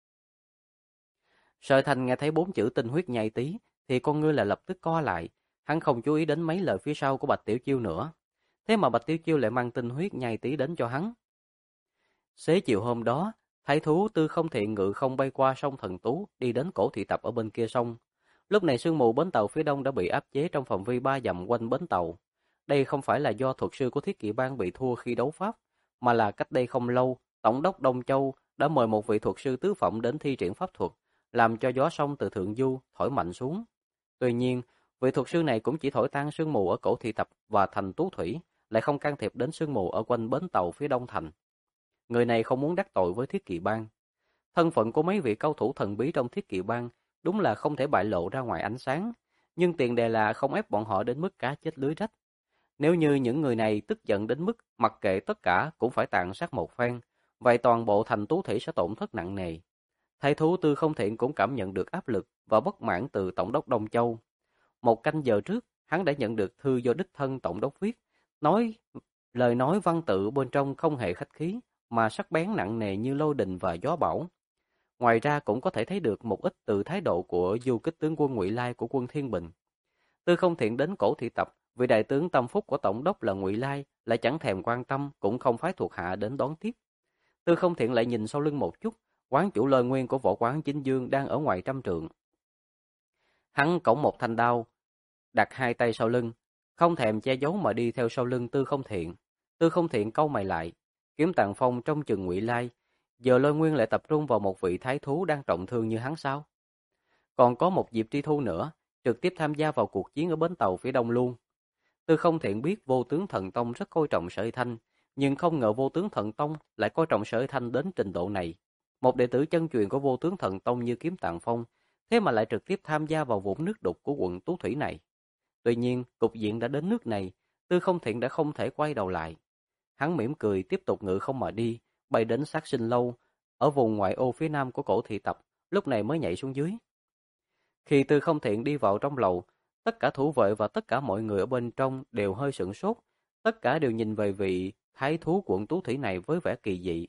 Sở Thành nghe thấy 4 chữ tinh huyết nhai tý thì con ngươi là lập tức co lại, hắn không chú ý đến mấy lời phía sau của Bạch Tiểu Chiêu nữa. Thế mà Bạch Tiểu Chiêu lại mang tinh huyết nhai tý đến cho hắn. Xế chiều hôm đó, Thái thú Tư Không Thiện ngự không bay qua sông Thần Tú, đi đến cổ thị tập ở bên kia sông. Lúc này sương mù bến tàu phía đông đã bị áp chế trong phạm vi 3 dặm quanh bến tàu. Đây không phải là do thuật sư của Thiết Kỵ Bang bị thua khi đấu pháp, mà là cách đây không lâu, Tổng đốc Đông Châu đã mời một vị thuật sư tứ phẩm đến thi triển pháp thuật, làm cho gió sông từ thượng du thổi mạnh xuống. Tuy nhiên, vị thuật sư này cũng chỉ thổi tan sương mù ở cổ thị tập và thành Tú Thủy, lại không can thiệp đến sương mù ở quanh bến tàu phía đông thành. Người này không muốn đắc tội với Thiết Kỵ Bang. Thân phận của mấy vị cao thủ thần bí trong Thiết Kỵ Bang đúng là không thể bại lộ ra ngoài ánh sáng, nhưng tiền đề là không ép bọn họ đến mức cá chết lưới rách. Nếu như những người này tức giận đến mức mặc kệ tất cả cũng phải tàn sát một phen, vậy toàn bộ thành Tú Thủy sẽ tổn thất nặng nề. Thái thú Tư Không Thiện cũng cảm nhận được áp lực và bất mãn từ Tổng đốc Đông Châu. Một canh giờ trước, hắn đã nhận được thư do đích thân Tổng đốc viết, lời nói văn tự bên trong không hề khách khí, mà sắc bén nặng nề như lôi đình và gió bão. Ngoài ra cũng có thể thấy được một ít từ thái độ của du kích tướng quân Ngụy Lai của quân Thiên Bình. Tư Không Thiện đến cổ thị tập, vị đại tướng tâm phúc của tổng đốc là Ngụy Lai lại chẳng thèm quan tâm, cũng không phái thuộc hạ đến đón tiếp. Tư Không Thiện lại nhìn sau lưng một chút, quán chủ Lôi Nguyên của võ quán Chính Dương đang ở ngoài 100 trượng. Hắn cõng một thanh đao, đặt hai tay sau lưng, không thèm che giấu mà đi theo sau lưng Tư Không Thiện. Tư Không Thiện cau mày lại, Kiếm Tàng Phong trong chừng Ngụy Lai, giờ Lôi Nguyên lại tập trung vào một vị thái thú đang trọng thương như hắn sao? Còn có một Diệp Tri Thu nữa, trực tiếp tham gia vào cuộc chiến ở bến tàu phía đông luôn. Tư Không Thiện biết Vô Tướng Thần Tông rất coi trọng Sở Y Thanh, nhưng không ngờ Vô Tướng Thần Tông lại coi trọng Sở Y Thanh đến trình độ này. Một đệ tử chân truyền của Vô Tướng Thần Tông như Kiếm Tàng Phong, thế mà lại trực tiếp tham gia vào vũng nước đục của quận Tú Thủy này. Tuy nhiên, cục diện đã đến nước này, Tư Không Thiện đã không thể quay đầu lại. Hắn mỉm cười tiếp tục ngự không mà đi, bay đến Sát Sinh Lâu, ở vùng ngoại ô phía nam của cổ thị tập, lúc này mới nhảy xuống dưới. Khi Tư Không Thiện đi vào trong lầu, tất cả thủ vệ và tất cả mọi người ở bên trong đều hơi sửng sốt, tất cả đều nhìn về vị thái thú quận Tú Thủy này với vẻ kỳ dị.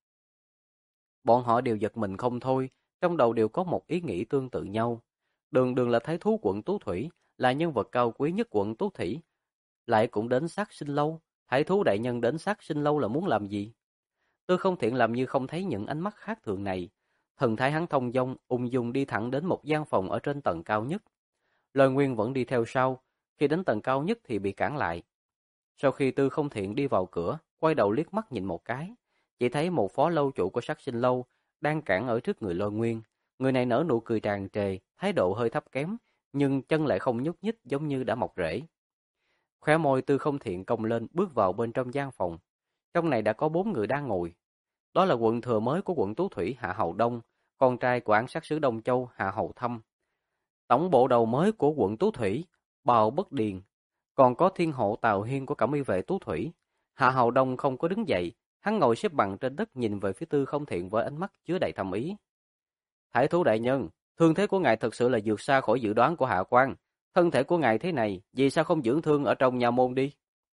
Bọn họ đều giật mình không thôi, trong đầu đều có một ý nghĩ tương tự nhau. Đường Đường là thái thú quận Tú Thủy, là nhân vật cao quý nhất quận Tú Thủy, lại cũng đến Sát Sinh Lâu. Thái thú đại nhân đến Sát Sinh Lâu là muốn làm gì? Tư Không Thiện làm như không thấy những ánh mắt khác thường này. Thần thái hắn thông dong, ung dung đi thẳng đến một gian phòng ở trên tầng cao nhất. Lôi Nguyên vẫn đi theo sau, khi đến tầng cao nhất thì bị cản lại. Sau khi Tư Không Thiện đi vào cửa, quay đầu liếc mắt nhìn một cái, chỉ thấy một phó lâu chủ của Sát Sinh Lâu đang cản ở trước người Lôi Nguyên. Người này nở nụ cười tràn trề, thái độ hơi thấp kém, nhưng chân lại không nhúc nhích giống như đã mọc rễ. Khóe môi Tư Không Thiện cong lên bước vào bên trong gian phòng. Trong này đã có 4 người đang ngồi. Đó là quận thừa mới của quận Tú Thủy Hạ Hầu Đông, con trai của án sát sứ Đông Châu Hạ Hầu Thâm. Tổng bộ đầu mới của quận Tú Thủy, Bào Bất Điền. Còn có thiên hộ Tào Hiên của Cẩm Y vệ Tú Thủy. Hạ Hầu Đông không có đứng dậy, hắn ngồi xếp bằng trên đất nhìn về phía Tư Không Thiện với ánh mắt chứa đầy thâm ý. Thái thú đại nhân, thương thế của ngài thật sự là vượt xa khỏi dự đoán của hạ quan. Thân thể của ngài thế này, vì sao không dưỡng thương ở trong nhà môn đi?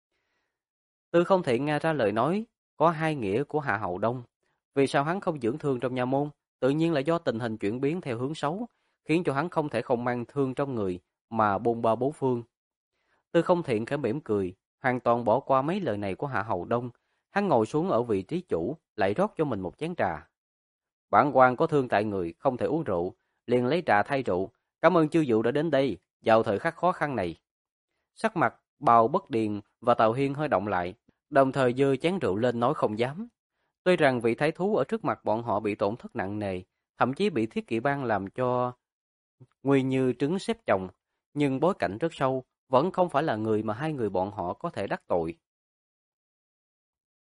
Tư Không Thiện nghe ra lời nói có hai nghĩa của Hạ Hầu Đông. Vì sao hắn không dưỡng thương trong nha môn? Tự nhiên là do tình hình chuyển biến theo hướng xấu, khiến cho hắn không thể không mang thương trong người mà bôn ba bốn phương. Tư Không Thiện khẽ mỉm cười, hoàn toàn bỏ qua mấy lời này của Hạ Hầu Đông. Hắn ngồi xuống ở vị trí chủ, lại rót cho mình một chén trà. Bản quan có thương tại người, không thể uống rượu, liền lấy trà thay rượu. Cảm ơn chư vị đã đến đây vào thời khắc khó khăn này. Sắc mặt Bào Bất Điền và Tào Hiên hơi động lại, đồng thời giơ chén rượu lên nói không dám. Tuy rằng vị thái thú ở trước mặt bọn họ bị tổn thất nặng nề, thậm chí bị Thiết Kỵ Bang làm cho nguy như trứng xếp chồng, nhưng bối cảnh rất sâu, vẫn không phải là người mà hai người bọn họ có thể đắc tội.